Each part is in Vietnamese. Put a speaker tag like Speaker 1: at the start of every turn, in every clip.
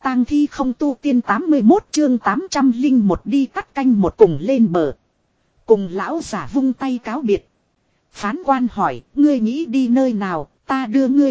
Speaker 1: tang thi không tu tiên 81 chương 801 đi cắt canh một cùng lên bờ. Cùng lão giả vung tay cáo biệt. Phán quan hỏi, ngươi nghĩ đi nơi nào, ta đưa ngươi.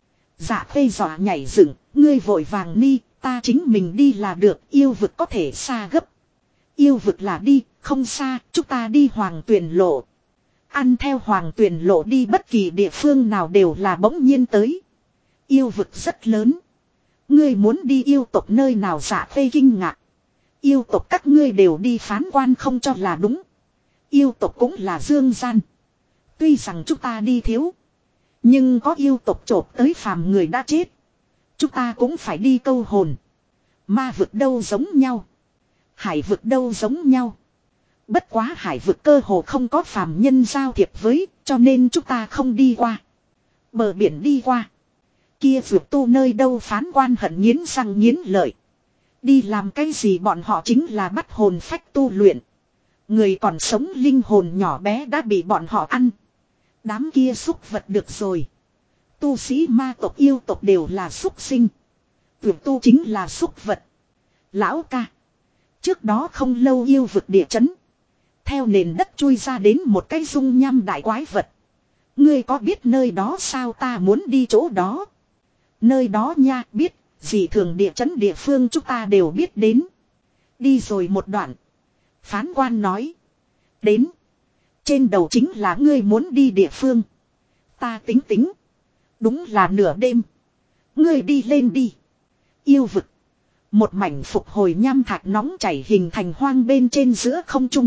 Speaker 1: Dạ phê dọa nhảy dựng, ngươi vội vàng ni, ta chính mình đi là được, yêu vực có thể xa gấp. Yêu vực là đi, không xa, chúng ta đi hoàng tuyền lộ. Ăn theo hoàng tuyền lộ đi bất kỳ địa phương nào đều là bỗng nhiên tới. Yêu vực rất lớn. Ngươi muốn đi yêu tộc nơi nào dạ phê kinh ngạc. Yêu tộc các ngươi đều đi phán quan không cho là đúng. Yêu tộc cũng là dương gian. Tuy rằng chúng ta đi thiếu. Nhưng có yêu tộc chộp tới phàm người đã chết. Chúng ta cũng phải đi câu hồn. Ma vực đâu giống nhau. Hải vực đâu giống nhau. Bất quá hải vực cơ hồ không có phàm nhân giao thiệp với, cho nên chúng ta không đi qua. Bờ biển đi qua. Kia vượt tu nơi đâu phán quan hận nghiến răng nghiến lợi. Đi làm cái gì bọn họ chính là bắt hồn phách tu luyện. Người còn sống linh hồn nhỏ bé đã bị bọn họ ăn. Đám kia súc vật được rồi. Tu sĩ ma tộc yêu tộc đều là súc sinh. Vượt tu chính là súc vật. Lão ca. Trước đó không lâu yêu vực địa chấn. Theo nền đất chui ra đến một cái dung nham đại quái vật. Ngươi có biết nơi đó sao ta muốn đi chỗ đó. Nơi đó nha biết, dị thường địa chấn địa phương chúng ta đều biết đến. Đi rồi một đoạn. Phán quan nói. Đến. Trên đầu chính là ngươi muốn đi địa phương. Ta tính tính. Đúng là nửa đêm. Ngươi đi lên đi. Yêu vực. Một mảnh phục hồi nham thạch nóng chảy hình thành hoang bên trên giữa không trung.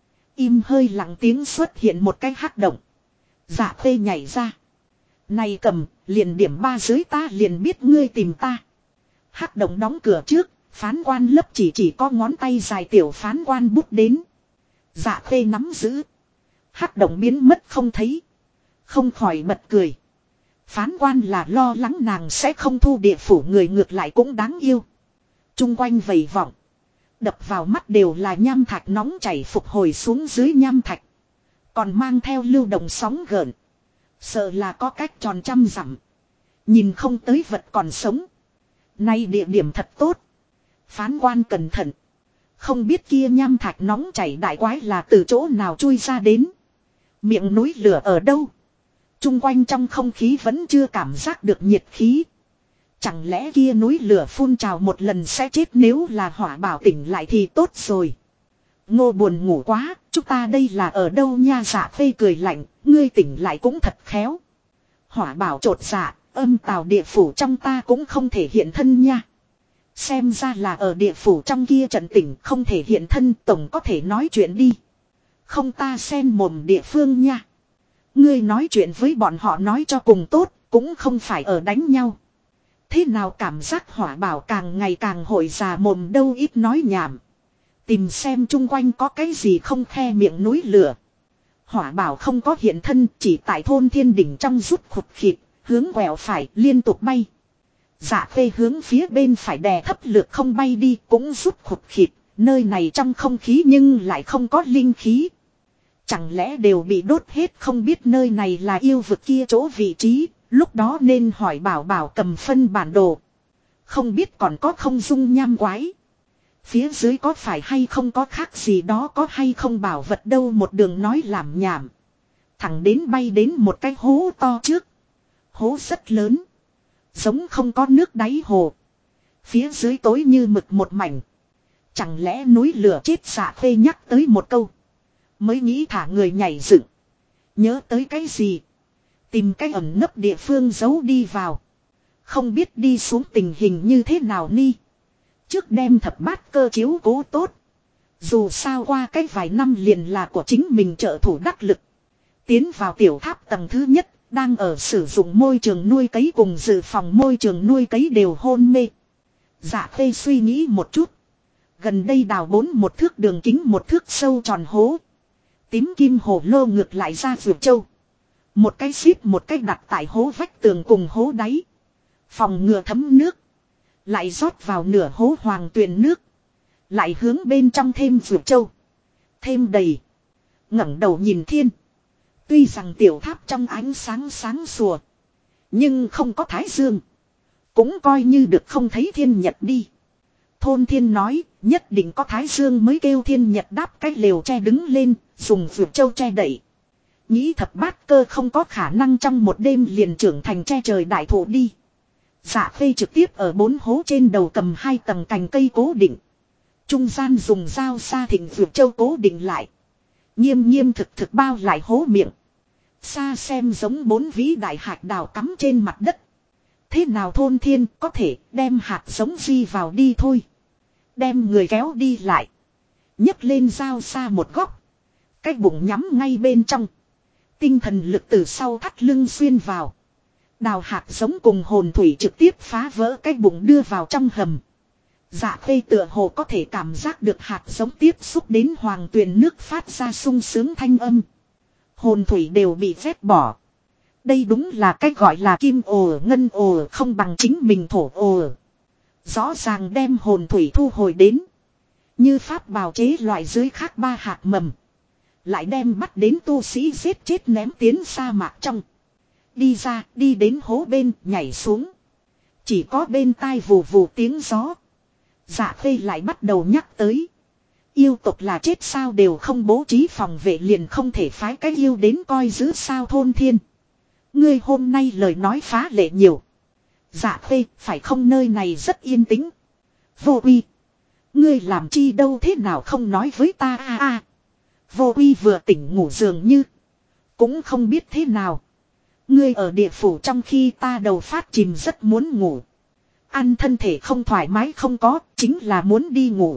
Speaker 1: Im hơi lặng tiếng xuất hiện một cái hắc động. Dạ phê nhảy ra. Này cầm, liền điểm 3 dưới ta liền biết ngươi tìm ta. Hắc động đóng cửa trước, phán quan lấp chỉ có ngón tay dài tiểu phán quan bút đến. Dạ phê nắm giữ. Hắc động biến mất không thấy. Không khỏi bật cười. Phán quan là lo lắng nàng sẽ không thu địa phủ người ngược lại cũng đáng yêu. Trung quanh vầy vọng. Đập vào mắt đều là nham thạch nóng chảy phục hồi xuống dưới nham thạch. Còn mang theo lưu động sóng gợn. Sợ là có cách tròn trăm dặm. Nhìn không tới vật còn sống. Nay địa điểm thật tốt. Phán quan cẩn thận. Không biết kia nham thạch nóng chảy đại quái là từ chỗ nào chui ra đến. Miệng núi lửa ở đâu. Trung quanh trong không khí vẫn chưa cảm giác được nhiệt khí. Chẳng lẽ kia núi lửa phun trào một lần sẽ chết nếu là hỏa bảo tỉnh lại thì tốt rồi. Ngô buồn ngủ quá, chúng ta đây là ở đâu nha dạ phê cười lạnh, ngươi tỉnh lại cũng thật khéo. Hỏa bảo trột dạ, âm tào địa phủ trong ta cũng không thể hiện thân nha. Xem ra là ở địa phủ trong kia trận tỉnh không thể hiện thân tổng có thể nói chuyện đi. Không ta xen mồm địa phương nha. Ngươi nói chuyện với bọn họ nói cho cùng tốt, cũng không phải ở đánh nhau. Thế nào cảm giác hỏa bảo càng ngày càng hội già mồm đâu ít nói nhảm. Tìm xem chung quanh có cái gì không khe miệng núi lửa. Hỏa bảo không có hiện thân chỉ tại thôn thiên đỉnh trong rút khụt khịt, hướng quẹo phải liên tục bay. Dạ phê hướng phía bên phải đè thấp lược không bay đi cũng rút khụt khịt, nơi này trong không khí nhưng lại không có linh khí. Chẳng lẽ đều bị đốt hết không biết nơi này là yêu vực kia chỗ vị trí, lúc đó nên hỏi bảo bảo cầm phân bản đồ. Không biết còn có không dung nham quái. Phía dưới có phải hay không có khác gì đó có hay không bảo vật đâu một đường nói làm nhảm. Thẳng đến bay đến một cái hố to trước. Hố rất lớn. Giống không có nước đáy hồ. Phía dưới tối như mực một mảnh. Chẳng lẽ núi lửa chết dạ phê nhắc tới một câu. Mới nghĩ thả người nhảy dựng. Nhớ tới cái gì. Tìm cái ẩn nấp địa phương giấu đi vào. Không biết đi xuống tình hình như thế nào ni. Trước đem thập bát cơ chiếu cố tốt. Dù sao qua cái vài năm liền là của chính mình trợ thủ đắc lực. Tiến vào tiểu tháp tầng thứ nhất. Đang ở sử dụng môi trường nuôi cấy cùng dự phòng môi trường nuôi cấy đều hôn mê. Dạ phê suy nghĩ một chút. Gần đây đào 1 thước đường kính 1 thước sâu tròn hố. Tím kim hồ lô ngược lại ra vượt châu. Một cái xíp một cái đặt tại hố vách tường cùng hố đáy. Phòng ngừa thấm nước. Lại rót vào nửa hố hoàng tuyền nước. Lại hướng bên trong thêm vượt châu. Thêm đầy. Ngẩng đầu nhìn thiên. Tuy rằng tiểu tháp trong ánh sáng sáng sủa. Nhưng không có thái dương. Cũng coi như được không thấy thiên nhật đi. Thôn Thiên nói, nhất định có Thái Dương mới kêu Thiên Nhật đáp cái lều tre đứng lên, dùng vượt châu che đậy. Nghĩ thập bát cơ không có khả năng trong một đêm liền trưởng thành che trời đại thụ đi. Dạ Khê trực tiếp ở 4 hố trên đầu cầm 2 tầng cành cây cố định. Trung gian dùng dao sa thịnh vượt châu cố định lại. Nghiêm nghiêm thực bao lại hố miệng. Xa xem giống 4 vĩ đại hạt đào cắm trên mặt đất. Thế nào Thôn Thiên có thể đem hạt giống di vào đi thôi. Đem người kéo đi lại. nhấc lên dao xa một góc. Cái bụng nhắm ngay bên trong. Tinh thần lực từ sau thắt lưng xuyên vào. Đào hạt giống cùng hồn thủy trực tiếp phá vỡ cái bụng đưa vào trong hầm. Dạ Khê tựa hồ có thể cảm giác được hạt giống tiếp xúc đến hoàng tuyền nước phát ra sung sướng thanh âm. Hồn thủy đều bị vét bỏ. Đây đúng là cách gọi là kim ồ ngân ồ không bằng chính mình thổ ồ. Rõ ràng đem hồn thủy thu hồi đến. Như pháp bào chế loại dưới khác 3 hạt mầm. Lại đem bắt đến tu sĩ giết chết ném tiến sa mạc trong. Đi ra, đi đến hố bên, nhảy xuống. Chỉ có bên tai vù vù tiếng gió. Dạ Khê lại bắt đầu nhắc tới. Yêu tộc là chết sao đều không bố trí phòng vệ liền không thể phái cái yêu đến coi giữ sao Thôn Thiên. Ngươi hôm nay lời nói phá lệ nhiều. Dạ Khê, phải không nơi này rất yên tĩnh. Vô Uy. Ngươi làm chi đâu thế nào không nói với ta a. Vô Uy vừa tỉnh ngủ dường như. Cũng không biết thế nào. Ngươi ở địa phủ trong khi ta đầu phát chìm rất muốn ngủ. Ăn thân thể không thoải mái không có, chính là muốn đi ngủ.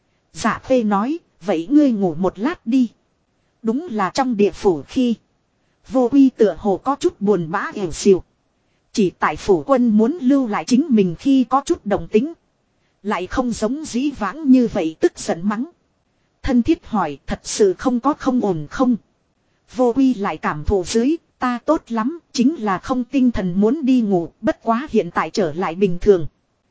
Speaker 1: Dạ Khê nói, vậy ngươi ngủ một lát đi. Đúng là trong địa phủ khi. Vô Uy tựa hồ có chút buồn bã ẻo xìu. Chỉ tại phủ quân muốn lưu lại chính mình khi có chút đồng tính. Lại không giống dĩ vãng như vậy tức giận mắng. Thân thiết hỏi thật sự không có không ổn không. Vô Uy lại cảm thụ dưới, ta tốt lắm, chính là không tinh thần muốn đi ngủ, bất quá hiện tại trở lại bình thường.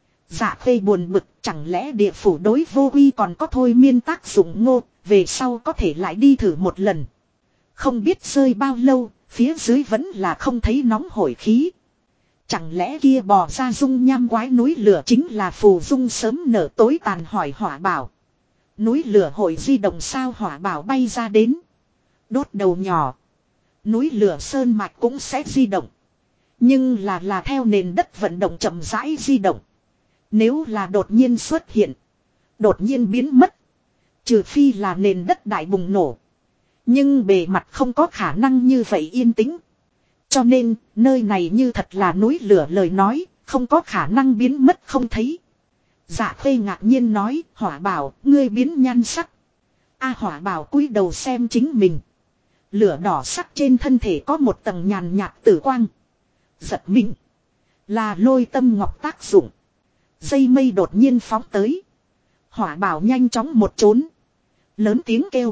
Speaker 1: Dạ Khê buồn bực, chẳng lẽ địa phủ đối Vô Uy còn có thôi miên tác dụng ngô, về sau có thể lại đi thử một lần. Không biết rơi bao lâu, phía dưới vẫn là không thấy nóng hổi khí. Chẳng lẽ kia bò ra dung nham quái núi lửa chính là phù dung sớm nở tối tàn hỏi Hỏa Bảo. Núi lửa hội di động sao Hỏa Bảo bay ra đến. Đốt đầu nhỏ. Núi lửa sơn mạch cũng sẽ di động. Nhưng là theo nền đất vận động chậm rãi di động. Nếu là đột nhiên xuất hiện. Đột nhiên biến mất. Trừ phi là nền đất đại bùng nổ. Nhưng bề mặt không có khả năng như vậy yên tĩnh. Cho nên, nơi này như thật là núi lửa lời nói, không có khả năng biến mất không thấy. Dạ Khê ngạc nhiên nói, Hỏa Bảo, ngươi biến nhan sắc. Hỏa Bảo cúi đầu xem chính mình. Lửa đỏ sắc trên thân thể có một tầng nhàn nhạt tử quang. Giật mình. Là lôi tâm ngọc tác dụng. Dây mây đột nhiên phóng tới. Hỏa Bảo nhanh chóng một trốn. Lớn tiếng kêu.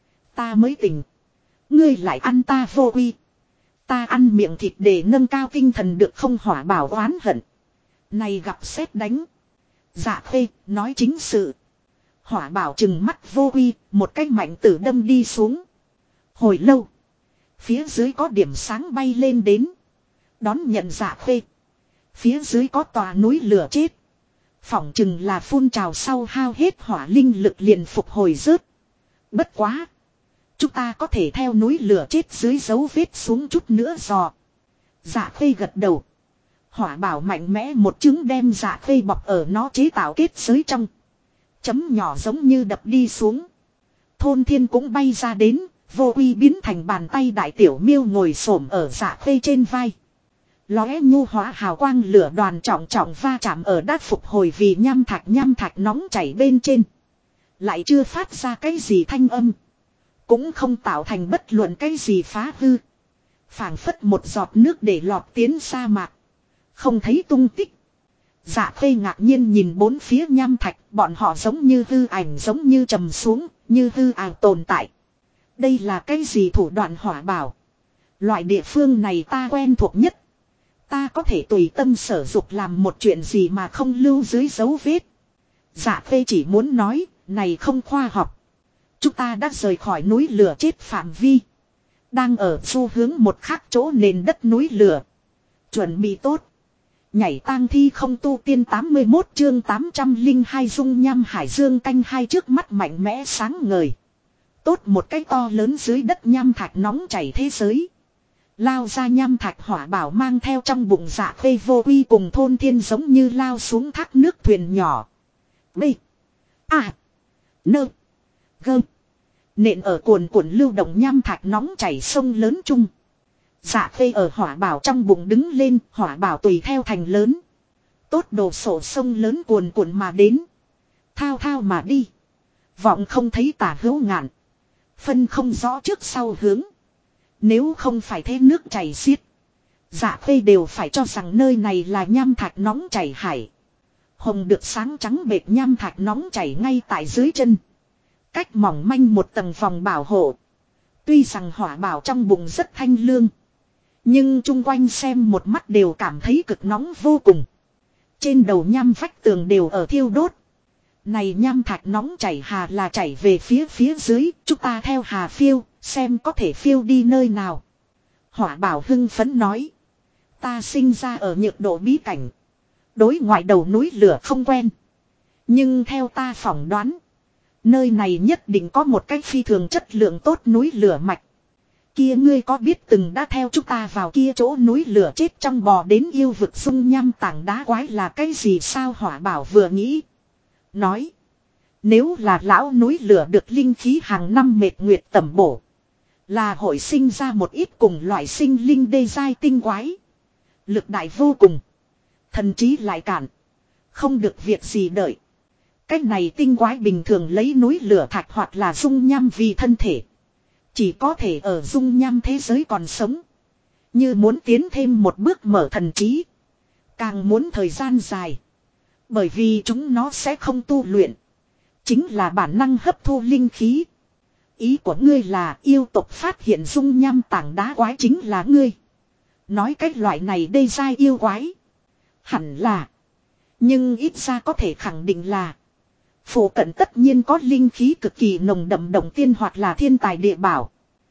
Speaker 1: Ta mới tỉnh. Ngươi lại ăn ta Vô Uy. Ta ăn miệng thịt để nâng cao tinh thần được không Hỏa Bảo oán hận. Này gặp sét đánh. Dạ Khê nói chính sự. Hỏa Bảo trừng mắt Vô Uy, một cái mạnh tử đâm đi xuống. Hồi lâu. Phía dưới có điểm sáng bay lên đến. Đón nhận Dạ Khê. Phía dưới có tòa núi lửa chết. Phỏng chừng là phun trào sau hao hết hỏa linh lực liền phục hồi rớt. Bất quá. Chúng ta có thể theo núi lửa chết dưới dấu vết xuống chút nữa dò. Dạ Khê gật đầu. Hỏa Bảo mạnh mẽ một trứng đem Dạ Khê bọc ở nó chế tạo kết giới trong. Chấm nhỏ giống như đập đi xuống. Thôn Thiên cũng bay ra đến. Vô Uy biến thành bàn tay đại tiểu miêu ngồi xổm ở Dạ Khê trên vai. Lóe nhu hóa hào quang lửa đoàn trọng trọng va chạm ở đát phục hồi vì nham thạch nóng chảy bên trên. Lại chưa phát ra cái gì thanh âm. Cũng không tạo thành bất luận cái gì phá hư. Phảng phất một giọt nước để lọt tiến sa mạc. Không thấy tung tích. Dạ Khê ngạc nhiên nhìn bốn phía nham thạch. Bọn họ giống như hư ảnh giống như trầm xuống. Như hư ảo tồn tại. Đây là cái gì thủ đoạn Hỏa Bảo. Loại địa phương này ta quen thuộc nhất. Ta có thể tùy tâm sở dục làm một chuyện gì mà không lưu dưới dấu vết. Dạ Khê chỉ muốn nói, này không khoa học. Chúng ta đã rời khỏi núi lửa chết phạm vi. Đang ở xu hướng một khác chỗ nền đất núi lửa. Chuẩn bị tốt. Nhảy tang thi không tu tiên 81 chương 802 dung nham hải dương canh hai trước mắt mạnh mẽ sáng ngời. Tốt một cái to lớn dưới đất nham thạch nóng chảy thế giới. Lao ra nham thạch hỏa bảo mang theo trong bụng dạ phê vô quy cùng thôn thiên giống như lao xuống thác nước thuyền nhỏ. B. A. Nơ. Gơ. Nện ở cuồn cuộn lưu động nham thạch nóng chảy sông lớn chung. Dạ phê ở hỏa bảo trong bụng đứng lên, hỏa bảo tùy theo thành lớn. Tốt đồ sổ sông lớn cuồn cuộn mà đến. Thao thao mà đi. Vọng không thấy tả hữu ngạn. Phân không rõ trước sau hướng. Nếu không phải thế nước chảy xiết. Dạ phê đều phải cho rằng nơi này là nham thạch nóng chảy hải. Hồng được sáng trắng bệt nham thạch nóng chảy ngay tại dưới chân. Cách mỏng manh một tầng vòng bảo hộ. Tuy rằng hỏa bảo trong bụng rất thanh lương. Nhưng chung quanh xem một mắt đều cảm thấy cực nóng vô cùng. Trên đầu nham vách tường đều ở thiêu đốt. Này nham thạch nóng chảy hà là chảy về phía dưới. Chúng ta theo hà phiêu, xem có thể phiêu đi nơi nào. Hỏa bảo hưng phấn nói. Ta sinh ra ở nhược độ bí cảnh. Đối ngoại đầu núi lửa không quen. Nhưng theo ta phỏng đoán. Nơi này nhất định có một cái phi thường chất lượng tốt núi lửa mạch. Kia ngươi có biết từng đã theo chúng ta vào kia chỗ núi lửa chết trong bò đến yêu vực dung nham tảng đá quái là cái gì sao hỏa bảo vừa nghĩ. Nói. Nếu là lão núi lửa được linh khí hàng năm mệt nguyệt tẩm bổ. Là hội sinh ra một ít cùng loại sinh linh đê giai tinh quái. Lực đại vô cùng. Thần trí lại cản. Không được việc gì đợi. Cách này tinh quái bình thường lấy núi lửa thạch hoặc là dung nham vì thân thể. Chỉ có thể ở dung nham thế giới còn sống. Như muốn tiến thêm một bước mở thần trí. Càng muốn thời gian dài. Bởi vì chúng nó sẽ không tu luyện. Chính là bản năng hấp thu linh khí. Ý của ngươi là yêu tộc phát hiện dung nham tảng đá quái chính là ngươi. Nói cách loại này đê giai yêu quái. Hẳn là. Nhưng ít ra có thể khẳng định là. Phổ cận tất nhiên có linh khí cực kỳ nồng đậm động tiên hoặc là thiên tài địa bảo.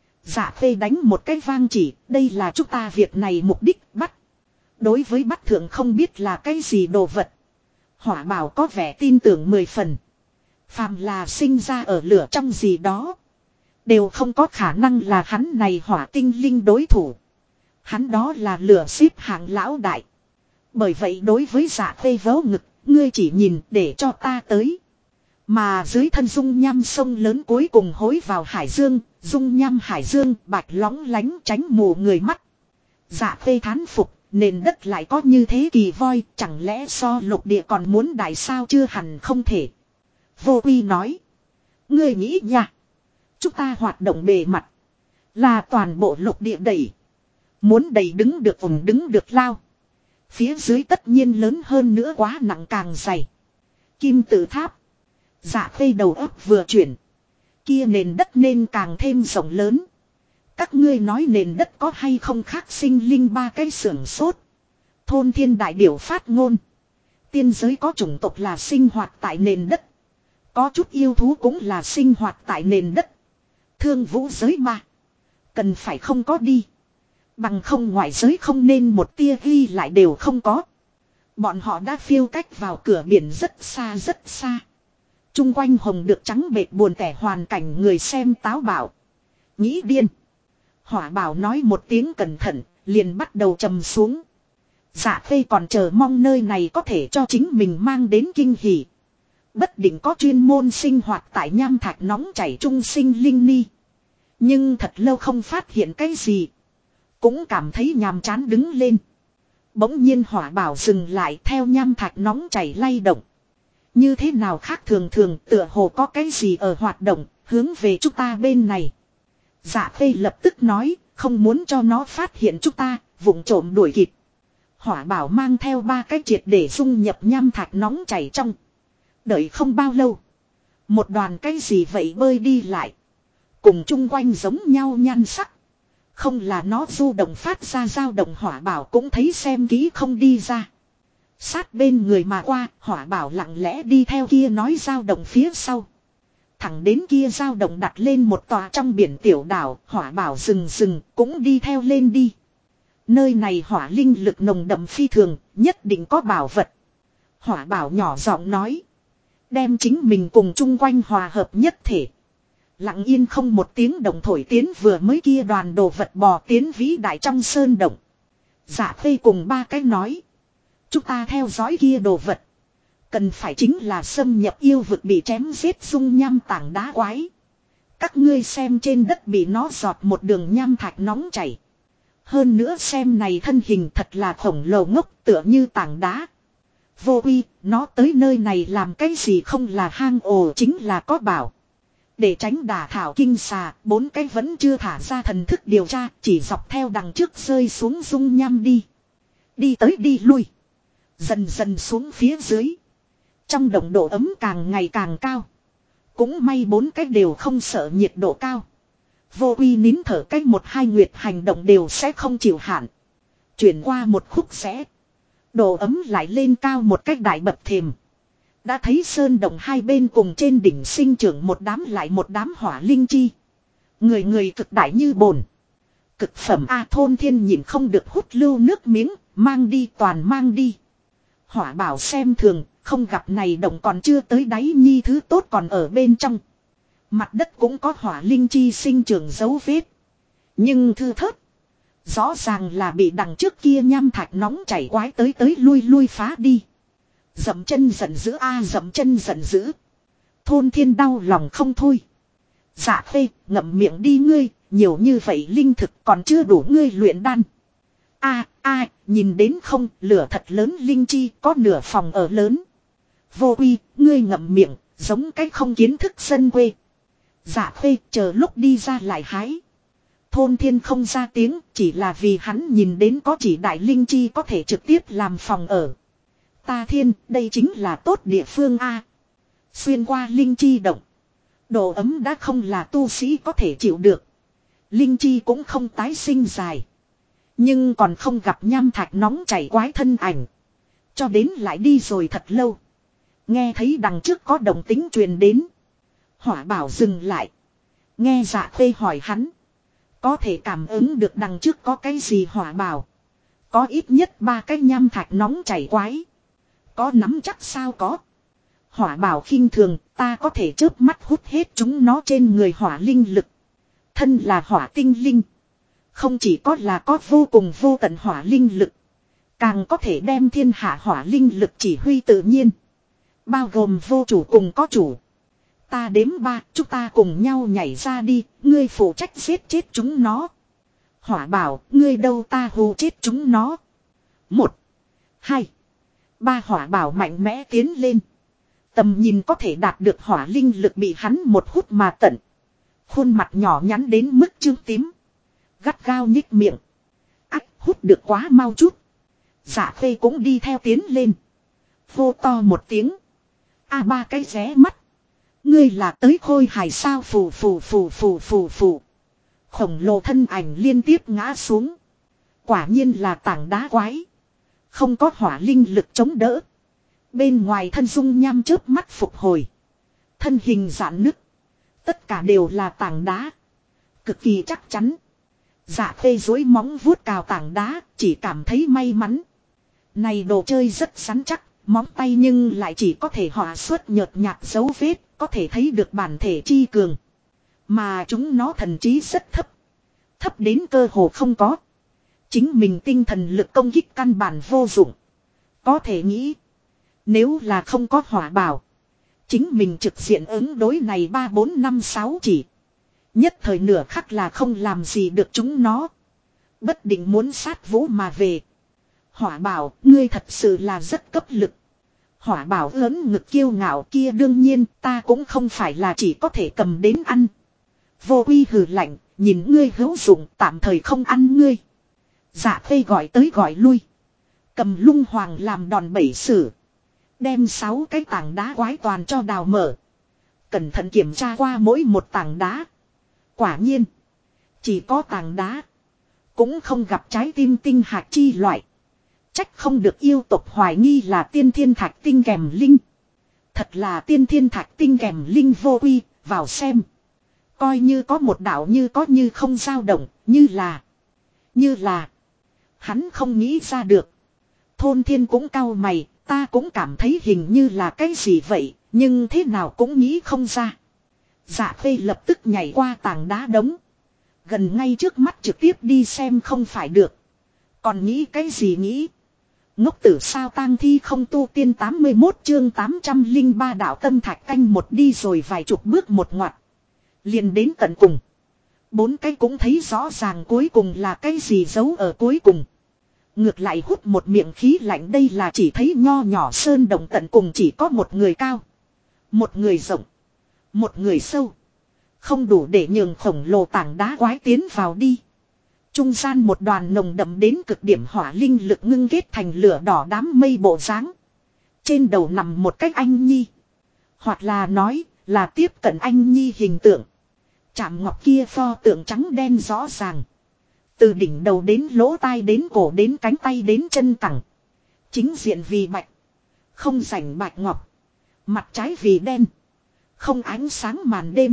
Speaker 1: Dạ phê đánh một cái vang chỉ. Đây là chúng ta việc này mục đích bắt. Đối với bắt thượng không biết là cái gì đồ vật. Hỏa bảo có vẻ tin tưởng 10 phần. Phàm là sinh ra ở lửa trong gì đó. Đều không có khả năng là hắn này hỏa tinh linh đối thủ. Hắn đó là lửa xếp hạng lão đại. Bởi vậy đối với dạ phê vớ ngực. Ngươi chỉ nhìn để cho ta tới. Mà dưới thân dung nham sông lớn cuối cùng hối vào hải dương. Dung nham hải dương bạch lóng lánh tránh mù người mắt. Dạ phê thán phục. Nền đất lại có như thế kỳ voi. Chẳng lẽ so lục địa còn muốn đại sao chưa hẳn không thể. Vô Quy nói. Ngươi nghĩ nha. Chúng ta hoạt động bề mặt. Là toàn bộ lục địa đẩy. Muốn đẩy đứng được vùng đứng được lao. Phía dưới tất nhiên lớn hơn nữa quá nặng càng dày. Kim tự tháp. Dạ phê đầu óc vừa chuyển. Kia nền đất nên càng thêm rộng lớn. Các ngươi nói nền đất có hay không khác sinh linh ba cái sưởng sốt. Thôn thiên đại điểu phát ngôn. Tiên giới có chủng tộc là sinh hoạt tại nền đất. Có chút yêu thú cũng là sinh hoạt tại nền đất. Thương vũ giới mà. Cần phải không có đi. Bằng không ngoại giới không nên một tia ghi lại đều không có. Bọn họ đã phiêu cách vào cửa biển rất xa rất xa. Trung quanh hồng được trắng bệt buồn tẻ hoàn cảnh người xem táo bạo. Nghĩ điên. Hỏa bảo nói một tiếng cẩn thận, liền bắt đầu trầm xuống. Dạ phê còn chờ mong nơi này có thể cho chính mình mang đến kinh hỉ. Bất định có chuyên môn sinh hoạt tại nham thạch nóng chảy trung sinh linh ni. Nhưng thật lâu không phát hiện cái gì. Cũng cảm thấy nhàm chán đứng lên. Bỗng nhiên hỏa bảo dừng lại theo nham thạch nóng chảy lay động. Như thế nào khác thường thường tựa hồ có cái gì ở hoạt động, hướng về chúng ta bên này. Dạ phê lập tức nói, không muốn cho nó phát hiện chúng ta, vụng trộm đuổi kịp. Hỏa bảo mang theo ba cái triệt để dung nhập nham thạch nóng chảy trong. Đợi không bao lâu. Một đoàn cái gì vậy bơi đi lại. Cùng chung quanh giống nhau nhan sắc. Không là nó du động phát ra dao động hỏa bảo cũng thấy xem kỹ không đi ra. Sát bên người mà qua, hỏa bảo lặng lẽ đi theo kia nói dao động phía sau. Thẳng đến kia dao động đặt lên một tòa trong biển tiểu đảo, hỏa bảo dừng cũng đi theo lên đi. Nơi này hỏa linh lực nồng đậm phi thường, nhất định có bảo vật. Hỏa bảo nhỏ giọng nói. Đem chính mình cùng chung quanh hòa hợp nhất thể. Lặng yên không một tiếng động thổi tiến vừa mới kia đoàn đồ vật bò tiến vĩ đại trong sơn động. Dạ Khê cùng ba cái nói. Chúng ta theo dõi kia đồ vật. Cần phải chính là xâm nhập yêu vực bị chém giết dung nham tảng đá quái. Các ngươi xem trên đất bị nó giọt một đường nham thạch nóng chảy. Hơn nữa xem này thân hình thật là khổng lồ ngốc tựa như tảng đá. Vô uy, nó tới nơi này làm cái gì không là hang ổ chính là có bảo. Để tránh đả thảo kinh xà, 4 cái vẫn chưa thả ra thần thức điều tra, chỉ dọc theo đằng trước rơi xuống dung nham đi. Đi tới đi lui. Dần dần xuống phía dưới. Trong động độ ấm càng ngày càng cao. Cũng may 4 cái đều không sợ nhiệt độ cao. Vô uy nín thở cách 1-2 nguyệt hành động đều sẽ không chịu hạn. Chuyển qua một khúc rẽ. Độ ấm lại lên cao một cách đại bậc thềm. Đã thấy sơn động hai bên cùng trên đỉnh sinh trưởng một đám lại một đám hỏa linh chi. Người người cực đại như bồn. Cực phẩm A Thôn Thiên nhìn không được hút lưu nước miếng, mang đi toàn mang đi. Hỏa bảo xem thường, không gặp này động còn chưa tới đáy nhi thứ tốt còn ở bên trong. Mặt đất cũng có hỏa linh chi sinh trưởng dấu vết. Nhưng thư thớt. Rõ ràng là bị đằng trước kia nham thạch nóng chảy quái tới lui phá đi. Dậm chân giận dữ a dậm chân giận dữ. Thôn Thiên đau lòng không thôi. Dạ Khê ngậm miệng đi ngươi, nhiều như vậy linh thực còn chưa đủ ngươi luyện đan. A nhìn đến không, lửa thật lớn linh chi có nửa phòng ở lớn. Vô uy, ngươi ngậm miệng, giống cái không kiến thức dân quê. Dạ Khê chờ lúc đi ra lại hái. Thôn Thiên không ra tiếng, chỉ là vì hắn nhìn đến có chỉ đại linh chi có thể trực tiếp làm phòng ở. Ta thiên, đây chính là tốt địa phương A. Xuyên qua linh chi động. Độ ấm đã không là tu sĩ có thể chịu được. Linh chi cũng không tái sinh dài. Nhưng còn không gặp nham thạch nóng chảy quái thân ảnh. Cho đến lại đi rồi thật lâu. Nghe thấy đằng trước có động tính truyền đến. Hỏa bảo dừng lại. Nghe Dạ Khê hỏi hắn. Có thể cảm ứng được đằng trước có cái gì hỏa bảo. Có ít nhất 3 cái nham thạch nóng chảy quái. Có nắm chắc sao có. Hỏa bảo khinh thường, ta có thể chớp mắt hút hết chúng nó trên người hỏa linh lực. Thân là hỏa tinh linh. Không chỉ có là có vô cùng vô tận hỏa linh lực. Càng có thể đem thiên hạ hỏa linh lực chỉ huy tự nhiên. Bao gồm vô chủ cùng có chủ. Ta đếm 3, chúng ta cùng nhau nhảy ra đi, ngươi phụ trách giết chết chúng nó. Hỏa bảo, ngươi đâu ta hù chết chúng nó. 1, 2, 3 hỏa bảo mạnh mẽ tiến lên. Tầm nhìn có thể đạt được hỏa linh lực bị hắn một hút mà tận. Khuôn mặt nhỏ nhắn đến mức trương tím. Gắt gao nhích miệng. Ách hút được quá mau chút. Dạ Khê cũng đi theo tiến lên. Hô to một tiếng. Ba cái ré mắt. Ngươi là tới khôi hài sao phù. Khổng lồ thân ảnh liên tiếp ngã xuống. Quả nhiên là tảng đá quái. Không có hỏa linh lực chống đỡ. Bên ngoài thân dung nham chớp mắt phục hồi. Thân hình giãn nứt. Tất cả đều là tảng đá. Cực kỳ chắc chắn. Dạ Khê duỗi móng vuốt cào tảng đá, chỉ cảm thấy may mắn. Này đồ chơi rất rắn chắc, móng tay nhưng lại chỉ có thể hòa xuất nhợt nhạt dấu vết, có thể thấy được bản thể chi cường. Mà chúng nó thần trí rất thấp. Thấp đến cơ hồ không có. Chính mình tinh thần lực công kích căn bản vô dụng. Có thể nghĩ. Nếu là không có hỏa bảo. Chính mình trực diện ứng đối này 3, 4, 5, 6 chỉ. Nhất thời nửa khắc là không làm gì được chúng nó. Bất định muốn sát vũ mà về. Hỏa bảo, ngươi thật sự là rất cấp lực. Hỏa bảo lớn ngực kiêu ngạo kia đương nhiên ta cũng không phải là chỉ có thể cầm đến ăn. Vô uy hừ lạnh, nhìn ngươi hữu dụng tạm thời không ăn ngươi. Dạ Khê gọi tới gọi lui. Cầm lung hoàng làm đòn bẩy sử. Đem 6 cái tảng đá quái toàn cho đào mở. Cẩn thận kiểm tra qua mỗi một tảng đá. Quả nhiên. Chỉ có tảng đá. Cũng không gặp trái tim tinh hạt chi loại. Trách không được yêu tộc hoài nghi là tiên thiên thạch tinh kèm linh. Thật là tiên thiên thạch tinh kèm linh vô uy, vào xem. Coi như có một đạo như có như không dao động, như là. Hắn không nghĩ ra được. Thôn Thiên cũng cau mày, ta cũng cảm thấy hình như là cái gì vậy, nhưng thế nào cũng nghĩ không ra. Dạ Khê lập tức nhảy qua tảng đá đống. Gần ngay trước mắt trực tiếp đi xem không phải được. Còn nghĩ cái gì nghĩ? Ngốc tử sao tang thi không tu tiên 81 chương 803 đạo tâm thạch canh một đi rồi vài chục bước một ngoặt. Liền đến tận cùng. Bốn cái cũng thấy rõ ràng cuối cùng là cái gì giấu ở cuối cùng. Ngược lại hút một miệng khí lạnh đây là chỉ thấy nho nhỏ sơn đồng tận cùng chỉ có một người cao. Một người rộng. Một người sâu. Không đủ để nhường khổng lồ tảng đá quái tiến vào đi. Trung gian một đoàn nồng đậm đến cực điểm hỏa linh lực ngưng kết thành lửa đỏ đám mây bộ dáng. Trên đầu nằm một cách anh nhi. Hoặc là nói là tiếp cận anh nhi hình tượng. Chạm ngọc kia pho tượng trắng đen rõ ràng. Từ đỉnh đầu đến lỗ tai đến cổ đến cánh tay đến chân cẳng. Chính diện vì bạch. Không rảnh bạch ngọc. Mặt trái vì đen. Không ánh sáng màn đêm.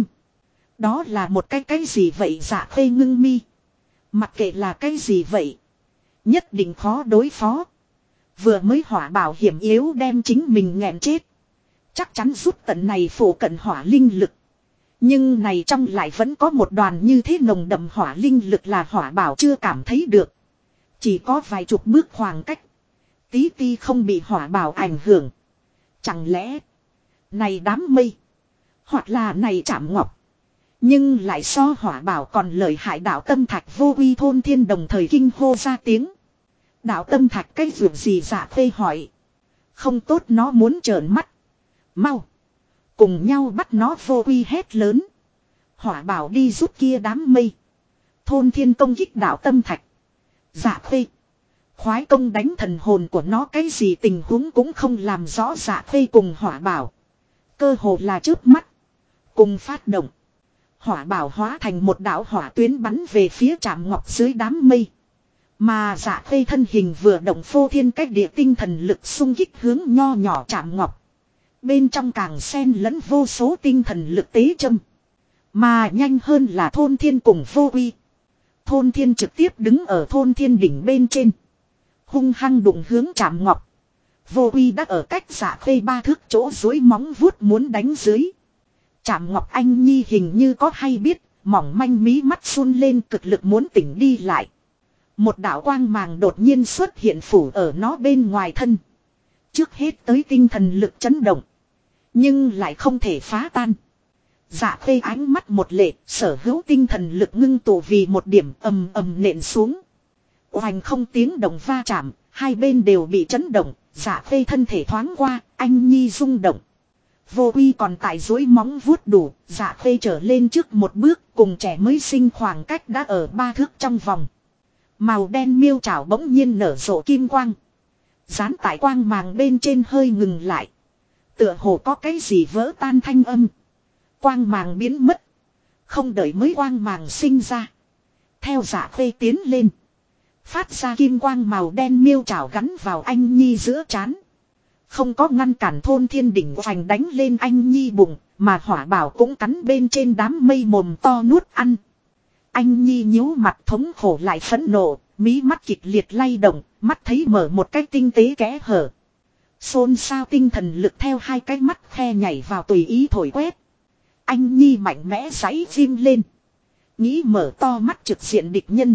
Speaker 1: Đó là một cái gì vậy Dạ Khê ngưng mi. Mặc kệ là cái gì vậy. Nhất định khó đối phó. Vừa mới hỏa bảo hiểm yếu đem chính mình nghẹn chết. Chắc chắn rút tận này phổ cận hỏa linh lực. Nhưng này trong lại vẫn có một đoàn như thế nồng đậm hỏa linh lực là hỏa bảo chưa cảm thấy được. Chỉ có vài chục bước khoảng cách. Tí ti không bị hỏa bảo ảnh hưởng. Chẳng lẽ. Này đám mây. Hoặc là này chạm ngọc. Nhưng lại so hỏa bảo còn lợi hại đạo tâm thạch vô uy Thôn Thiên đồng thời kinh hô ra tiếng. Đạo tâm thạch cái việc gì Dạ Khê hỏi. Không tốt nó muốn trợn mắt. Mau. Cùng nhau bắt nó vô uy hét lớn. Hỏa bảo đi giúp kia đám mây. Thôn Thiên công kích đạo tâm thạch. Dạ Khê. Khoái công đánh thần hồn của nó cái gì tình huống cũng không làm rõ Dạ Khê cùng hỏa bảo. Cơ hồ là trước mắt. Cùng phát động. Hỏa bảo hóa thành một đạo hỏa tuyến bắn về phía Trạm Ngọc dưới đám mây. Mà Dạ Khê thân hình vừa động phô thiên cách địa tinh thần lực xung kích hướng nho nhỏ Trạm Ngọc. Bên trong càng xen lẫn vô số tinh thần lực tế châm. Mà nhanh hơn là Thôn Thiên cùng vô uy. Thôn Thiên trực tiếp đứng ở Thôn Thiên đỉnh bên trên. Hung hăng đụng hướng Trạm Ngọc. Vô uy đã ở cách Dạ Khê 3 thước chỗ duỗi móng vuốt muốn đánh dưới. Trạm Ngọc Anh Nhi hình như có hay biết, mỏng manh mí mắt run lên cực lực muốn tỉnh đi lại. Một đạo quang màng đột nhiên xuất hiện phủ ở nó bên ngoài thân. Trước hết tới tinh thần lực chấn động. Nhưng lại không thể phá tan. Dạ Khê ánh mắt một lệ, sở hữu tinh thần lực ngưng tụ vì một điểm ầm ầm nện xuống. Oanh không tiếng động va chạm, hai bên đều bị chấn động, Dạ Khê thân thể thoáng qua, anh Nhi rung động. Vô uy còn tại dối móng vuốt đủ, Dạ Khê trở lên trước một bước cùng trẻ mới sinh khoảng cách đã ở 3 thước trong vòng. Màu đen miêu chảo bỗng nhiên nở rộ kim quang. Dán tại quang màng bên trên hơi ngừng lại. Tựa hồ có cái gì vỡ tan thanh âm. Quang màng biến mất. Không đợi mới quang màng sinh ra. Theo Dạ Khê tiến lên. Phát ra kim quang màu đen miêu chảo gắn vào anh Nhi giữa trán. Không có ngăn cản Thôn Thiên đỉnh hoành đánh lên anh Nhi bụng. Mà hỏa bảo cũng cắn bên trên đám mây mồm to nuốt ăn. Anh Nhi nhíu mặt thống khổ lại phẫn nộ. Mí mắt kịch liệt lay động. Mắt thấy mở một cái tinh tế kẽ hở. Xôn xao tinh thần lực theo hai cái mắt khe nhảy vào tùy ý thổi quét. Anh Nhi mạnh mẽ giãy phim lên. Nghĩ mở to mắt trực diện địch nhân.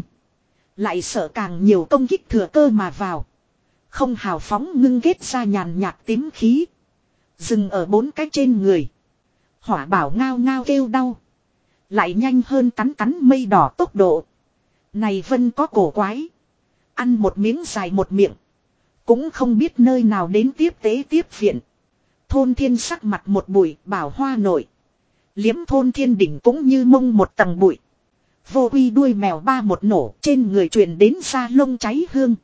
Speaker 1: Lại sợ càng nhiều công kích thừa cơ mà vào. Không hào phóng ngưng kết ra nhàn nhạt tím khí. Dừng ở 4 cái trên người. Hỏa bảo ngao ngao kêu đau. Lại nhanh hơn cắn cắn mây đỏ tốc độ. Này Vân có cổ quái. Ăn một miếng dài một miệng. Cũng không biết nơi nào đến tiếp tế tiếp viện. Thôn Thiên sắc mặt một bụi bảo hoa nổi. Liếm Thôn Thiên đỉnh cũng như mông một tầng bụi. Vô uy đuôi mèo ba một nổ trên người truyền đến da lông cháy hương.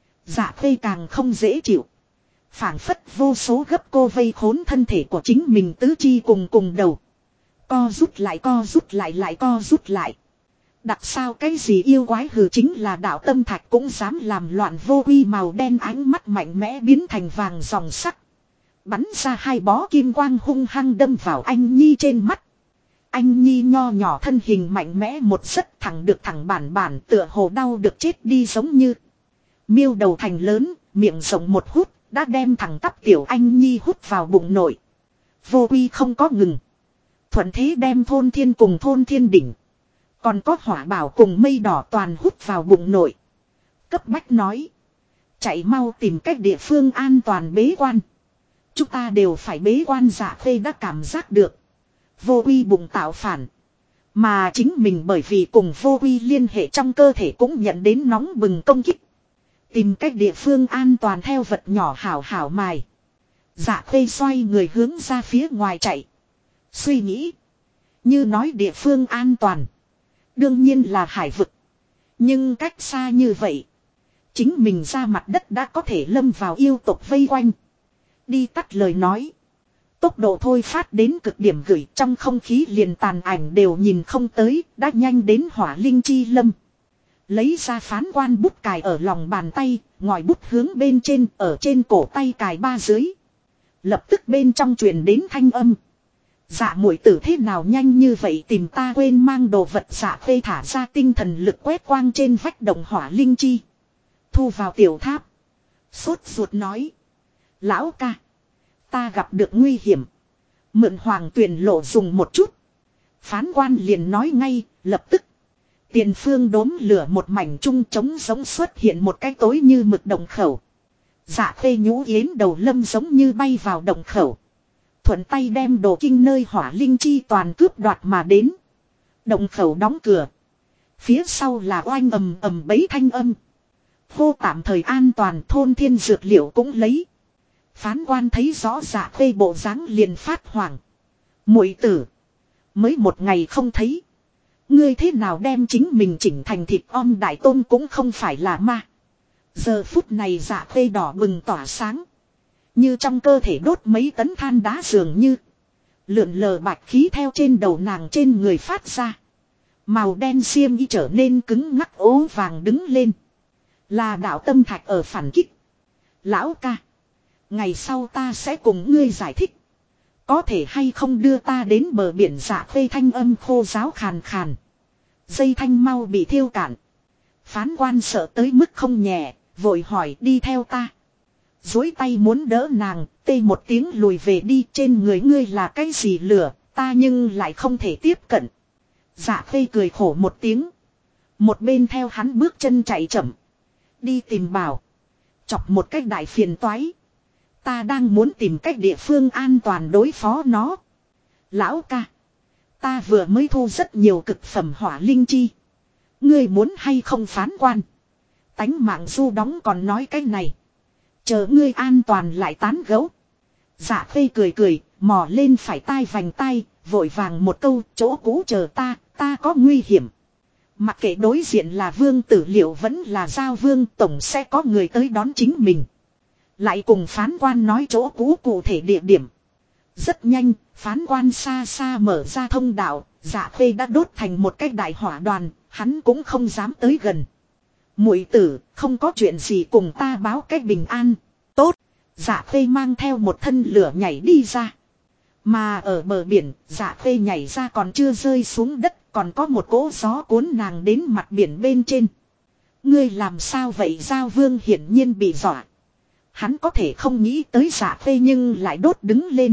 Speaker 1: Dạ Khê càng không dễ chịu. Phảng phất vô số gấp cô vây khốn thân thể của chính mình tứ chi cùng đầu. Co rút lại lại co rút lại. Đặc sao cái gì yêu quái hừ chính là đạo tâm thạch cũng dám làm loạn vô uy màu đen ánh mắt mạnh mẽ biến thành vàng dòng sắc. Bắn ra 2 bó kim quang hung hăng đâm vào anh Nhi trên mắt. Anh Nhi nho nhỏ thân hình mạnh mẽ một rất thẳng được thẳng bản tựa hồ đau được chết đi giống như. Miêu đầu thành lớn, miệng rộng một hút, đã đem thằng tắp tiểu anh nhi hút vào bụng nội. Vô Quy không có ngừng. Thuận thế đem thôn thiên cùng thôn thiên đỉnh. Còn có hỏa bảo cùng mây đỏ toàn hút vào bụng nội. Cấp bách nói. Chạy mau tìm cách địa phương an toàn bế quan. Chúng ta đều phải bế quan. Dạ Khê đã cảm giác được. Vô Quy bụng tạo phản. Mà chính mình bởi vì cùng Vô Quy liên hệ trong cơ thể cũng nhận đến nóng bừng công kích. Tìm cách địa phương an toàn theo vật nhỏ hảo hảo mài. Dạ Khê xoay người hướng ra phía ngoài chạy. Suy nghĩ. Như nói địa phương an toàn. Đương nhiên là hải vực. Nhưng cách xa như vậy. Chính mình ra mặt đất đã có thể lâm vào yêu tộc vây quanh. Đi tắt lời nói. Tốc độ thôi phát đến cực điểm gửi trong không khí liền tàn ảnh đều nhìn không tới. Đã nhanh đến hỏa linh chi lâm. Lấy ra phán quan bút cài ở lòng bàn tay. Ngòi bút hướng bên trên ở trên cổ tay cài ba dưới. Lập tức bên trong truyền đến thanh âm. Dạ muội tử thế nào nhanh như vậy tìm ta quên mang đồ vật. Dạ Khê thả ra tinh thần lực quét quang trên vách đồng hỏa linh chi. Thu vào tiểu tháp. Sốt ruột nói. Lão ca. Ta gặp được nguy hiểm. Mượn hoàng tuyển lộ dùng một chút. Phán quan liền nói ngay lập tức. Tiền phương đốm lửa một mảnh trung trống giống xuất hiện một cái tối như mực đồng khẩu. Dạ Khê nhũ yến đầu lâm giống như bay vào đồng khẩu. Thuận tay đem đồ kinh nơi hỏa linh chi toàn cướp đoạt mà đến. Động khẩu đóng cửa. Phía sau là oanh ầm ầm bấy thanh âm. Hô tạm thời an toàn thôn thiên dược liệu cũng lấy. Phán quan thấy rõ Dạ Khê bộ dáng liền phát hoảng. Muội tử. Mới một ngày không thấy. Ngươi thế nào đem chính mình chỉnh thành thịt om đại tôn cũng không phải là ma. Giờ phút này Dạ Khê đỏ bừng tỏa sáng. Như trong cơ thể đốt mấy tấn than đá dường như. Lượn lờ bạch khí theo trên đầu nàng trên người phát ra. Màu đen xiêm y trở nên cứng ngắc ố vàng đứng lên. Là đạo tâm thạch ở phản kích. Lão ca. Ngày sau ta sẽ cùng ngươi giải thích. Có thể hay không đưa ta đến bờ biển. Dạ Khê thanh âm khô ráo khàn khàn. Dây thanh mau bị thiêu cạn. Phán quan sợ tới mức không nhẹ. Vội hỏi đi theo ta. Dối tay muốn đỡ nàng, tê một tiếng lùi về đi. Trên người ngươi là cái gì lửa, ta nhưng lại không thể tiếp cận. Dạ Khê cười khổ một tiếng. Một bên theo hắn bước chân chạy chậm. Đi tìm bảo. Chọc một cách đại phiền toái. Ta đang muốn tìm cách địa phương an toàn đối phó nó. Lão ca. Ta vừa mới thu rất nhiều cực phẩm hỏa linh chi. Ngươi muốn hay không phán quan. Tánh mạng du đóng còn nói cái này. Chờ ngươi an toàn lại tán gẫu. Dạ Khê cười cười, mò lên phải tai vành tai, vội vàng một câu, chỗ cũ chờ ta có nguy hiểm. Mặc kệ đối diện là vương tử liệu vẫn là giao vương, tổng sẽ có người tới đón chính mình. Lại cùng phán quan nói chỗ cũ cụ thể địa điểm. Rất nhanh, phán quan xa xa mở ra thông đạo, Dạ Khê đã đốt thành một cái đại hỏa đoàn, hắn cũng không dám tới gần. Muội tử, không có chuyện gì cùng ta báo cách bình an. Tốt. Dạ Khê mang theo một thân lửa nhảy đi ra. Mà ở bờ biển, Dạ Khê nhảy ra còn chưa rơi xuống đất, còn có một cỗ gió cuốn nàng đến mặt biển bên trên. Ngươi làm sao vậy? Giao Vương hiển nhiên bị dọa. Hắn có thể không nghĩ tới Dạ Khê nhưng lại đốt đứng lên.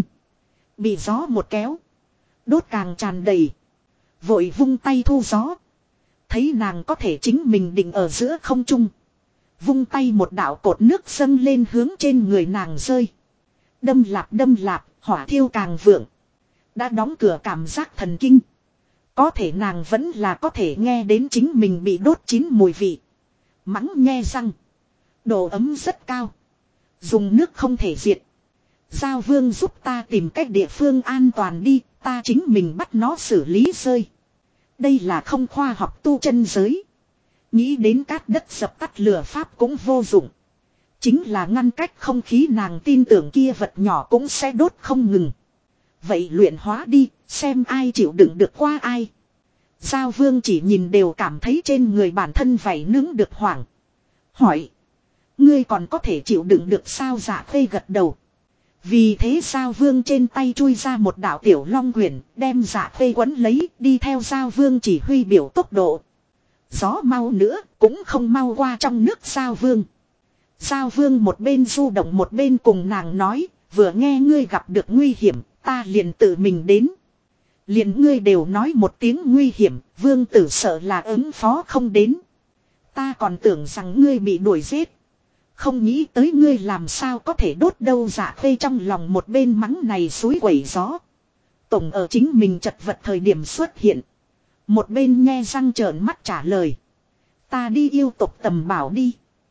Speaker 1: Bị gió một kéo. Đốt càng tràn đầy. Vội vung tay thu gió. Thấy nàng có thể chính mình định ở giữa không trung. Vung tay một đạo cột nước dâng lên hướng trên người nàng rơi. Đâm lạp, hỏa thiêu càng vượng. Đã đóng cửa cảm giác thần kinh. Có thể nàng vẫn là có thể nghe đến chính mình bị đốt chín mùi vị. Mắng nhe răng. Độ ấm rất cao. Dùng nước không thể diệt. Giao Vương giúp ta tìm cách địa phương an toàn đi. Ta chính mình bắt nó xử lý rơi. Đây là không khoa học tu chân giới. Nghĩ đến cát đất dập tắt lửa pháp cũng vô dụng. Chính là ngăn cách không khí, nàng tin tưởng kia vật nhỏ cũng sẽ đốt không ngừng. Vậy luyện hóa đi, xem ai chịu đựng được qua ai. Giao Vương chỉ nhìn đều cảm thấy trên người bản thân vảy nướng được hoảng. Hỏi. Ngươi còn có thể chịu đựng được sao? Dạ Khê gật đầu. Vì thế Giao Vương trên tay chui ra một đạo tiểu long quyển, đem Dạ Khê quấn lấy, đi theo Giao Vương chỉ huy biểu tốc độ. Gió mau nữa, cũng không mau qua trong nước Giao Vương. Giao Vương một bên du động một bên cùng nàng nói, vừa nghe ngươi gặp được nguy hiểm, ta liền tự mình đến. Liền ngươi đều nói một tiếng nguy hiểm, vương tử sợ là ứng phó không đến. Ta còn tưởng rằng ngươi bị đuổi giết. Không nghĩ tới ngươi làm sao có thể đốt đâu. Dạ Khê trong lòng một bên mắng này suối quẩy gió. Tổng ở chính mình chật vật thời điểm xuất hiện. Một bên nghe răng trợn mắt trả lời. Ta đi yêu tộc tầm bảo đi.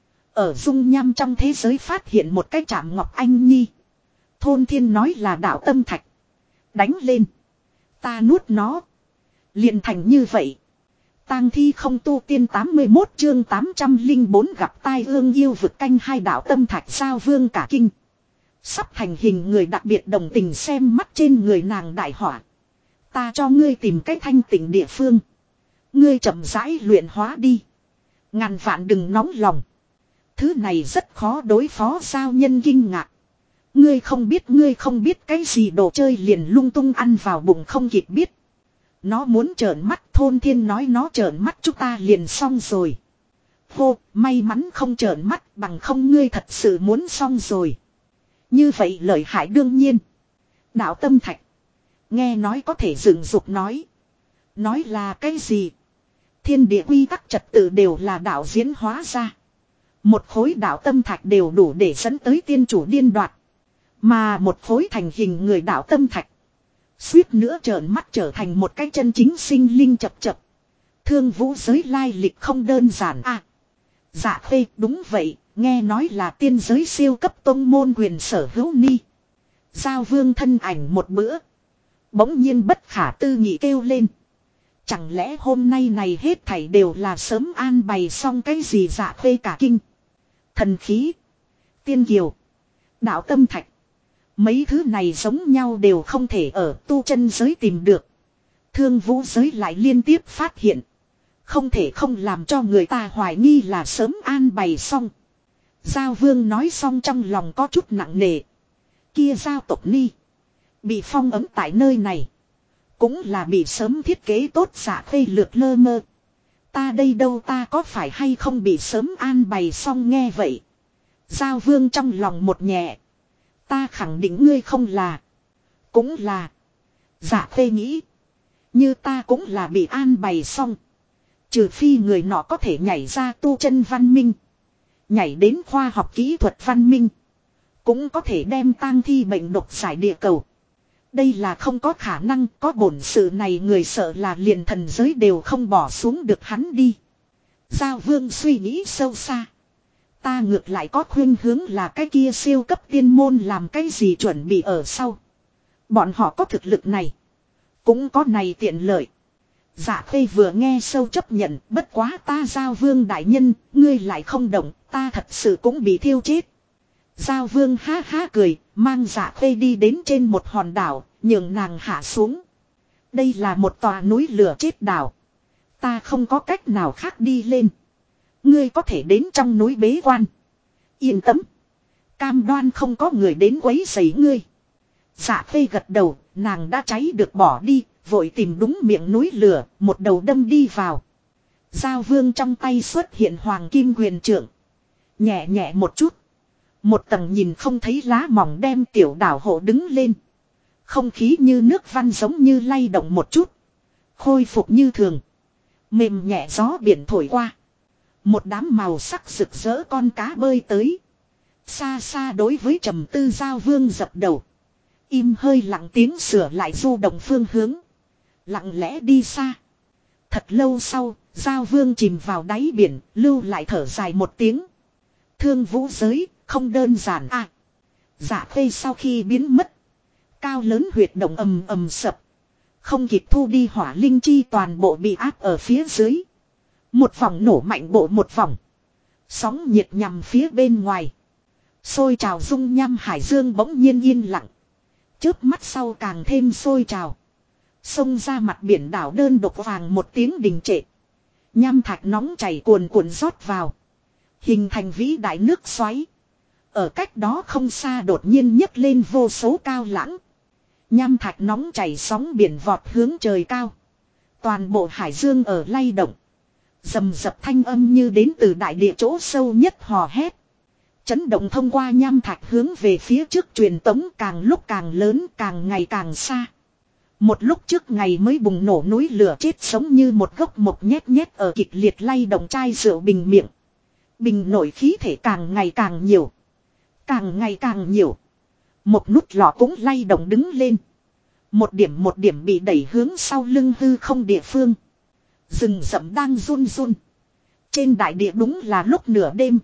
Speaker 1: Ở dung nham trong thế giới phát hiện một cái trạm ngọc anh nhi. Thôn thiên nói là đạo tâm thạch. Đánh lên. Ta nuốt nó. Liền thành như vậy. Tang thi không tu tiên 81 chương 804 gặp tai ương yêu vực canh hai đạo tâm thạch. Giao Vương cả kinh. Sắp thành hình người đặc biệt đồng tình xem mắt trên người nàng đại hỏa. Ta cho ngươi tìm cách thanh tịnh địa phương. Ngươi chậm rãi luyện hóa đi. Ngàn vạn đừng nóng lòng. Thứ này rất khó đối phó. Giao Nhân kinh ngạc. Ngươi không biết cái gì đồ chơi liền lung tung ăn vào bụng không kịp biết. Nó muốn trợn mắt. Thôn thiên nói nó trợn mắt chúng ta liền xong rồi. Hô, may mắn không trợn mắt bằng không ngươi thật sự muốn xong rồi. Như vậy lợi hại đương nhiên. Đạo tâm thạch. Nghe nói có thể dựng dục nói. Nói là cái gì? Thiên địa quy tắc trật tự đều là đạo diễn hóa ra. Một khối đạo tâm thạch đều đủ để dẫn tới tiên chủ điên đoạt. Mà một khối thành hình người đạo tâm thạch. Suýt nữa trợn mắt trở thành một cái chân chính sinh linh chập chập. Thương vũ giới lai lịch không đơn giản à. Dạ Khê đúng vậy. Nghe nói là tiên giới siêu cấp tông môn quyền sở hữu ni. Giao Vương thân ảnh một bữa. Bỗng nhiên bất khả tư nghị kêu lên. Chẳng lẽ hôm nay này hết thảy đều là sớm an bày xong cái gì. Dạ Khê cả kinh. Thần khí. Tiên kiều. Đạo tâm thạch. Mấy thứ này giống nhau đều không thể ở tu chân giới tìm được. Thương vũ giới lại liên tiếp phát hiện. Không thể không làm cho người ta hoài nghi là sớm an bày xong. Giao Vương nói xong trong lòng có chút nặng nề. Kia giao tộc ni. Bị phong ấm tại nơi này. Cũng là bị sớm thiết kế tốt. Dạ Khê lược lơ mơ. Ta đây đâu ta có phải hay không bị sớm an bày xong nghe vậy. Giao Vương trong lòng một nhẹ. Ta khẳng định ngươi không là. Cũng là. Dạ Khê nghĩ. Như ta cũng là bị an bày xong. Trừ phi người nọ có thể nhảy ra tu chân văn minh. Nhảy đến khoa học kỹ thuật văn minh. Cũng có thể đem tang thi bệnh độc giải địa cầu. Đây là không có khả năng. Có bổn sự này người sợ là liền thần giới đều không bỏ xuống được hắn đi. Giao Vương suy nghĩ sâu xa. Ta ngược lại có khuyên hướng là cái kia siêu cấp tiên môn làm cái gì chuẩn bị ở sau. Bọn họ có thực lực này. Cũng có này tiện lợi. Dạ Khê vừa nghe sâu chấp nhận. Bất quá ta Giao Vương đại nhân. Ngươi lại không động. Ta thật sự cũng bị thiêu chết. Giao Vương ha ha cười. Mang Dạ Khê đi đến trên một hòn đảo. Nhường nàng hạ xuống. Đây là một tòa núi lửa chết đảo. Ta không có cách nào khác đi lên. Ngươi có thể đến trong núi bế quan. Yên tâm. Cam đoan không có người đến quấy rầy ngươi. Dạ Khê gật đầu. Nàng đã cháy được bỏ đi. Vội tìm đúng miệng núi lửa. Một đầu đâm đi vào. Giao Vương trong tay xuất hiện hoàng kim quyền trượng. Nhẹ nhẹ một chút. Một tầng nhìn không thấy lá mỏng đem tiểu đảo hộ đứng lên. Không khí như nước văn giống như lay động một chút. Khôi phục như thường. Mềm nhẹ gió biển thổi qua. Một đám màu sắc rực rỡ con cá bơi tới. Xa xa đối với trầm tư Giao Vương dập đầu. Im hơi lặng tiếng sửa lại du động phương hướng. Lặng lẽ đi xa. Thật lâu sau, Giao Vương chìm vào đáy biển, lưu lại thở dài một tiếng. Thương vũ giới, không đơn giản à. Dạ Khê sau khi biến mất. Cao lớn huyệt động ầm ầm sập. Không kịp thu đi hỏa linh chi toàn bộ bị áp ở phía dưới. Một vòng nổ mạnh bộ một vòng. Sóng nhiệt nhằm phía bên ngoài. Sôi trào dung nham hải dương bỗng nhiên yên lặng. Chớp mắt sau càng thêm sôi trào. Xông ra mặt biển đảo đơn độc vàng một tiếng đình trệ. Nham thạch nóng chảy cuồn cuộn rót vào. Hình thành vĩ đại nước xoáy. Ở cách đó không xa đột nhiên nhấc lên vô số cao lãng. Nham thạch nóng chảy sóng biển vọt hướng trời cao. Toàn bộ hải dương ở lay động. Rầm rập thanh âm như đến từ đại địa chỗ sâu nhất hò hét. Chấn động thông qua nham thạch hướng về phía trước truyền tống càng lúc càng lớn, càng ngày càng xa. Một lúc trước ngày mới bùng nổ núi lửa chết sống như một gốc mộc nhét nhét ở kịch liệt lay động chai rượu bình miệng. Bình nổi khí thể càng ngày càng nhiều. Càng ngày càng nhiều. Một nút lọ cũng lay động đứng lên. Một điểm bị đẩy hướng sau lưng hư không địa phương. Rừng rậm đang run run. Trên đại địa đúng là lúc nửa đêm.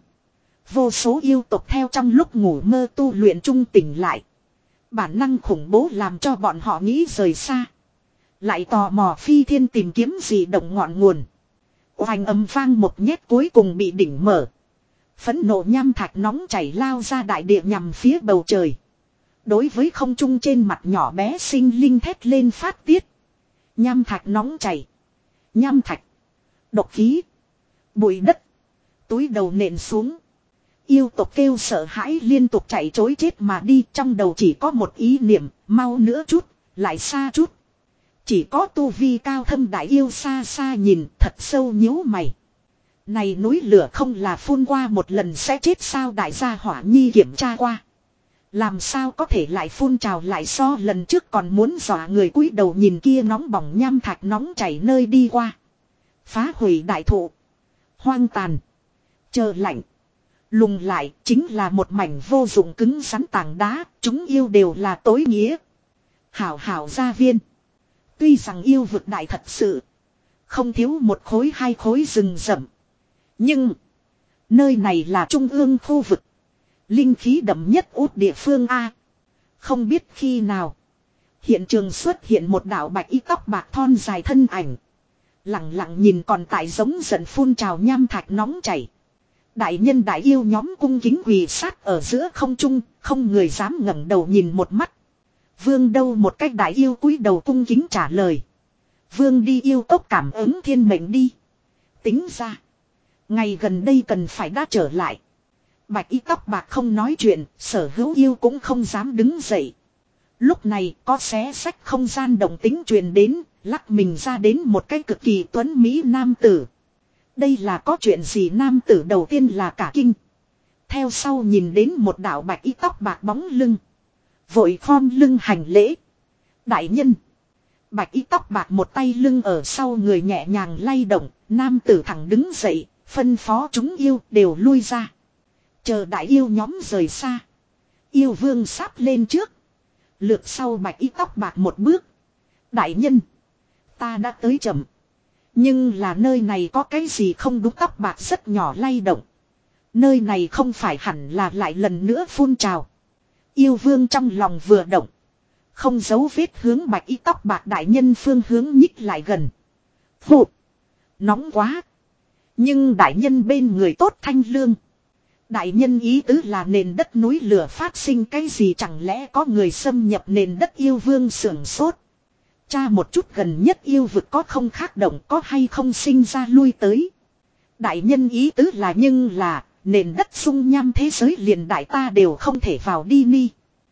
Speaker 1: Vô số yêu tộc theo trong lúc ngủ mơ tu luyện trung tỉnh lại. Bản năng khủng bố làm cho bọn họ nghĩ rời xa. Lại tò mò phi thiên tìm kiếm gì động ngọn nguồn. Oanh âm vang một nhét cuối cùng bị đỉnh mở. Phẫn nộ nham thạch nóng chảy lao ra đại địa nhằm phía bầu trời. Đối với không trung trên mặt nhỏ bé sinh linh thét lên phát tiết. Nham thạch nóng chảy. Nham thạch. Độc khí. Bụi đất. Túi đầu nện xuống. Yêu tộc kêu sợ hãi liên tục chạy trối chết mà đi, trong đầu chỉ có một ý niệm, mau nữa chút, lại xa chút. Chỉ có tu vi cao thâm đại yêu xa xa nhìn, thật sâu nhíu mày. Này núi lửa không là phun qua một lần sẽ chết sao, đại gia Hỏa Nhi kiểm tra qua. Làm sao có thể lại phun trào lại so lần trước còn muốn dọa người, cúi đầu nhìn kia nóng bỏng nham thạch nóng chảy nơi đi qua. Phá hủy đại thụ. Hoang tàn. Chờ lạnh. Lùng lại chính là một mảnh vô dụng cứng rắn tảng đá, chúng yêu đều là tối nghĩa. Hảo hảo gia viên. Tuy rằng yêu vực đại thật sự. Không thiếu một khối hai khối rừng rậm. Nhưng. Nơi này là trung ương khu vực. Linh khí đậm nhất út địa phương A. Không biết khi nào. Hiện trường xuất hiện một đạo bạch y tóc bạc thon dài thân ảnh. Lặng lặng nhìn còn tại giống giận phun trào nham thạch nóng chảy. Đại nhân đại yêu nhóm cung kính quỳ sát ở giữa không trung, không người dám ngẩng đầu nhìn một mắt. Vương đâu một cách đại yêu cúi đầu cung kính trả lời. Vương đi yêu tốc cảm ứng thiên mệnh đi. Tính ra. Ngày gần đây cần phải đã trở lại. Bạch y tóc bạc không nói chuyện, sở hữu yêu cũng không dám đứng dậy. Lúc này có xé sách không gian động tính truyền đến, lắc mình ra đến một cái cực kỳ tuấn mỹ nam tử. Đây là có chuyện gì, nam tử đầu tiên là cả kinh. Theo sau nhìn đến một đạo bạch y tóc bạc bóng lưng. Vội khom lưng hành lễ. Đại nhân. Bạch y tóc bạc một tay lưng ở sau người nhẹ nhàng lay động. Nam tử thẳng đứng dậy. Phân phó chúng yêu đều lui ra. Chờ đại yêu nhóm rời xa. Yêu vương sắp lên trước. Lược sau bạch y tóc bạc một bước. Đại nhân. Ta đã tới chậm. Nhưng là nơi này có cái gì không đúng, tóc bạc rất nhỏ lay động. Nơi này không phải hẳn là lại lần nữa phun trào. Yêu vương trong lòng vừa động. Không giấu vết hướng bạch y tóc bạc đại nhân phương hướng nhích lại gần. Hụt. Nóng quá. Nhưng đại nhân bên người tốt thanh lương. Đại nhân ý tứ là nền đất núi lửa phát sinh cái gì, chẳng lẽ có người xâm nhập nền đất, yêu vương sưởng sốt. Tra một chút gần nhất yêu vực có không khác động, có hay không sinh ra lui tới. Đại nhân ý tứ là nhưng là nền đất dung nham thế giới liền đại ta đều không thể vào đi ni.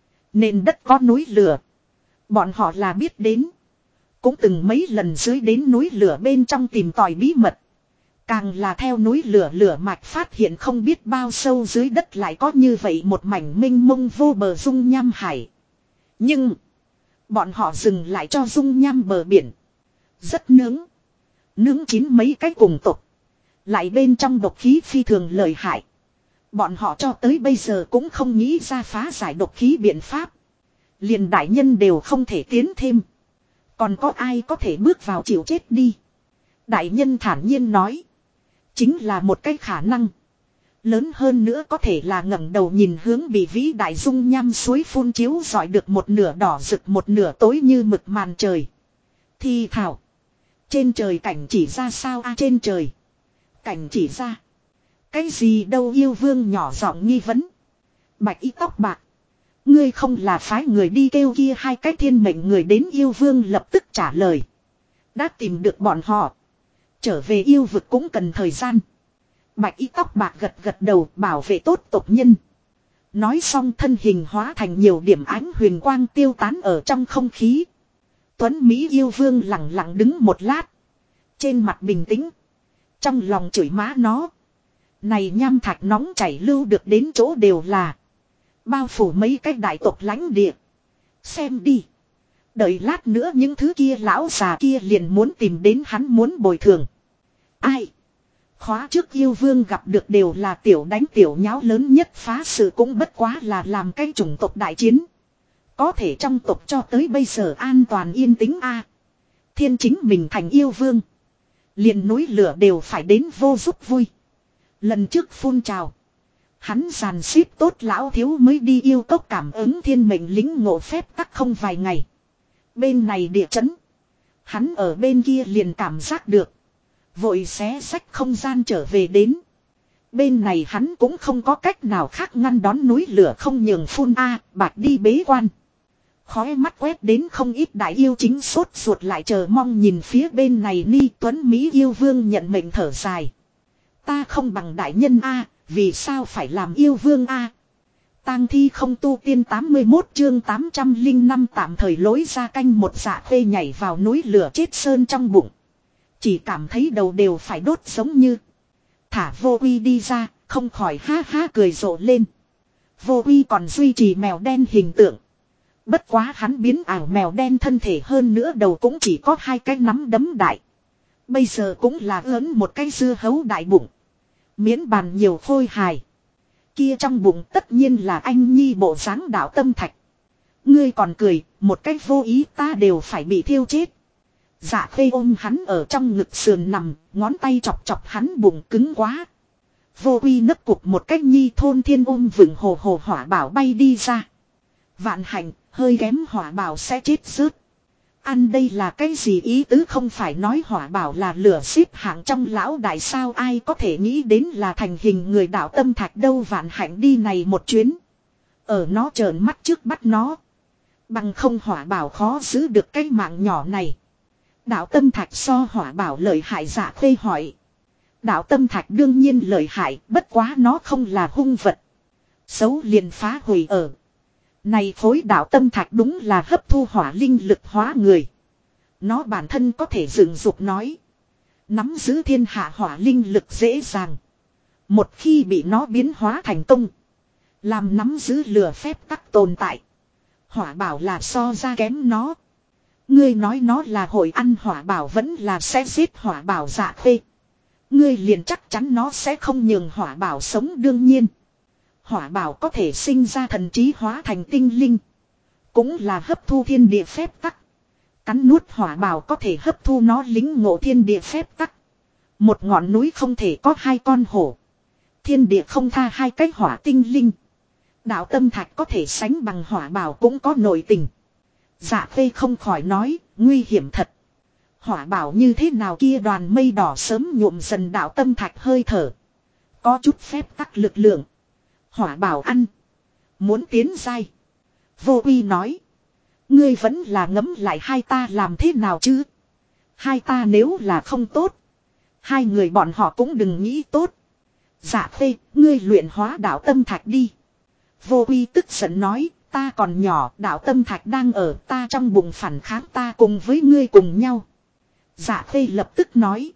Speaker 1: Nền đất có núi lửa. Bọn họ là biết đến. Cũng từng mấy lần dưới đến núi lửa bên trong tìm tòi bí mật. Càng là theo núi lửa lửa mạch phát hiện không biết bao sâu dưới đất lại có như vậy một mảnh mênh mông vô bờ dung nham hải. Nhưng bọn họ dừng lại cho dung nham bờ biển. Rất nướng. Nướng chín mấy cái cùng tục. Lại bên trong độc khí phi thường lợi hại. Bọn họ cho tới bây giờ cũng không nghĩ ra phá giải độc khí biện pháp. Liền đại nhân đều không thể tiến thêm. Còn có ai có thể bước vào chịu chết đi. Đại nhân thản nhiên nói. Chính là một cái khả năng. Lớn hơn nữa có thể là ngẩng đầu nhìn hướng bị vĩ đại dung nham suối phun chiếu rọi được một nửa đỏ rực một nửa tối như mực màn trời. Thi thảo. Trên trời cảnh chỉ ra sao a, trên trời. Cảnh chỉ ra. Cái gì đâu, yêu vương nhỏ giọng nghi vấn. Bạch y tóc bạc. Ngươi không là phái người đi kêu kia hai cái thiên mệnh người đến, yêu vương lập tức trả lời. Đã tìm được bọn họ. Trở về yêu vực cũng cần thời gian. Bạch y tóc bạc gật gật đầu, bảo vệ tốt tộc nhân. Nói xong thân hình hóa thành nhiều điểm ánh huyền quang tiêu tán ở trong không khí. Tuấn Mỹ yêu vương lặng lặng đứng một lát. Trên mặt bình tĩnh. Trong lòng chửi má nó. Này nham thạch nóng chảy lưu được đến chỗ đều là. Bao phủ mấy cái đại tộc lãnh địa. Xem đi. Đợi lát nữa những thứ kia lão già kia liền muốn tìm đến hắn muốn bồi thường. Ai? Khóa trước yêu vương gặp được đều là tiểu đánh tiểu nháo lớn nhất phá sự cũng bất quá là làm cái chủng tộc đại chiến. Có thể trong tộc cho tới bây giờ an toàn yên tĩnh a. Thiên chính mình thành yêu vương. Liền núi lửa đều phải đến vô giúp vui. Lần trước phun trào. Hắn dàn xếp tốt lão thiếu mới đi yêu cốc cảm ứng thiên mệnh lính ngộ phép tắc không vài ngày. Bên này địa chấn. Hắn ở bên kia liền cảm giác được. Vội xé sách không gian trở về đến. Bên này hắn cũng không có cách nào khác ngăn đón núi lửa không nhường phun bạch đi bế quan. Khói mắt quét đến không ít đại yêu chính sốt ruột lại chờ mong nhìn phía bên này Ni Tuấn Mỹ yêu vương nhận mệnh thở dài. Ta không bằng đại nhân vì sao phải làm yêu vương Tang thi không tu tiên 81 chương 805 tạm thời lối ra canh một dạ khê nhảy vào núi lửa chết sơn trong bụng. Chỉ cảm thấy đầu đều phải đốt giống như. Thả vô uy đi ra, không khỏi ha ha cười rộ lên. Vô uy còn duy trì mèo đen hình tượng. Bất quá hắn biến ảo mèo đen thân thể hơn nữa đầu cũng chỉ có 2 cái nắm đấm đại. Bây giờ cũng là lớn một cái dưa hấu đại bụng. Miễn bàn nhiều khôi hài. Kia trong bụng tất nhiên là anh nhi bộ dáng đạo tâm thạch. Ngươi còn cười, một cách vô ý ta đều phải bị thiêu chết. Dạ khê ôm hắn ở trong ngực sườn nằm, ngón tay chọc chọc hắn bụng cứng quá. Vô uy nấp cục một cách nhi thôn thiên ôm vừng hồ hồ hỏa bảo bay đi ra. Vạn hạnh, hơi kém hỏa bảo sẽ chết rớt. Ăn đây là cái gì ý tứ không phải nói hỏa bảo là lửa xếp hạng trong lão đại sao ai có thể nghĩ đến là thành hình người đạo tâm thạch đâu vạn hạnh đi này một chuyến. Ở nó trợn mắt trước bắt nó. Bằng không hỏa bảo khó giữ được cái mạng nhỏ này. Đạo tâm thạch so hỏa bảo lợi hại dạ khê hỏi. Đạo tâm thạch đương nhiên lợi hại bất quá nó không là hung vật. Xấu liền phá hủy ở. Này khối đạo tâm thạch đúng là hấp thu hỏa linh lực hóa người. Nó bản thân có thể dựng dục nói. Nắm giữ thiên hạ hỏa linh lực dễ dàng. Một khi bị nó biến hóa thành công. Làm nắm giữ lửa phép tắc tồn tại. Hỏa bảo là so ra kém nó. Ngươi nói nó là hội ăn hỏa bảo vẫn là sẽ giết hỏa bảo dạ khê. Ngươi liền chắc chắn nó sẽ không nhường hỏa bảo sống đương nhiên. Hỏa bảo có thể sinh ra thần trí hóa thành tinh linh. Cũng là hấp thu thiên địa phép tắc. Cắn nuốt hỏa bảo có thể hấp thu nó lính ngộ thiên địa phép tắc. Một ngọn núi không thể có 2 con hổ. Thiên địa không tha 2 cái hỏa tinh linh. Đạo tâm thạch có thể sánh bằng hỏa bảo cũng có nội tình. Dạ khê không khỏi nói, nguy hiểm thật. Hỏa bảo như thế nào kia đoàn mây đỏ sớm nhuộm dần đạo tâm thạch hơi thở. Có chút phép tắc lực lượng. Hỏa bảo ăn. Muốn tiến dai. Vô uy nói. Ngươi vẫn là ngấm lại hai ta làm thế nào chứ. Hai ta nếu là không tốt. 2 người bọn họ cũng đừng nghĩ tốt. Dạ khê, ngươi luyện hóa đạo tâm thạch đi. Vô uy tức giận nói. Ta còn nhỏ, đạo tâm thạch đang ở ta trong bụng phản kháng ta cùng với ngươi cùng nhau. Dạ khê lập tức nói.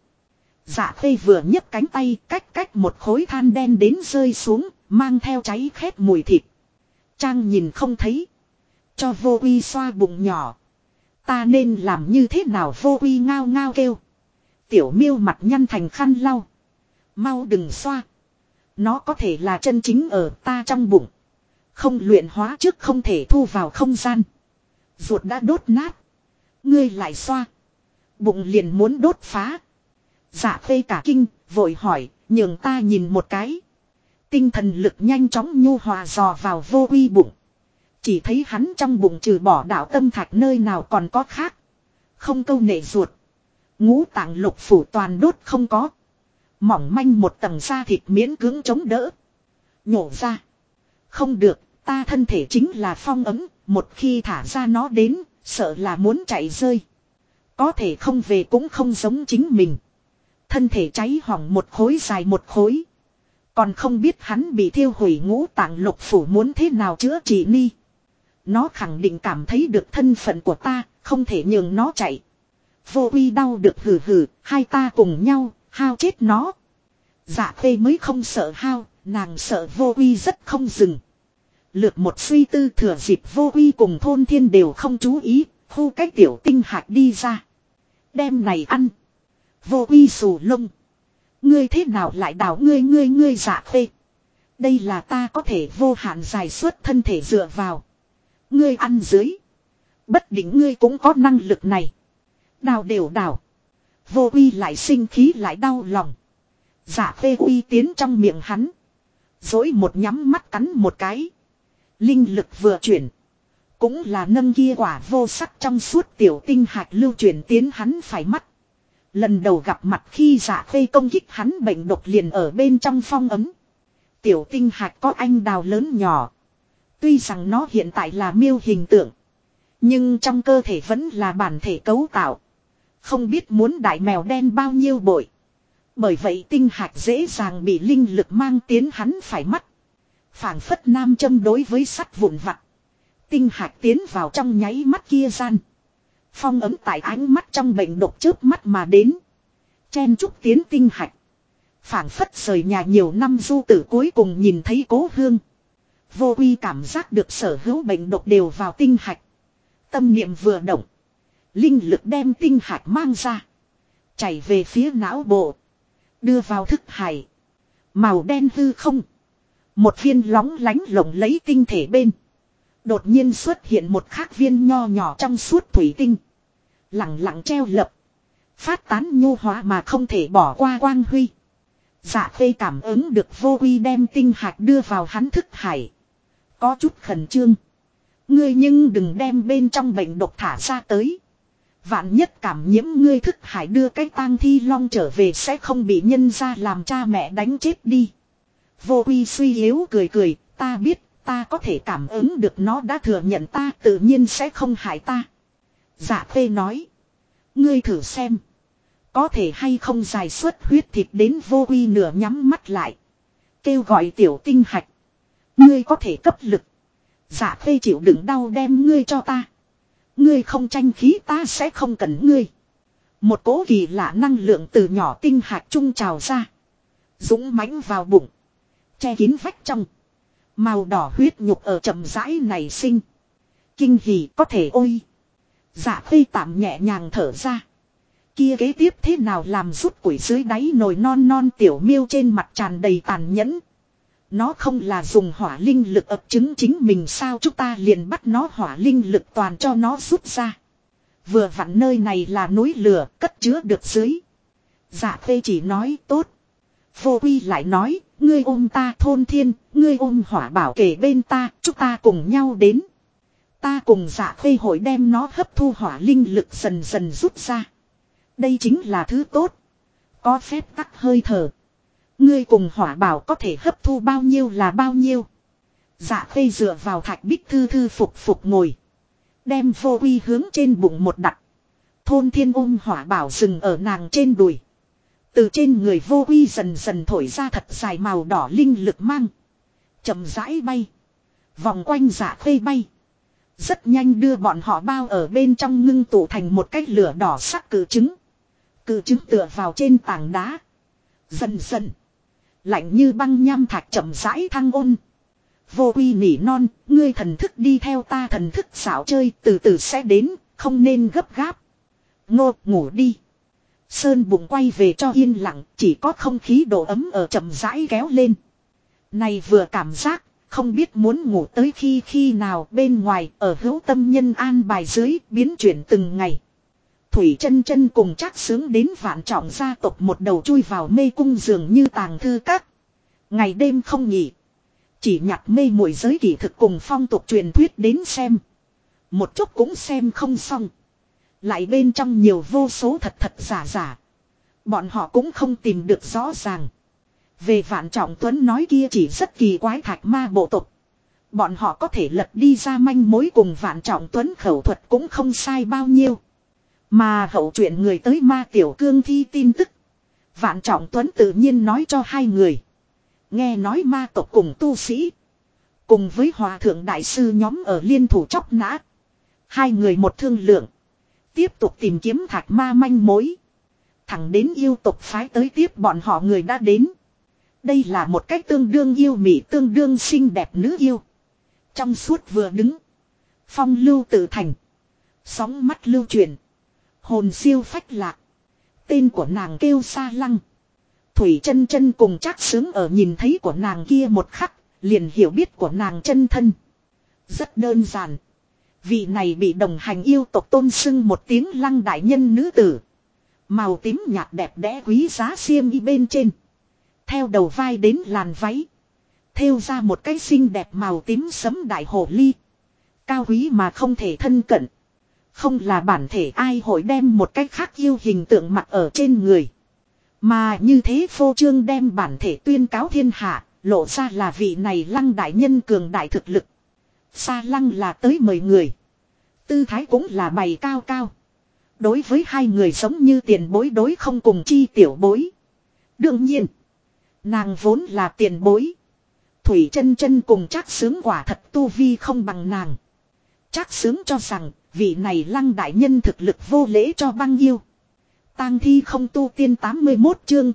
Speaker 1: Dạ khê vừa nhấc cánh tay cách một khối than đen đến rơi xuống, mang theo cháy khét mùi thịt. Trang nhìn không thấy. Cho vô uy xoa bụng nhỏ. Ta nên làm như thế nào vô uy ngao ngao kêu. Tiểu miêu mặt nhăn thành khăn lau. Mau đừng xoa. Nó có thể là chân chính ở ta trong bụng. Không luyện hóa trước không thể thu vào không gian. Ruột đã đốt nát. Ngươi lại xoa. Bụng liền muốn đốt phá. Dạ khê cả kinh, vội hỏi, nhường ta nhìn một cái. Tinh thần lực nhanh chóng nhu hòa dò vào vô uy bụng. Chỉ thấy hắn trong bụng trừ bỏ đạo tâm thạch nơi nào còn có khác. Không câu nệ ruột. Ngũ tạng lục phủ toàn đốt không có. Mỏng manh một tầng da thịt miễn cưỡng chống đỡ. Nhổ ra. Không được, ta thân thể chính là phong ấm, một khi thả ra nó đến, sợ là muốn chạy rơi. Có thể không về cũng không giống chính mình. Thân thể cháy hỏng một khối dài một khối. Còn không biết hắn bị thiêu hủy ngũ tạng lục phủ muốn thế nào chữa trị ni. Nó khẳng định cảm thấy được thân phận của ta, không thể nhường nó chạy. Vô uy đau được hừ hừ, hai ta cùng nhau, hao chết nó. Dạ Khê mới không sợ hao, nàng sợ Vô Uy rất không dừng. Lượt một suy tư thừa dịp Vô Uy cùng Thôn Thiên đều không chú ý, thu cái tiểu tinh hạt đi ra. Đem này ăn. Vô Uy xù lông. Ngươi thế nào lại đảo ngươi Dạ Khê. Đây là ta có thể vô hạn dài suốt thân thể dựa vào. Ngươi ăn dưới. Bất định ngươi cũng có năng lực này. Đào đều đào. Vô Uy lại sinh khí lại đau lòng. Dạ Khê uy tiến trong miệng hắn. Dối một nhắm mắt cắn một cái. Linh lực vừa chuyển. Cũng là nâng kia quả vô sắc trong suốt tiểu tinh hạt lưu chuyển tiến hắn phải mắt. Lần đầu gặp mặt khi Dạ Khê công kích hắn bệnh độc liền ở bên trong phong ấm. Tiểu tinh hạt có anh đào lớn nhỏ. Tuy rằng nó hiện tại là miêu hình tượng. Nhưng trong cơ thể vẫn là bản thể cấu tạo. Không biết muốn đại mèo đen bao nhiêu bội. Bởi vậy tinh hạt dễ dàng bị linh lực mang tiến hắn phải mắt. Phảng phất nam châm đối với sắt vụn vặt. Tinh hạt tiến vào trong nháy mắt kia gian. Phong ấm tại ánh mắt trong bệnh độc chớp mắt mà đến. Chen chúc tiến tinh hạt. Phảng phất rời nhà nhiều năm du tử cuối cùng nhìn thấy cố hương. Vô Uy cảm giác được sở hữu bệnh độc đều vào tinh hạt. Tâm niệm vừa động. Linh lực đem tinh hạt mang ra. Chảy về phía não bộ. Đưa vào thức hải. Màu đen hư không. Một viên lóng lánh lộng lấy tinh thể bên. Đột nhiên xuất hiện một khác viên nho nhỏ trong suốt thủy tinh. Lặng lặng treo lập. Phát tán nhu hóa mà không thể bỏ qua quang huy. Dạ Khê cảm ứng được Vô Uy đem tinh hạt đưa vào hắn thức hải. Có chút khẩn trương. Ngươi nhưng đừng đem bên trong bệnh độc thả ra tới. Vạn nhất cảm nhiễm ngươi thức hải đưa cái tang thi long trở về sẽ không bị nhân ra làm cha mẹ đánh chết đi. Vô Uy suy yếu cười cười, ta biết, ta có thể cảm ứng được nó đã thừa nhận ta tự nhiên sẽ không hại ta. Dạ Khê nói. Ngươi thử xem. Có thể hay không dài suốt huyết thịt đến Vô Uy nửa nhắm mắt lại. Kêu gọi tiểu tinh hạch. Ngươi có thể cấp lực. Dạ Khê chịu đựng đau đem ngươi cho ta. Ngươi không tranh khí ta sẽ không cần ngươi. Một cỗ kỳ lạ năng lượng từ nhỏ tinh hạt trung trào ra. Dũng mãnh vào bụng. Che kín vách trong. Màu đỏ huyết nhục ở chậm rãi nảy sinh. Kinh hỉ có thể ôi. Dạ Khê tạm nhẹ nhàng thở ra. Kia kế tiếp thế nào làm rút củi dưới đáy nồi non non tiểu miêu trên mặt tràn đầy tàn nhẫn. Nó không là dùng hỏa linh lực ập chứng chính mình sao chúng ta liền bắt nó hỏa linh lực toàn cho nó rút ra. Vừa vặn nơi này là núi lửa cất chứa được dưới. Dạ Khê chỉ nói tốt. Vô Uy lại nói, ngươi ôm ta Thôn Thiên, ngươi ôm hỏa bảo kể bên ta, chúng ta cùng nhau đến. Ta cùng Dạ Khê hội đem nó hấp thu hỏa linh lực dần dần rút ra. Đây chính là thứ tốt. Có phép tắc hơi thở. Ngươi cùng hỏa bảo có thể hấp thu bao nhiêu là bao nhiêu. Dạ Khê dựa vào thạch bích thư thư phục phục ngồi. Đem Vô Uy hướng trên bụng một đặt. Thôn Thiên ôm hỏa bảo dừng ở nàng trên đùi. Từ trên người Vô Uy dần dần thổi ra thật dài màu đỏ linh lực mang. Chậm rãi bay. Vòng quanh Dạ Khê bay. Rất nhanh đưa bọn họ bao ở bên trong ngưng tụ thành một cái lửa đỏ sắc cự trứng. Cự trứng tựa vào trên tảng đá. Dần dần. Lạnh như băng nham thạch chậm rãi thăng ôn. Vô Uy nỉ non, ngươi thần thức đi theo ta thần thức xảo chơi từ từ sẽ đến, không nên gấp gáp. Ngô, ngủ đi. Sơn bụng quay về cho yên lặng, chỉ có không khí độ ấm ở chậm rãi kéo lên. Này vừa cảm giác, không biết muốn ngủ tới khi nào bên ngoài ở hữu tâm nhân an bài dưới biến chuyển từng ngày. Thủy chân chân cùng Trác Sướng đến Vạn Trọng gia tộc một đầu chui vào mê cung dường như tàng thư các. Ngày đêm không nghỉ. Chỉ nhặt mê muội giới kỷ thực cùng phong tục truyền thuyết đến xem. Một chút cũng xem không xong. Lại bên trong nhiều vô số thật thật giả giả. Bọn họ cũng không tìm được rõ ràng. Về Vạn Trọng Tuấn nói kia chỉ rất kỳ quái thạch ma bộ tộc. Bọn họ có thể lật đi ra manh mối cùng Vạn Trọng Tuấn khẩu thuật cũng không sai bao nhiêu. Mà hậu chuyện người tới ma tiểu cương thi tin tức. Vạn Trọng Tuấn tự nhiên nói cho hai người. Nghe nói ma tộc cùng tu sĩ. Cùng với hòa thượng đại sư nhóm ở liên thủ chóc nã. Hai người một thương lượng. Tiếp tục tìm kiếm thạch ma manh mối. Thẳng đến yêu tộc phái tới tiếp bọn họ người đã đến. Đây là một cách tương đương yêu mị tương đương xinh đẹp nữ yêu. Trong suốt vừa đứng. Phong lưu tự thành. Sóng mắt lưu chuyển. Hồn siêu phách lạc. Tên của nàng kêu Sa Lăng. Thủy Chân Chân cùng Trác Sướng ở nhìn thấy của nàng kia một khắc, liền hiểu biết của nàng chân thân. Rất đơn giản. Vị này bị đồng hành yêu tộc tôn xưng một tiếng Lăng đại nhân nữ tử. Màu tím nhạt đẹp đẽ quý giá xiêm y bên trên. Theo đầu vai đến làn váy. Thêu ra một cái xinh đẹp màu tím sẫm đại hồ ly. Cao quý mà không thể thân cận. Không là bản thể ai hội đem một cái khác yêu hình tượng mặc ở trên người. Mà như thế phô trương đem bản thể tuyên cáo thiên hạ, lộ ra là vị này Lăng đại nhân cường đại thực lực. Sa Lăng là tới mời người. Tư thái cũng là bày cao cao. Đối với hai người giống như tiền bối đối không cùng chi tiểu bối. Đương nhiên, nàng vốn là tiền bối. Thủy Chân Chân cùng Trác Sướng quả thật tu vi không bằng nàng. Trác Sướng cho rằng vị này Lăng đại nhân thực lực vô lễ cho băng yêu. Tang thi không tu tiên 81 chương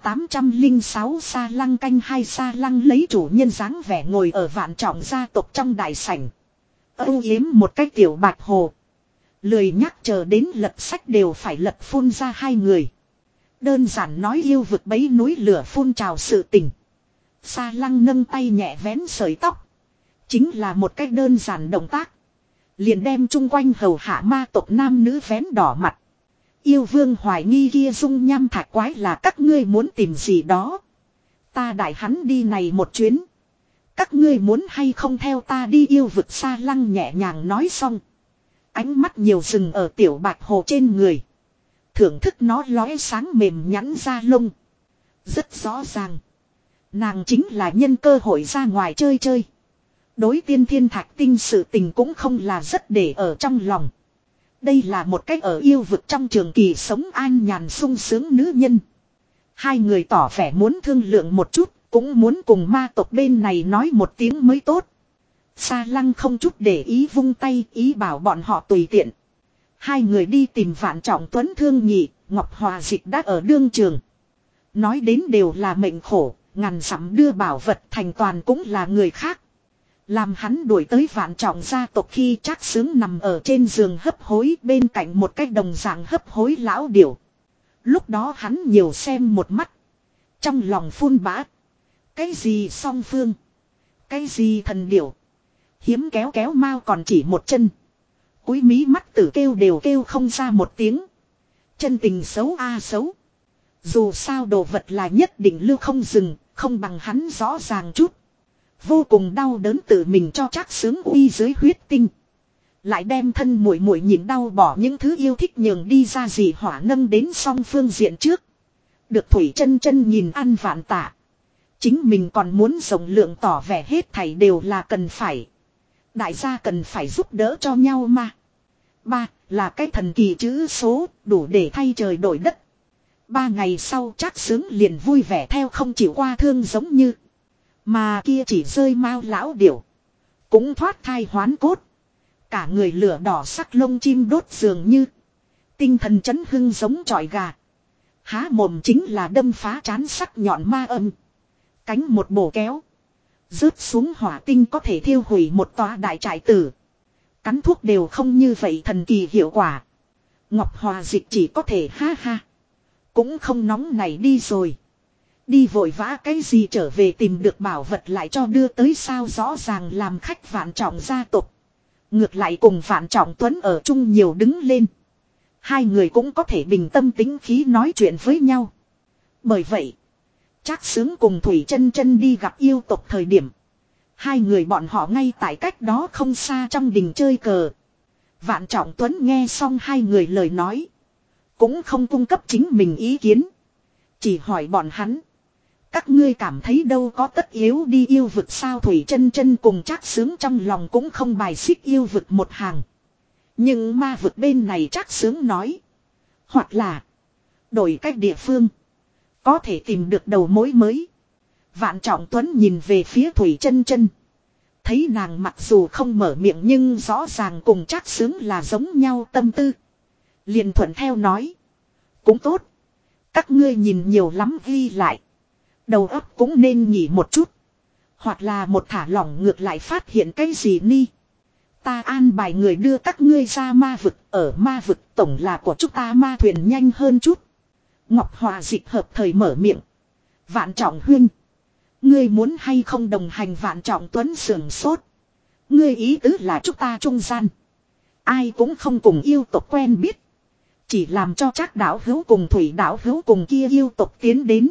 Speaker 1: 806 Sa Lăng canh hai. Sa Lăng lấy chủ nhân dáng vẻ ngồi ở Vạn Trọng gia tộc trong đại sảnh. Âu yếm một cái tiểu bạch hồ. Lười nhắc chờ đến lật sách đều phải lật phun ra hai người. Đơn giản nói yêu vực bấy núi lửa phun trào sự tình. Sa Lăng nâng tay nhẹ vén sợi tóc. Chính là một cách đơn giản động tác. Liền đem chung quanh hầu hạ ma tộc nam nữ vén đỏ mặt. Yêu vương hoài nghi kia dung nham thạch quái là các ngươi muốn tìm gì đó. Ta đại hắn đi này một chuyến. Các ngươi muốn hay không theo ta đi yêu vực. Sa Lăng nhẹ nhàng nói xong. Ánh mắt nhiều dừng ở tiểu bạch hồ trên người. Thưởng thức nó lóe sáng mềm nhẵn da lông. Rất rõ ràng. Nàng chính là nhân cơ hội ra ngoài chơi chơi. Đối tiên thiên thạch tinh sự tình cũng không là rất để ở trong lòng. Đây là một cách ở yêu vực trong trường kỳ sống an nhàn sung sướng nữ nhân. Hai người tỏ vẻ muốn thương lượng một chút, cũng muốn cùng ma tộc bên này nói một tiếng mới tốt. Sa Lăng không chút để ý vung tay ý bảo bọn họ tùy tiện. Hai người đi tìm Vạn Trọng Tuấn thương nhị, Ngọc Hòa Dịch đã ở đương trường. Nói đến đều là mệnh khổ, ngàn dặm đưa bảo vật thành toàn cũng là người khác. Làm hắn đuổi tới Vạn Trọng gia tộc khi Trác Sướng nằm ở trên giường hấp hối bên cạnh một cái đồng dạng hấp hối lão điểu. Lúc đó hắn nhiều xem một mắt. Trong lòng phun bã. Cái gì song phương? Cái gì thần điểu? Hiếm kéo kéo mau còn chỉ một chân. Cúi mí mắt tử kêu đều kêu không ra một tiếng. Chân tình xấu a xấu. Dù sao đồ vật là nhất định lưu không dừng, không bằng hắn rõ ràng chút. Vô cùng đau đớn tự mình cho Trác Sướng uy dưới huyết tinh. Lại đem thân muội muội nhịn đau bỏ những thứ yêu thích nhường đi ra gì hỏa nâng đến song phương diện trước. Được Thủy Chân Chân nhìn ăn vạn tạ. Chính mình còn muốn rộng lượng tỏ vẻ hết thảy đều là cần phải. Đại gia cần phải giúp đỡ cho nhau mà. Ba là cái thần kỳ chữ số đủ để thay trời đổi đất. 3 ngày sau Trác Sướng liền vui vẻ theo không chịu qua thương giống như. Mà kia chỉ rơi mau lão điểu. Cũng thoát thai hoán cốt. Cả người lửa đỏ sắc lông chim đốt dường như. Tinh thần chấn hưng giống chọi gà. Há mồm chính là đâm phá trán sắc nhọn ma âm. Cánh một bổ kéo. Rớt xuống hỏa tinh có thể thiêu hủy một tòa đại trại tử. Cắn thuốc đều không như vậy thần kỳ hiệu quả. Ngọc Hòa Dịch chỉ có thể ha ha. Cũng không nóng này đi rồi. Đi vội vã cái gì trở về tìm được bảo vật lại cho đưa tới sao rõ ràng làm khách Vạn Trọng gia tộc. Ngược lại cùng Vạn Trọng Tuấn ở chung nhiều đứng lên. Hai người cũng có thể bình tâm tính khí nói chuyện với nhau. Bởi vậy, Trác Sướng cùng Thủy Chân Chân đi gặp yêu tộc thời điểm. Hai người bọn họ ngay tại cách đó không xa trong đình chơi cờ. Vạn Trọng Tuấn nghe xong hai người lời nói. Cũng không cung cấp chính mình ý kiến. Chỉ hỏi bọn hắn. Các ngươi cảm thấy đâu có tất yếu đi yêu vực sao? Thủy Chân Chân cùng Trác Sướng trong lòng cũng không bài xích yêu vực một hàng. Nhưng ma vực bên này Trác Sướng nói. Hoặc là đổi cách địa phương. Có thể tìm được đầu mối mới. Vạn Trọng Tuấn nhìn về phía Thủy Chân Chân. Thấy nàng mặc dù không mở miệng nhưng rõ ràng cùng Trác Sướng là giống nhau tâm tư. Liền thuận theo nói. Cũng tốt. Các ngươi nhìn nhiều lắm ghi lại. Đầu óc cũng nên nghỉ một chút. Hoặc là một thả lỏng ngược lại phát hiện cái gì ni. Ta an bài người đưa các ngươi ra ma vực. Ở ma vực tổng là của chúng ta ma thuyền nhanh hơn chút. Ngọc Hòa dịch hợp thời mở miệng. Vạn Trọng Huynh. Ngươi muốn hay không đồng hành? Vạn Trọng Tuấn sườn sốt. Ngươi ý tứ là chúng ta trung gian. Ai cũng không cùng yêu tộc quen biết. Chỉ làm cho Trác đạo hữu cùng Thủy đạo hữu cùng kia yêu tộc tiến đến.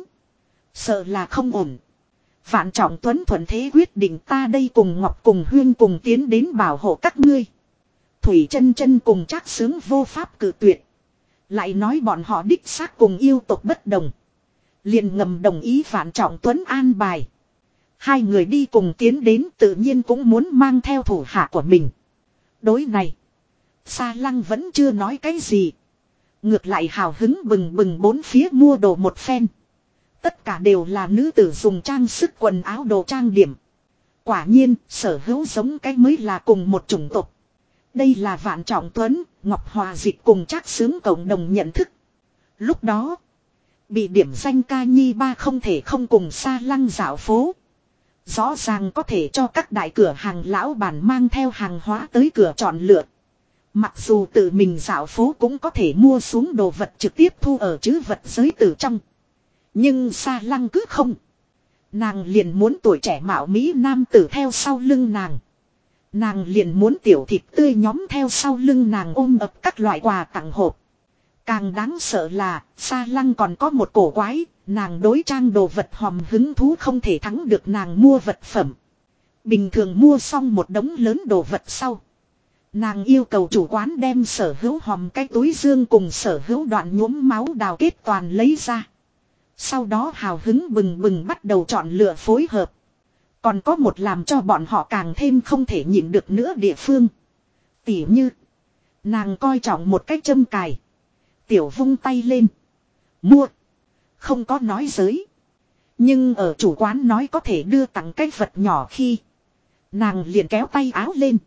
Speaker 1: Sợ là không ổn. Vạn Trọng Tuấn thuận thế quyết định, ta đây cùng Ngọc cùng Huyên cùng tiến đến bảo hộ các ngươi. Thủy chân chân cùng Trác Sướng vô pháp cự tuyệt. Lại nói bọn họ đích xác cùng yêu tộc bất đồng. Liền ngầm đồng ý Vạn Trọng Tuấn an bài. Hai người đi cùng tiến đến tự nhiên cũng muốn mang theo thủ hạ của mình. Đối này, Sa Lăng vẫn chưa nói cái gì. Ngược lại hào hứng bừng bừng bốn phía mua đồ một phen. Tất cả đều là nữ tử dùng trang sức quần áo đồ trang điểm. Quả nhiên, sở hữu giống cái mới là cùng một chủng tộc. Đây là Vạn Trọng Tuấn, Ngọc Hòa Dịch cùng Trác Sướng cộng đồng nhận thức. Lúc đó, bị điểm danh ca nhi ba không thể không cùng Sa Lăng dạo phố. Rõ ràng có thể cho các đại cửa hàng lão bản mang theo hàng hóa tới cửa chọn lựa. Mặc dù tự mình dạo phố cũng có thể mua xuống đồ vật trực tiếp thu ở trữ vật giới từ trong. Nhưng Sa Lăng cứ không. Nàng liền muốn tuổi trẻ mạo mỹ nam tử theo sau lưng nàng. Nàng liền muốn tiểu thịt tươi nhóm theo sau lưng nàng ôm ập các loại quà tặng hộp. Càng đáng sợ là Sa Lăng còn có một cổ quái. Nàng đối trang đồ vật hòm hứng thú không thể thắng được nàng mua vật phẩm. Bình thường mua xong một đống lớn đồ vật sau. Nàng yêu cầu chủ quán đem sở hữu hòm cái túi dương cùng sở hữu đoạn nhuốm máu đào kết toàn lấy ra. Sau đó hào hứng bừng bừng bắt đầu chọn lựa phối hợp. Còn có một làm cho bọn họ càng thêm không thể nhịn được nữa địa phương. Tỉ như, nàng coi trọng một cái châm cài. Tiểu vung tay lên. Mua. Không có nói giới. Nhưng ở chủ quán nói có thể đưa tặng cái vật nhỏ khi. Nàng liền kéo tay áo lên.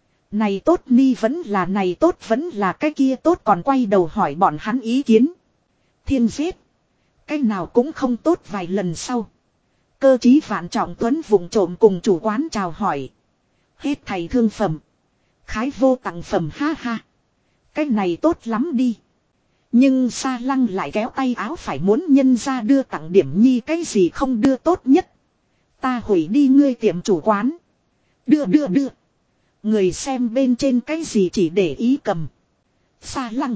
Speaker 1: Này tốt ni vẫn là này tốt vẫn là cái kia tốt, còn quay đầu hỏi bọn hắn ý kiến. Thiên giết. Cái nào cũng không tốt. Vài lần sau. Cơ chí Vạn Trọng Tuấn vùng trộm cùng chủ quán chào hỏi. Hết thầy thương phẩm. Khái vô tặng phẩm, ha ha. Cái này tốt lắm đi. Nhưng Sa Lăng lại kéo tay áo, phải muốn nhân ra đưa tặng điểm nhi cái gì không đưa tốt nhất. Ta hủy đi ngươi tiệm chủ quán. Đưa. Người xem bên trên cái gì chỉ để ý cầm. Sa Lăng.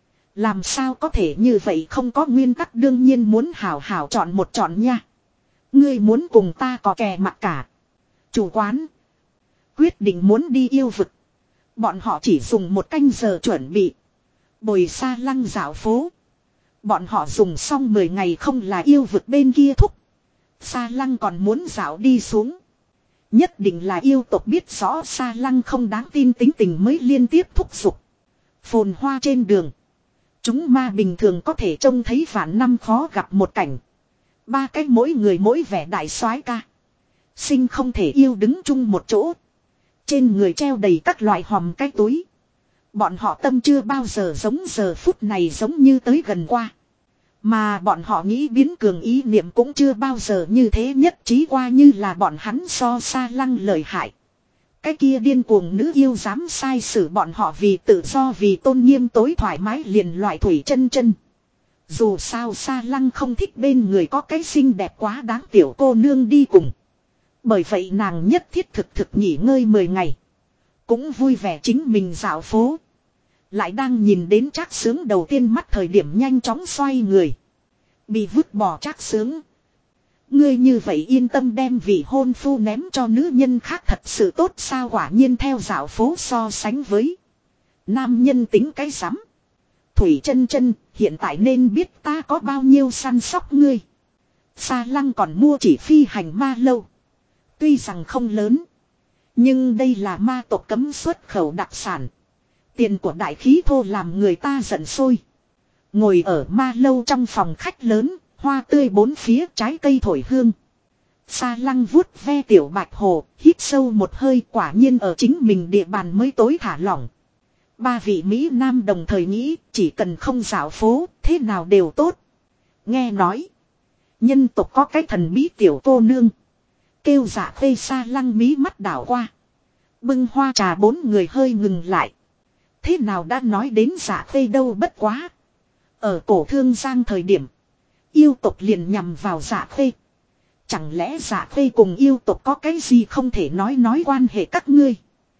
Speaker 1: Làm sao có thể như vậy, không có nguyên tắc, đương nhiên muốn hảo hảo chọn một chọn nha. Ngươi muốn cùng ta có kè mặt cả. Chủ quán quyết định muốn đi yêu vực. Bọn họ chỉ dùng 1 canh giờ chuẩn bị. Bồi Sa Lăng dạo phố. Bọn họ dùng xong 10 ngày không là yêu vực bên kia thúc. Sa Lăng còn muốn dạo đi xuống. Nhất định là yêu tộc biết rõ Sa Lăng không đáng tin tính tình mới liên tiếp thúc giục. Phồn hoa trên đường. Chúng ma bình thường có thể trông thấy vạn năm khó gặp một cảnh. 3 cái mỗi người mỗi vẻ đại soái ca. Sinh không thể yêu đứng chung một chỗ. Trên người treo đầy các loại hòm cái túi. Bọn họ tâm chưa bao giờ giống giờ phút này giống như tới gần qua. Mà bọn họ nghĩ biến cường ý niệm cũng chưa bao giờ như thế nhất trí qua, như là bọn hắn so Sa Lăng lợi hại. Cái kia điên cuồng nữ yêu dám sai xử bọn họ vì tự do vì tôn nghiêm tối thoải mái liền loại Thủy chân chân. Dù sao Sa Lăng không thích bên người có cái xinh đẹp quá đáng tiểu cô nương đi cùng. Bởi vậy nàng nhất thiết thực nghỉ ngơi 10 ngày. Cũng vui vẻ chính mình dạo phố. Lại đang nhìn đến Trác Sướng đầu tiên mắt thời điểm nhanh chóng xoay người. Bị vứt bỏ Trác Sướng. Ngươi như vậy yên tâm đem vị hôn phu ném cho nữ nhân khác thật sự tốt sao? Quả nhiên theo dạo phố so sánh với nam nhân tính cái rắm. Thủy chân chân, hiện tại nên biết ta có bao nhiêu săn sóc ngươi. Sa Lăng còn mua chỉ phi hành ma lâu. Tuy rằng không lớn, nhưng đây là ma tộc cấm xuất khẩu đặc sản. Tiền của đại khí thô làm người ta giận sôi. Ngồi ở ma lâu trong phòng khách lớn, hoa tươi bốn phía, trái cây thổi hương. Sa Lăng vuốt ve tiểu bạch hồ, hít sâu một hơi, quả nhiên ở chính mình địa bàn mới tối thả lỏng. 3 vị Mỹ Nam đồng thời nghĩ, chỉ cần không dạo phố, thế nào đều tốt. Nghe nói, Nhân tộc có cái thần bí tiểu cô nương. Kêu Dạ Khê. Sa Lăng mí mắt đảo qua. Bưng hoa trà bốn người hơi ngừng lại. Thế nào đã nói đến Dạ Khê đâu, bất quá. Ở cổ thương giang thời điểm. Yêu tộc liền nhằm vào Dạ Khê. Chẳng lẽ Dạ Khê cùng yêu tộc có cái gì không thể nói quan hệ các ngươi.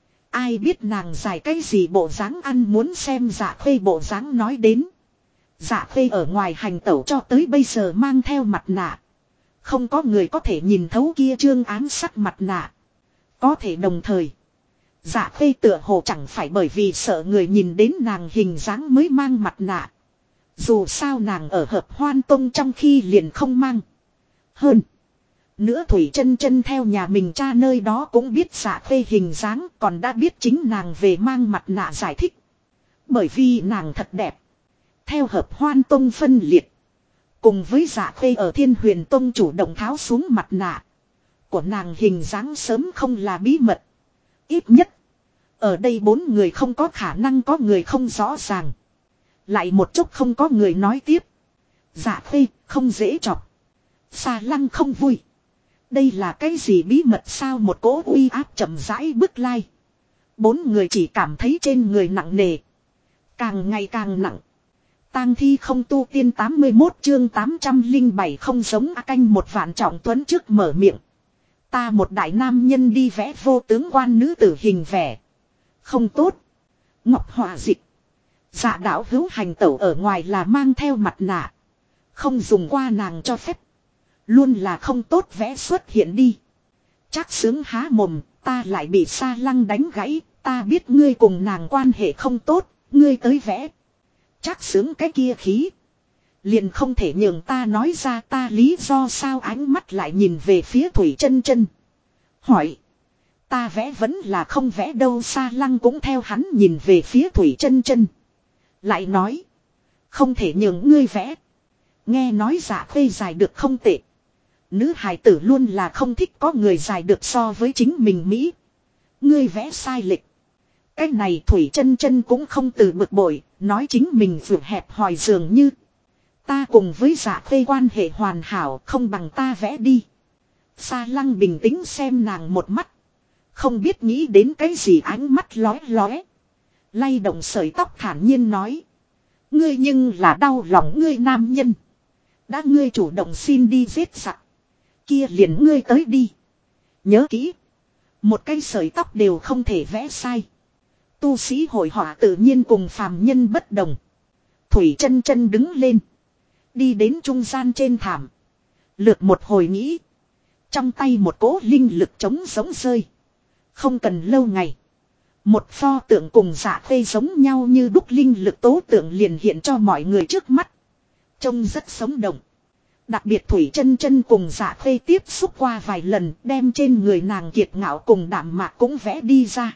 Speaker 1: Ai biết nàng giải cái gì bộ dáng, ăn muốn xem Dạ Khê bộ dáng nói đến. Dạ Khê ở ngoài hành tẩu cho tới bây giờ mang theo mặt nạ. Không có người có thể nhìn thấu kia trương ám sắc mặt nạ. Có thể đồng thời. Dạ Khê tựa hồ chẳng phải bởi vì sợ người nhìn đến nàng hình dáng mới mang mặt nạ. Dù sao nàng ở Hợp Hoan Tông trong khi liền không mang. Hơn nữa Thủy Chân Chân theo nhà mình cha nơi đó cũng biết Dạ Khê hình dáng, còn đã biết chính nàng về mang mặt nạ giải thích. Bởi vì nàng thật đẹp. Theo Hợp Hoan Tông phân liệt. Cùng với Dạ Khê ở Thiên Huyền Tông chủ động tháo xuống mặt nạ. Của nàng hình dáng sớm không là bí mật. Ít nhất. Ở đây bốn người không có khả năng có người không rõ ràng. Lại một chút không có người nói tiếp. Dạ Khê không dễ chọc. Sa Lăng không vui. Đây là cái gì bí mật sao, một cỗ uy áp chậm rãi bước lai. Bốn người chỉ cảm thấy trên người nặng nề. Càng ngày càng nặng. Tang thi không tu tiên 81 chương 807 không giống A Canh một vạn trọng tuấn trước mở miệng. Ta một đại nam nhân đi vẽ vô tướng quan nữ tử hình vẽ. Không tốt. Ngọc Họa Dịch. Dạ đạo hữu hành tẩu ở ngoài là mang theo mặt nạ. Không dùng qua nàng cho phép. Luôn là không tốt vẽ xuất hiện đi. Trác Sướng há mồm, ta lại bị Sa Lăng đánh gãy. Ta biết ngươi cùng nàng quan hệ không tốt, ngươi tới vẽ. Trác Sướng cái kia khí. Liền không thể nhường ta nói ra ta lý do sao, ánh mắt lại nhìn về phía Thủy Chân Chân. Hỏi. Ta vẽ vẫn là không vẽ đâu. Sa Lăng cũng theo hắn nhìn về phía Thủy Chân Chân. Lại nói. Không thể nhường ngươi vẽ. Nghe nói Dạ Khê dài được không tệ. Nữ hài tử luôn là không thích có người dài được so với chính mình Mỹ. Ngươi vẽ sai lệch. Cái này Thủy Chân Chân cũng không từ bực bội. Nói chính mình vừa hẹp hòi dường như. Ta cùng với Dạ Khê quan hệ hoàn hảo, không bằng ta vẽ đi. Sa Lăng bình tĩnh xem nàng một mắt. Không biết nghĩ đến cái gì, ánh mắt lóe lóe. Lay động sợi tóc thản nhiên nói. Ngươi nhưng là đau lòng ngươi nam nhân. Đã ngươi chủ động xin đi giết giặc. Kia liền ngươi tới đi. Nhớ kỹ. Một cây sợi tóc đều không thể vẽ sai. Tu sĩ hội họa tự nhiên cùng phàm nhân bất đồng. Thủy Chân Chân đứng lên. Đi đến trung gian trên thảm. Lượt một hồi nghĩ. Trong tay một cỗ linh lực trống giống rơi. Không cần lâu ngày. Một pho tượng cùng Dạ Khê giống nhau như đúc linh lực tố tượng liền hiện cho mọi người trước mắt. Trông rất sống động. Đặc biệt Thủy Chân Chân cùng Dạ Khê tiếp xúc qua vài lần, đem trên người nàng kiệt ngạo cùng đạm mạc cũng vẽ đi ra.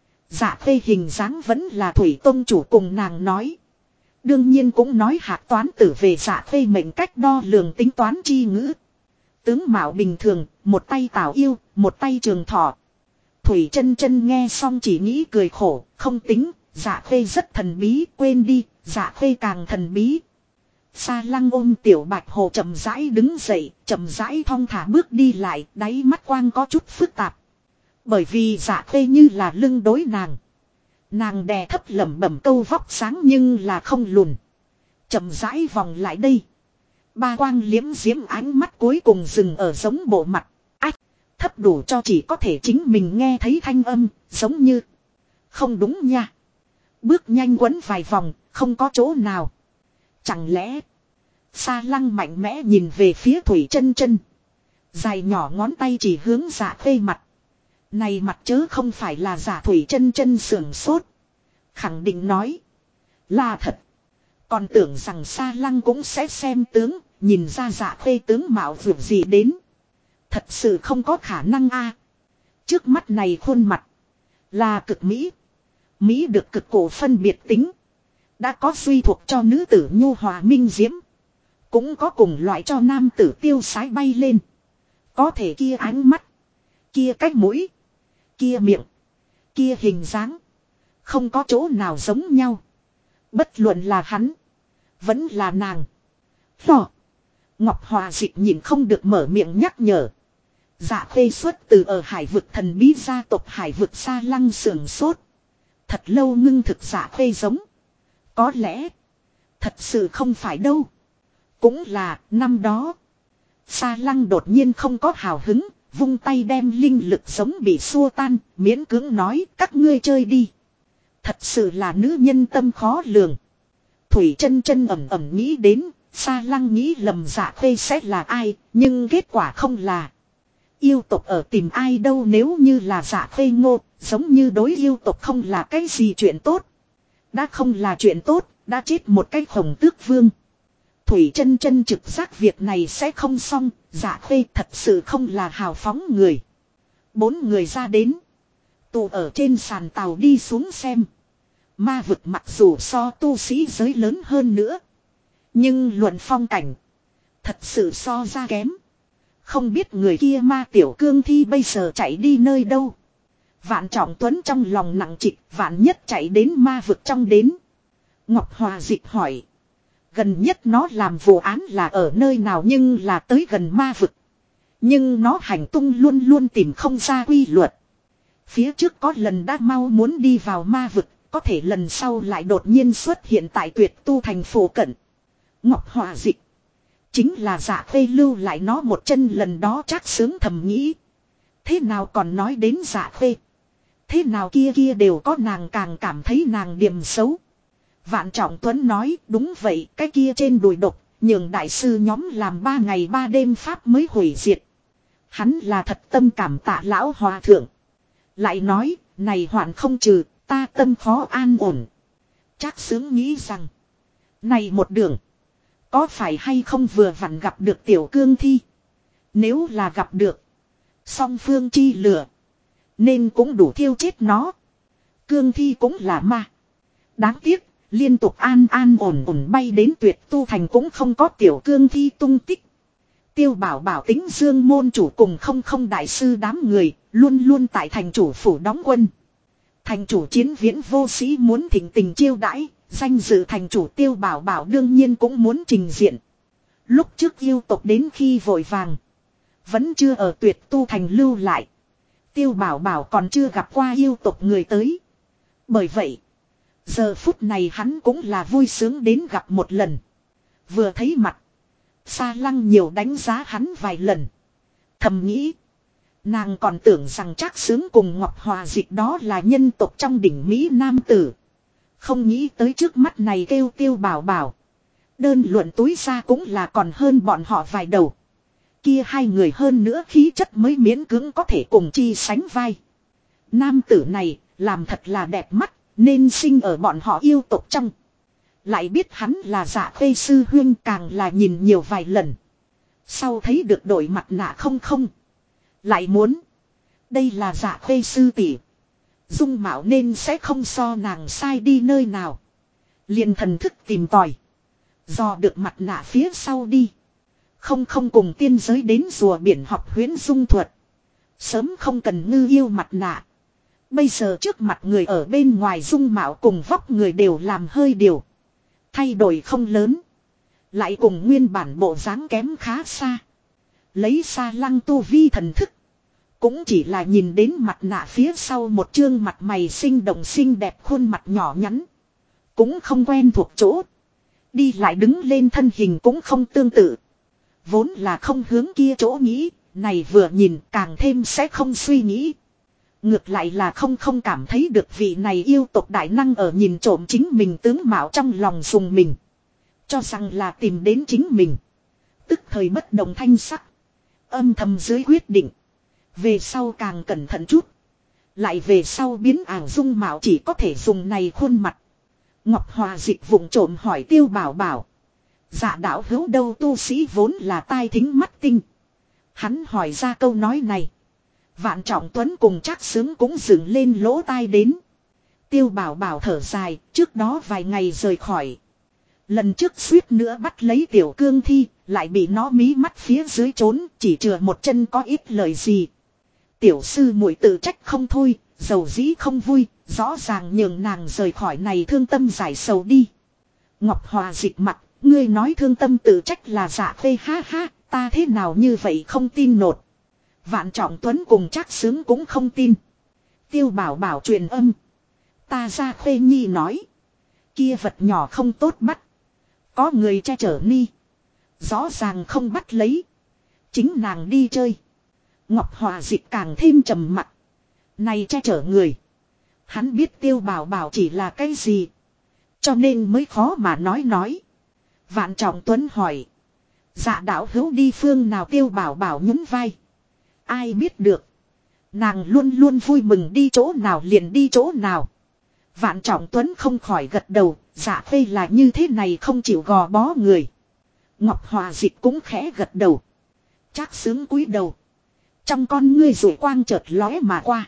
Speaker 1: Dạ Khê hình dáng vẫn là Thủy Tông chủ cùng nàng nói. Đương nhiên cũng nói hạc toán tử về Dạ Khê mệnh cách đo lường tính toán chi ngữ. Tướng mạo bình thường, một tay tảo yêu, một tay trường thọ. Thủy Chân Chân nghe xong chỉ nghĩ cười khổ, không tính, Dạ Khê rất thần bí, quên đi, Dạ Khê càng thần bí. Sa Lăng ôm Tiểu Bạch Hồ chậm rãi đứng dậy, chậm rãi thong thả bước đi lại, đáy mắt quang có chút phức tạp. Bởi vì Dạ Khê như là lưng đối nàng. Nàng đè thấp lẩm bẩm câu vóc sáng nhưng là không lùn. Chậm rãi vòng lại đây. Ba quang liếm diễm ánh mắt cuối cùng dừng ở giống bộ mặt. Ách, thấp đủ cho chỉ có thể chính mình nghe thấy thanh âm, giống như. Không đúng nha. Bước nhanh quấn vài vòng, không có chỗ nào. Chẳng lẽ. Sa Lăng mạnh mẽ nhìn về phía Thủy Chân Chân. Dài nhỏ ngón tay chỉ hướng Dạ Khê mặt. Này mặt chớ không phải là giả. Thủy Chân Chân sưởng sốt. Khẳng định nói. Là thật. Còn tưởng rằng Sa Lăng cũng sẽ xem tướng. Nhìn ra Dạ Khê tướng mạo vượt gì đến. Thật sự không có khả năng a. Trước mắt này khuôn mặt. Là cực Mỹ. Mỹ được cực cổ phân biệt tính. Đã có suy thuộc cho nữ tử nhu hòa minh diễm. Cũng có cùng loại cho nam tử tiêu sái bay lên. Có thể kia ánh mắt. Kia cách mũi. Kia miệng. Kia hình dáng. Không có chỗ nào giống nhau. Bất luận là hắn. Vẫn là nàng. Phò. Ngọc Hòa Dịch nhìn không được mở miệng nhắc nhở. Dạ Khê xuất từ ở hải vực thần bí gia tộc hải vực Sa Lăng sườn sốt. Thật lâu ngưng thực Dạ Khê giống. Có lẽ. Thật sự không phải đâu. Cũng là năm đó. Sa Lăng đột nhiên không có hào hứng. Vung tay đem linh lực giống bị xua tan. Miễn cưỡng nói các ngươi chơi đi. Thật sự là nữ nhân tâm khó lường. Thủy chân chân ẩm ẩm nghĩ đến. Sa Lăng nghĩ lầm Dạ Khê sẽ là ai. Nhưng kết quả không là. Yêu tộc ở tìm ai đâu, nếu như là Dạ Khê ngô. Giống như đối yêu tộc không là cái gì chuyện tốt. Đã không là chuyện tốt. Đã chết một cái Khổng Tước Vương. Thủy chân chân trực giác việc này sẽ không xong. Dạ Khê thật sự không là hào phóng người. 4 người ra đến. Tụ ở trên sàn tàu đi xuống xem. Ma vực mặc dù so tu sĩ giới lớn hơn nữa. Nhưng luận phong cảnh. Thật sự so ra kém. Không biết người kia ma tiểu cương thi bây giờ chạy đi nơi đâu. Vạn Trọng Tuấn trong lòng nặng trịch. Vạn nhất chạy đến ma vực trong đến. Ngọc Hòa Dịch hỏi. Gần nhất nó làm vụ án là ở nơi nào, nhưng là tới gần ma vực. Nhưng nó hành tung luôn luôn tìm không ra quy luật. Phía trước có lần đã mau muốn đi vào ma vực. Có thể lần sau lại đột nhiên xuất hiện tại Tuyệt Tu thành phố cận. Ngọc Hòa Dịch. Chính là Dạ Khê lưu lại nó một chân lần đó, chắc sướng thầm nghĩ. Thế nào còn nói đến Dạ Khê. Thế nào kia kia đều có nàng, càng cảm thấy nàng điểm xấu. Vạn Trọng Tuấn nói đúng vậy, cái kia trên đùi độc, nhường đại sư nhóm làm 3 ngày 3 đêm pháp mới hủy diệt. Hắn là thật tâm cảm tạ lão hòa thượng. Lại nói, này hoạn không trừ, ta tâm khó an ổn. Trác Sướng nghĩ rằng, này một đường, có phải hay không vừa vặn gặp được tiểu cương thi? Nếu là gặp được, song phương chi lửa, nên cũng đủ thiêu chết nó. Cương thi cũng là ma. Đáng tiếc, liên tục an ổn bay đến Tuyệt Tu thành cũng không có tiểu cương thi tung tích. Tiêu Bảo Bảo tính Dương môn chủ cùng không đại sư đám người, luôn luôn tại thành chủ phủ đóng quân. Thành chủ Chiến Viễn vô sĩ muốn thỉnh tình chiêu đãi, danh dự thành chủ Tiêu Bảo Bảo đương nhiên cũng muốn trình diện. Lúc trước yêu tộc đến khi vội vàng, vẫn chưa ở Tuyệt Tu thành lưu lại. Tiêu Bảo Bảo còn chưa gặp qua yêu tộc người tới. Bởi vậy, giờ phút này hắn cũng là vui sướng đến gặp một lần. Vừa thấy mặt, Sa Lăng nhiều đánh giá hắn vài lần. Thầm nghĩ, nàng còn tưởng rằng Trác Sướng cùng Ngọc Hòa Dịch đó là nhân tộc trong đỉnh Mỹ nam tử. Không nghĩ tới trước mắt này kêu Tiêu Bảo Bảo. Đơn luận túi ra cũng là còn hơn bọn họ vài đầu. Kia hai người hơn nữa khí chất mới miễn cưỡng có thể cùng chi sánh vai. Nam tử này làm thật là đẹp mắt, nên sinh ở bọn họ yêu tộc trong. Lại biết hắn là Dạ Khê sư huynh, càng là nhìn nhiều vài lần. Sau thấy được đổi mặt nạ không. Lại muốn. Đây là Dạ Khê sư tỷ. Dung mạo nên sẽ không so nàng sai đi nơi nào. Liền thần thức tìm tòi. Dò được mặt nạ phía sau đi. Không cùng tiên giới đến rùa biển học huyễn dung thuật. Sớm không cần ngư yêu mặt nạ. Bây giờ trước mặt người ở bên ngoài dung mạo cùng vóc người đều làm hơi điều. Thay đổi không lớn. Lại cùng nguyên bản bộ dáng kém khá xa. Lấy Sa Lăng tu vi thần thức. Cũng chỉ là nhìn đến mặt nạ phía sau một trương mặt mày xinh động xinh đẹp khuôn mặt nhỏ nhắn. Cũng không quen thuộc chỗ. Đi lại đứng lên thân hình cũng không tương tự. Vốn là không hướng kia chỗ nghĩ. Này vừa nhìn càng thêm sẽ không suy nghĩ. Ngược lại là không cảm thấy được vị này yêu tộc đại năng ở nhìn trộm chính mình tướng mạo trong lòng dùng mình. Cho rằng là tìm đến chính mình. Tức thời bất động thanh sắc. Âm thầm dưới quyết định. Về sau càng cẩn thận chút. Lại về sau biến ảo dung mạo chỉ có thể dùng này khuôn mặt. Ngọc Hòa Dịch vụng trộm hỏi Tiêu Bảo Bảo. Dạ đạo hữu đâu, tu sĩ vốn là tai thính mắt tinh. Hắn hỏi ra câu nói này. Vạn Trọng Tuấn cùng Trác Sướng cũng dựng lên lỗ tai đến. Tiêu Bảo Bảo thở dài, trước đó vài ngày rời khỏi. Lần trước suýt nữa bắt lấy tiểu cương thi, lại bị nó mí mắt phía dưới trốn, chỉ chừa một chân có ít lời gì. Tiểu sư muội tự trách không thôi, dầu dĩ không vui, rõ ràng nhường nàng rời khỏi này thương tâm giải sầu đi. Ngọc Hòa Dịch mặt, Ngươi nói thương tâm tự trách là dạ phê ha ha, ta thế nào như vậy không tin nột. Vạn Trọng Tuấn cùng Trác Sướng cũng không tin. Tiêu Bảo Bảo truyền âm. Ta ra Khê Nhi nói. Kia vật nhỏ không tốt bắt. Có người che chở ni. Rõ ràng không bắt lấy. Chính nàng đi chơi. Ngọc Hòa Dịch càng thêm trầm mặc. Này che chở người. Hắn biết Tiêu Bảo Bảo chỉ là cái gì. Cho nên mới khó mà nói. Vạn Trọng Tuấn hỏi. Dạ đạo hữu đi phương nào? Tiêu Bảo Bảo nhún vai. Ai biết được. Nàng luôn luôn vui mừng đi chỗ nào liền đi chỗ nào. Vạn Trọng Tuấn không khỏi gật đầu. Dạ phê là như thế này không chịu gò bó người. Ngọc Hòa Dịch cũng khẽ gật đầu. Trác Sướng cúi đầu. Trong con ngươi rủi quang chợt lóe mà qua.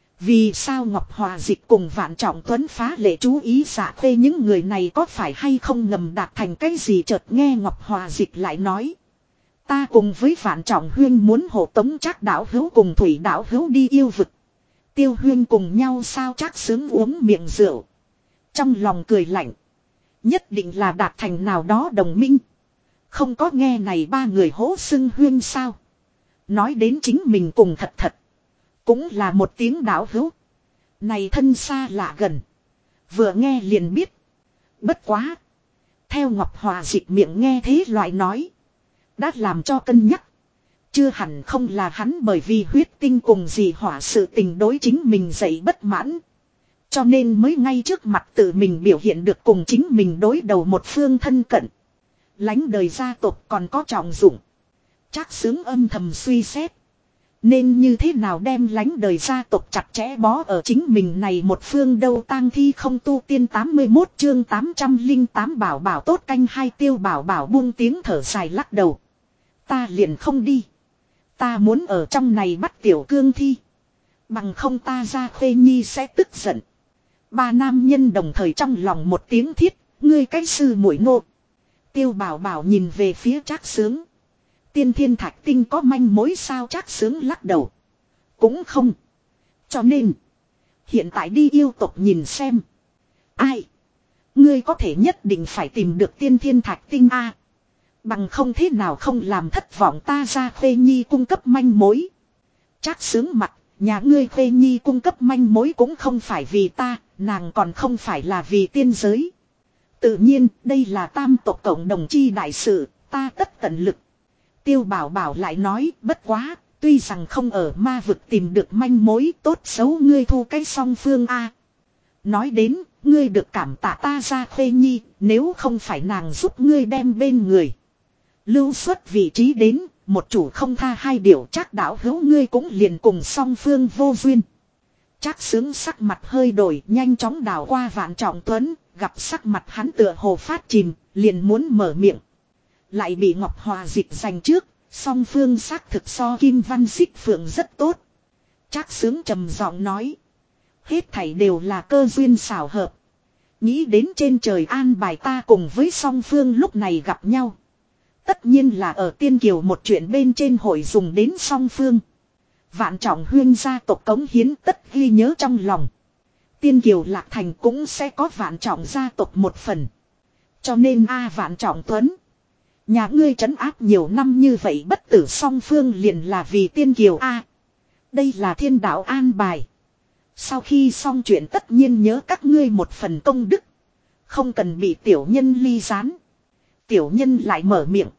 Speaker 1: Vì sao Ngọc Hòa Dịch cùng Vạn Trọng Tuấn phá lệ chú ý dạ phê những người này có phải hay không ngầm đạt thành cái gì? Chợt nghe Ngọc Hòa Dịch lại nói. Ta cùng với Vạn Trọng Huyên muốn hộ tống Trác đạo hữu cùng Thủy đạo hữu đi yêu vực. Tiêu Huyên cùng nhau sao? Trác Sướng uống miệng rượu. Trong lòng cười lạnh. Nhất định là đạt thành nào đó đồng minh. Không có nghe này ba người hỗ xưng Huyên sao? Nói đến chính mình cùng thật. Cũng là một tiếng đạo hữu. Này thân xa lạ gần. Vừa nghe liền biết. Bất quá. Theo Ngọc Hòa Dịch miệng nghe thế loại nói. Đã làm cho cân nhắc. Chưa hẳn không là hắn bởi vì huyết tinh cùng dị hỏa sự tình đối chính mình dậy bất mãn. Cho nên mới ngay trước mặt tự mình biểu hiện được cùng chính mình đối đầu một phương thân cận. Lánh đời gia tộc còn có trọng dụng. Trác Sướng âm thầm suy xét. Nên như thế nào đem lánh đời gia tộc chặt chẽ bó ở chính mình này một phương đâu? Tang thi không tu tiên 81 chương 808 Bảo Bảo tốt canh hai. Tiêu Bảo Bảo buông tiếng thở dài lắc đầu. Ta liền không đi. Ta muốn ở trong này bắt tiểu cương thi. Bằng không ta ra Khê Nhi sẽ tức giận. Ba nam nhân đồng thời trong lòng một tiếng thiết. Ngươi cái sư muội nô. Tiêu Bảo Bảo nhìn về phía Trác Sướng. Tiên Thiên Thạch Tinh có manh mối sao? Trác Sướng lắc đầu. Cũng không. Cho nên. Hiện tại đi yêu tộc nhìn xem. Ai. Ngươi có thể nhất định phải tìm được Tiên Thiên Thạch Tinh a. Bằng không thế nào không làm thất vọng ta ra Khê Nhi cung cấp manh mối. Trác Sướng mặt. Nhà ngươi Khê Nhi cung cấp manh mối cũng không phải vì ta. Nàng còn không phải là vì tiên giới. Tự nhiên đây là tam tộc cộng đồng chi đại sự. Ta tất tận lực. Tiêu Bảo Bảo lại nói bất quá, tuy rằng không ở ma vực tìm được manh mối tốt xấu ngươi thu cái song phương a. Nói đến, ngươi được cảm tạ ta ra Khê Nhi, nếu không phải nàng giúp ngươi đem bên người. Lưu xuất vị trí đến, một chủ không tha hai điều. Trác đạo hữu ngươi cũng liền cùng song phương vô duyên. Trác Sướng sắc mặt hơi đổi, nhanh chóng đảo qua Vạn Trọng Tuấn, gặp sắc mặt hắn tựa hồ phát chìm, liền muốn mở miệng. Lại bị Ngọc Hòa Dịch giành trước, song phương xác thực so Kim Văn Xích Phượng rất tốt. Trác Sướng trầm giọng nói. Hết thảy đều là cơ duyên xảo hợp. Nghĩ đến trên trời an bài ta cùng với song phương lúc này gặp nhau. Tất nhiên là ở Tiên Kiều một chuyện bên trên hội dùng đến song phương. Vạn Trọng Huyên gia tộc cống hiến tất ghi nhớ trong lòng. Tiên Kiều Lạc Thành cũng sẽ có Vạn Trọng gia tộc một phần. Cho nên Vạn Trọng Tuấn. Nhà ngươi trấn áp nhiều năm như vậy bất tử song phương liền là vì Tiên Kiều a. Đây là thiên đạo an bài. Sau khi xong chuyện tất nhiên nhớ các ngươi một phần công đức. Không cần bị tiểu nhân ly gián. Tiểu nhân lại mở miệng.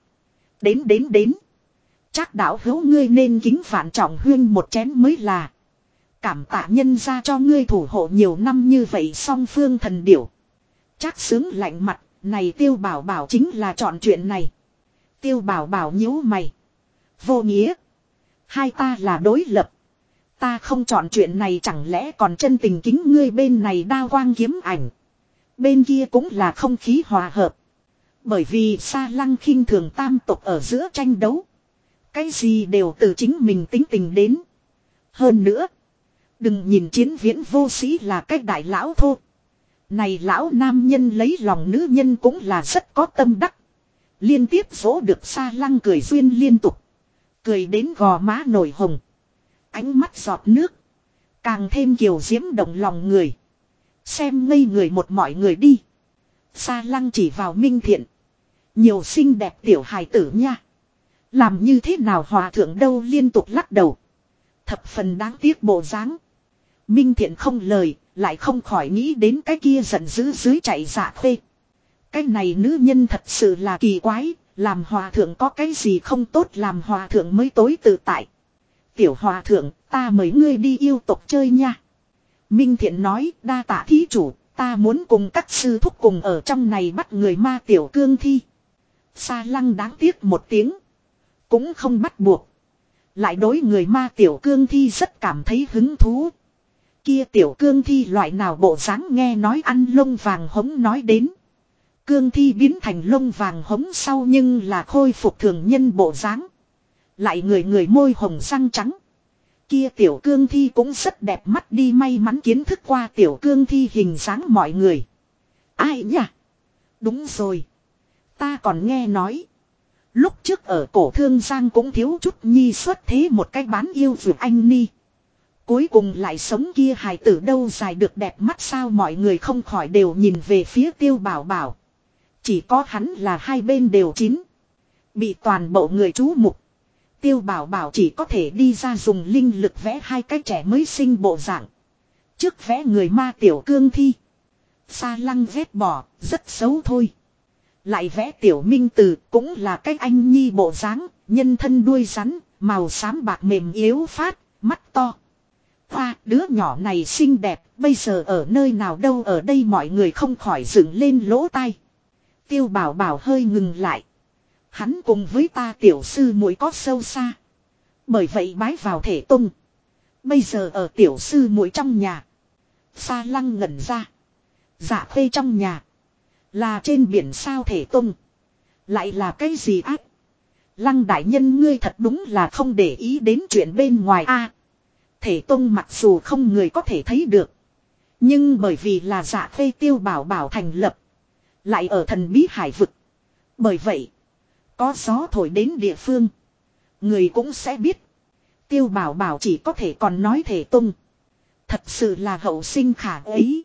Speaker 1: Đến. Trác đạo hữu ngươi nên kính Vạn Trọng Huyên một chén mới là. Cảm tạ nhân ra cho ngươi thủ hộ nhiều năm như vậy song phương thần điểu. Trác Sướng lạnh mặt, này Tiêu Bảo Bảo chính là chọn chuyện này. Tiêu Bảo Bảo nhíu mày. Vô nghĩa. Hai ta là đối lập. Ta không chọn chuyện này chẳng lẽ còn chân tình kính ngươi bên này đao quang kiếm ảnh. Bên kia cũng là không khí hòa hợp. Bởi vì Sa Lăng khinh thường tam tộc ở giữa tranh đấu. Cái gì đều từ chính mình tính tình đến. Hơn nữa. Đừng nhìn Chiến Viễn vô sĩ là cái đại lão thô. Này lão nam nhân lấy lòng nữ nhân cũng là rất có tâm đắc. Liên tiếp dỗ được Sa Lăng cười duyên liên tục. Cười đến gò má nổi hồng. Ánh mắt giọt nước. Càng thêm kiều diễm động lòng người. Xem ngây người một mọi người đi. Sa Lăng chỉ vào Minh Thiện. Nhiều xinh đẹp tiểu hài tử nha. Làm như thế nào hòa thượng đâu liên tục lắc đầu. Thập phần đáng tiếc bộ dáng. Minh Thiện không lời, lại không khỏi nghĩ đến cái kia giận dữ dưới chạy dạ khuê. Cái này nữ nhân thật sự là kỳ quái, làm hòa thượng có cái gì không tốt làm hòa thượng mới tối tự tại. Tiểu hòa thượng, ta mời ngươi đi yêu tộc chơi nha. Minh Thiện nói, đa tạ thí chủ, ta muốn cùng các sư thúc cùng ở trong này bắt người ma tiểu cương thi. Sa Lăng đáng tiếc một tiếng. Cũng không bắt buộc. Lại đối người ma tiểu cương thi rất cảm thấy hứng thú. Kia tiểu cương thi loại nào bộ dáng nghe nói ăn lông vàng hống nói đến. Cương thi biến thành lông vàng hống sau nhưng là khôi phục thường nhân bộ dáng. Lại người môi hồng răng trắng. Kia tiểu cương thi cũng rất đẹp mắt đi may mắn kiến thức qua tiểu cương thi hình dáng mọi người. Ai nhỉ? Đúng rồi. Ta còn nghe nói. Lúc trước ở cổ thương giang cũng thiếu chút nhi xuất thế một cái bán yêu vượt anh ni. Cuối cùng lại sống kia hài tử đâu dài được đẹp mắt sao mọi người không khỏi đều nhìn về phía Tiêu Bảo Bảo. Chỉ có hắn là hai bên đều chín. Bị toàn bộ người chú mục. Tiêu Bảo Bảo chỉ có thể đi ra dùng linh lực vẽ hai cái trẻ mới sinh bộ dạng. Trước vẽ người ma tiểu cương thi. Sa Lăng vét bỏ, rất xấu thôi. Lại vẽ tiểu minh từ cũng là cái anh nhi bộ dáng, nhân thân đuôi rắn, màu xám bạc mềm yếu phát, mắt to. Hoa, đứa nhỏ này xinh đẹp, bây giờ ở nơi nào đâu ở đây mọi người không khỏi dựng lên lỗ tai. Tiêu Bảo Bảo hơi ngừng lại. Hắn cùng với ta tiểu sư muội có sâu xa. Bởi vậy bái vào thể tung. Bây giờ ở tiểu sư muội trong nhà. Sa Lăng ngẩn ra. Dạ Khê trong nhà. Là trên biển sao thể tung. Lại là cái gì ác. Lăng đại nhân ngươi thật đúng là không để ý đến chuyện bên ngoài a. Thể tung mặc dù không người có thể thấy được. Nhưng bởi vì là Dạ Khê Tiêu Bảo Bảo thành lập. Lại ở thần bí hải vực. Bởi vậy. Có gió thổi đến địa phương. Người cũng sẽ biết. Tiêu Bảo Bảo chỉ có thể còn nói thể tung. Thật sự là hậu sinh khả ấy.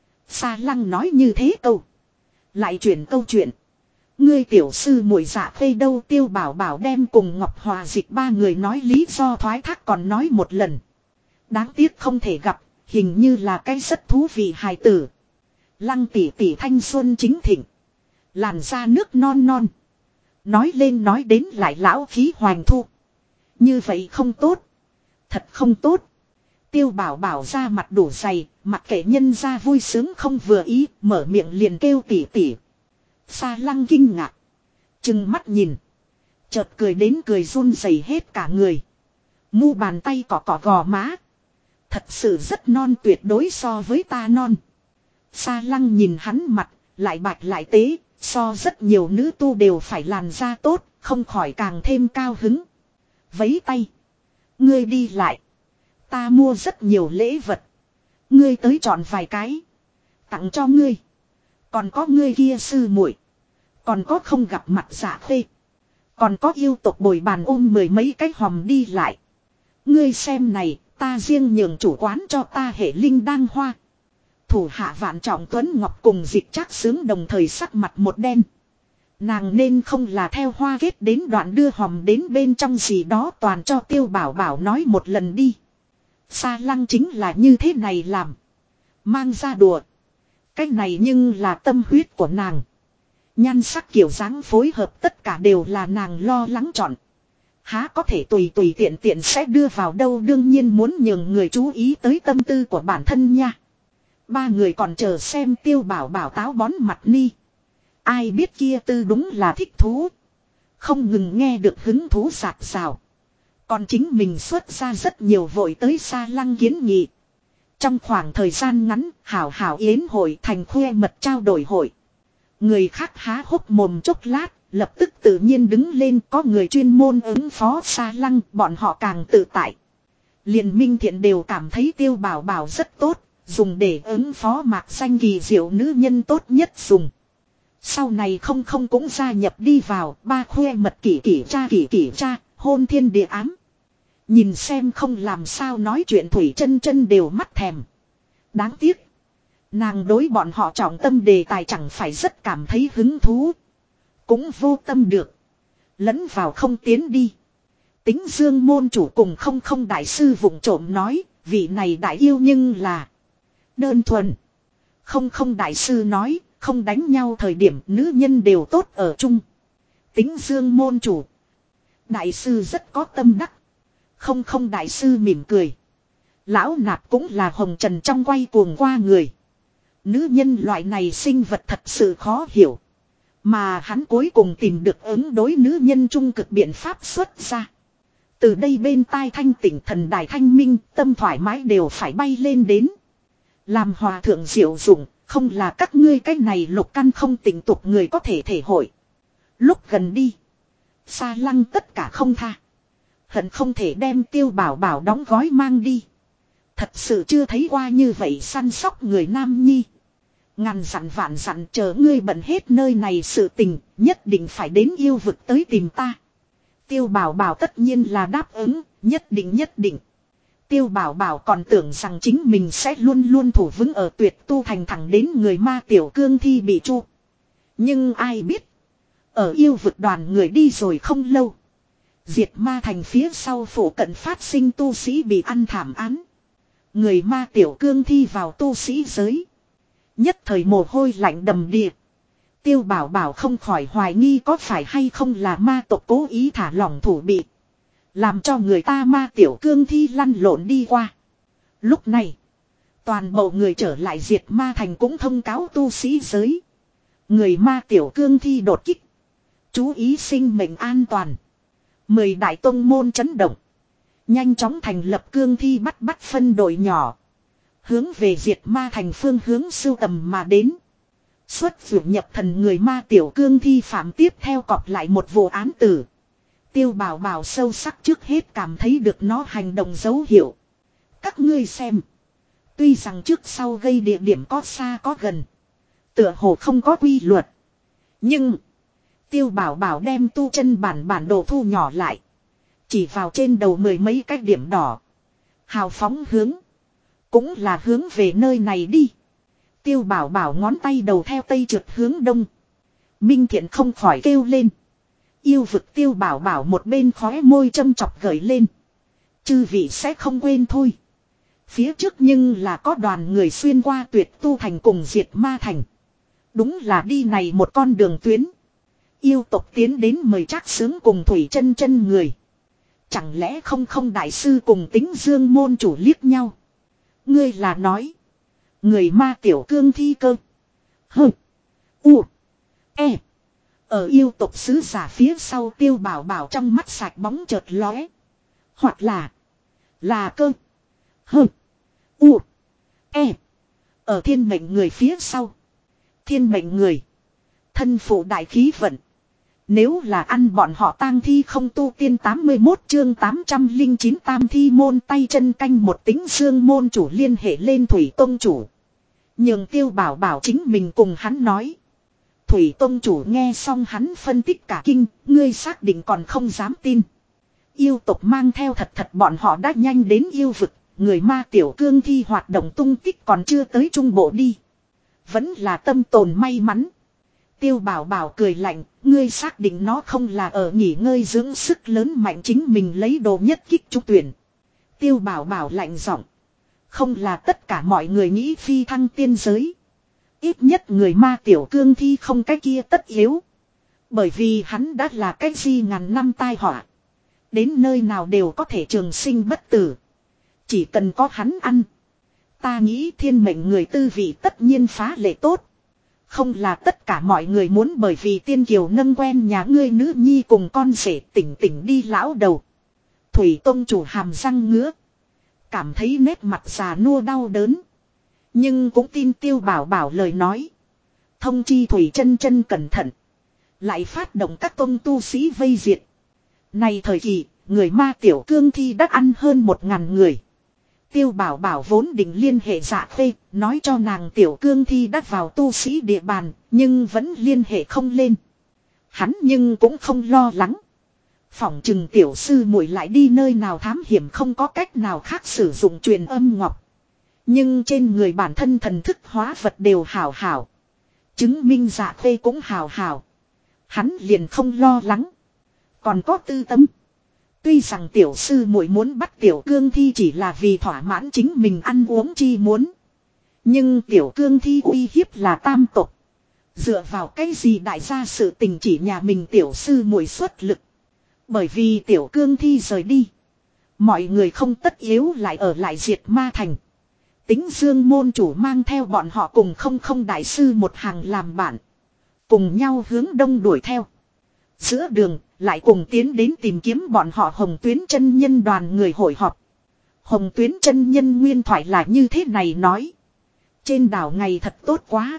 Speaker 1: Sa Lăng nói như thế câu. Lại chuyển câu chuyện. Ngươi tiểu sư muội Dạ Khê đâu Tiêu Bảo Bảo đem cùng Ngọc Hòa Dịch ba người nói lý do thoái thác còn nói một lần. Đáng tiếc không thể gặp. Hình như là cái rất thú vị hài tử. Lăng tỷ tỷ thanh xuân chính thịnh. Làn da nước non non. Nói lên nói đến lại lão khí hoành thu. Như vậy không tốt. Thật không tốt. Tiêu Bảo Bảo ra mặt đủ dày. Mặc kệ nhân ra vui sướng không vừa ý. Mở miệng liền kêu tỉ tỉ. Sa Lăng kinh ngạc. Chừng mắt nhìn. Chợt cười đến cười run rẩy hết cả người. Mu bàn tay cỏ gò má. Thật sự rất non tuyệt đối so với ta non. Sa Lăng nhìn hắn mặt. Lại bạch lại tế. So rất nhiều nữ tu đều phải làn da tốt, không khỏi càng thêm cao hứng. Vấy tay. Ngươi đi lại. Ta mua rất nhiều lễ vật. Ngươi tới chọn vài cái. Tặng cho ngươi. Còn có ngươi kia sư muội. Còn có không gặp mặt Dạ Khê. Còn có yêu tộc bồi bàn ôm mười mấy cái hòm đi lại. Ngươi xem này, ta riêng nhường chủ quán cho ta hệ linh đăng hoa. Thủ hạ Vạn Trọng Tuấn Ngọc cùng Dịch Trác Sướng đồng thời sắc mặt một đen. Nàng nên không là theo hoa kết đến đoạn đưa hòm đến bên trong gì đó toàn cho Tiêu Bảo Bảo nói một lần đi. Sa Lăng chính là như thế này làm. Mang ra đùa. Cái này nhưng là tâm huyết của nàng. Nhan sắc kiểu dáng phối hợp tất cả đều là nàng lo lắng chọn. Há có thể tùy tiện sẽ đưa vào đâu đương nhiên muốn nhường người chú ý tới tâm tư của bản thân nha. Ba người còn chờ xem Tiêu Bảo Bảo táo bón mặt ni. Ai biết kia tư đúng là thích thú. Không ngừng nghe được hứng thú sạc sào. Còn chính mình xuất ra rất nhiều vội tới Sa Lăng kiến nghị. Trong khoảng thời gian ngắn, hảo yến hội thành khoe mật trao đổi hội. Người khác há hốc mồm chốc lát, lập tức tự nhiên đứng lên có người chuyên môn ứng phó Sa Lăng, bọn họ càng tự tại. Liền Minh Thiện đều cảm thấy Tiêu Bảo Bảo rất tốt. Dùng để ứng phó mạc xanh kỳ diệu nữ nhân tốt nhất dùng. Sau này không cũng gia nhập đi vào ba khoe mật kỷ cha hôn thiên địa ám. Nhìn xem không làm sao nói chuyện Thủy chân đều mắt thèm. Đáng tiếc. Nàng đối bọn họ trọng tâm đề tài chẳng phải rất cảm thấy hứng thú. Cũng vô tâm được. Lẫn vào không tiến đi. Tính Dương môn chủ cùng không đại sư vụng trộm nói. Vị này đại yêu nhưng là đơn thuần. Không đại sư nói. Không đánh nhau thời điểm nữ nhân đều tốt ở chung. Tính Dương môn chủ. Đại sư rất có tâm đắc. Không đại sư mỉm cười. Lão nạp cũng là hồng trần trong quay cuồng qua người. Nữ nhân loại này sinh vật thật sự khó hiểu. Mà hắn cuối cùng tìm được ứng đối nữ nhân trung cực biện pháp xuất ra. Từ đây bên tai thanh tỉnh thần đài thanh minh, tâm thoải mái đều phải bay lên đến. Làm hòa thượng diệu dụng, không là các ngươi cái này lục căn không tỉnh tục người có thể thể hội. Lúc gần đi, xa lăng tất cả không tha. Hận không thể đem Tiêu Bảo Bảo đóng gói mang đi. Thật sự chưa thấy qua như vậy săn sóc người nam nhi. Ngàn dặn vạn dặn chờ ngươi bận hết nơi này sự tình, nhất định phải đến yêu vực tới tìm ta. Tiêu Bảo Bảo tất nhiên là đáp ứng, nhất định. Tiêu Bảo Bảo còn tưởng rằng chính mình sẽ luôn luôn thủ vững ở Tuyệt Tu thành thẳng đến người ma tiểu cương thi bị chu. Nhưng ai biết, ở yêu vực đoàn người đi rồi không lâu. Diệt ma thành phía sau phủ cận phát sinh tu sĩ bị ăn thảm án. Người ma tiểu cương thi vào tu sĩ giới. Nhất thời mồ hôi lạnh đầm đìa. Tiêu Bảo Bảo không khỏi hoài nghi có phải hay không là ma tộc cố ý thả lỏng thủ bị. Làm cho người ta ma tiểu cương thi lăn lộn đi qua. Lúc này, toàn bộ người trở lại diệt ma thành cũng thông cáo tu sĩ giới. Người ma tiểu cương thi đột kích. Chú ý sinh mệnh an toàn. 10 đại tông môn chấn động. Nhanh chóng thành lập cương thi bắt phân đội nhỏ. Hướng về diệt ma thành phương hướng sưu tầm mà đến. Xuất vượt nhập thần người ma tiểu cương thi phạm tiếp theo cọp lại một vụ án tử. Tiêu Bảo Bảo sâu sắc trước hết cảm thấy được nó hành động dấu hiệu. Các ngươi xem. Tuy rằng trước sau gây địa điểm có xa có gần. Tựa hồ không có quy luật. Nhưng Tiêu Bảo Bảo đem tu chân bản đồ thu nhỏ lại. Chỉ vào trên đầu 10 mấy cái điểm đỏ. Hào phóng hướng. Cũng là hướng về nơi này đi. Tiêu Bảo Bảo ngón tay đầu theo tây trượt hướng đông. Minh Thiện không khỏi kêu lên. Yêu vực Tiêu Bảo Bảo một bên khóe môi châm chọc gởi lên. Chư vị sẽ không quên thôi. Phía trước nhưng là có đoàn người xuyên qua Tuyệt Tu thành cùng diệt ma thành. Đúng là đi này một con đường tuyến. Yêu tộc tiến đến mời Trác Sướng cùng Thủy Chân Chân người. Chẳng lẽ không đại sư cùng Tính Dương môn chủ liếc nhau. Ngươi là nói. Người ma tiểu cương thi cơ. Hơ. U. E. Ở yêu tộc sứ giả phía sau Tiêu Bảo Bảo trong mắt sạch bóng chợt lóe. Hoặc là cơ. Hơ. U. E. Ở thiên mệnh người phía sau. Thiên mệnh người. Thân phụ đại khí vận. Nếu là ăn bọn họ tang thi không tu tiên 81 chương 809 tam thi môn tay chân canh một Tính Dương môn chủ liên hệ lên Thủy Tông chủ. Nhưng Tiêu Bảo Bảo chính mình cùng hắn nói. Thủy Tông chủ nghe xong hắn phân tích cả kinh, ngươi xác định còn không dám tin. Yêu tộc mang theo thật bọn họ đã nhanh đến yêu vực, người ma tiểu cương thi hoạt động tung tích còn chưa tới trung bộ đi. Vẫn là tâm tồn may mắn. Tiêu Bảo Bảo cười lạnh, ngươi xác định nó không là ở nghỉ ngơi dưỡng sức lớn mạnh chính mình lấy đồ nhất kích trúng tuyển. Tiêu Bảo Bảo lạnh giọng, không là tất cả mọi người nghĩ phi thăng tiên giới. Ít nhất người ma tiểu cương thi không cái kia tất yếu. Bởi vì hắn đã là cái gì ngàn năm tai họa. Đến nơi nào đều có thể trường sinh bất tử. Chỉ cần có hắn ăn. Ta nghĩ thiên mệnh người tư vị tất nhiên phá lệ tốt. Không là tất cả mọi người muốn bởi vì tiên kiều nâng quen nhà ngươi nữ nhi cùng con rể tỉnh đi lão đầu. Thủy Tông chủ hàm răng ngứa. Cảm thấy nét mặt già nua đau đớn. Nhưng cũng tin Tiêu Bảo Bảo lời nói. Thông chi Thủy Chân Chân cẩn thận. Lại phát động các tông tu sĩ vây diệt. Này thời kỳ, người ma tiểu cương thi đã ăn hơn 1000 người. Tiêu Bảo Bảo vốn định liên hệ Dạ Khê, nói cho nàng tiểu cương thi đã vào tu sĩ địa bàn, nhưng vẫn liên hệ không lên. Hắn nhưng cũng không lo lắng. Phỏng chừng tiểu sư muội lại đi nơi nào thám hiểm không có cách nào khác sử dụng truyền âm ngọc. Nhưng trên người bản thân thần thức hóa vật đều hảo hảo. Chứng minh Dạ Khê cũng hảo hảo. Hắn liền không lo lắng. Còn có tư tâm. Tuy rằng tiểu sư muội muốn bắt tiểu cương thi chỉ là vì thỏa mãn chính mình ăn uống chi muốn. Nhưng tiểu cương thi uy hiếp là tam tộc. Dựa vào cái gì đại gia sự tình chỉ nhà mình tiểu sư muội xuất lực. Bởi vì tiểu cương thi rời đi. Mọi người không tất yếu lại ở lại diệt ma thành. Tính dương môn chủ mang theo bọn họ cùng không đại sư một hàng làm bạn. Cùng nhau hướng đông đuổi theo. Giữa đường lại cùng tiến đến tìm kiếm bọn họ Hồng Tuyến chân nhân đoàn người hội họp. Hồng Tuyến chân nhân nguyên thoại là như thế này nói. Trên đảo ngày thật tốt quá.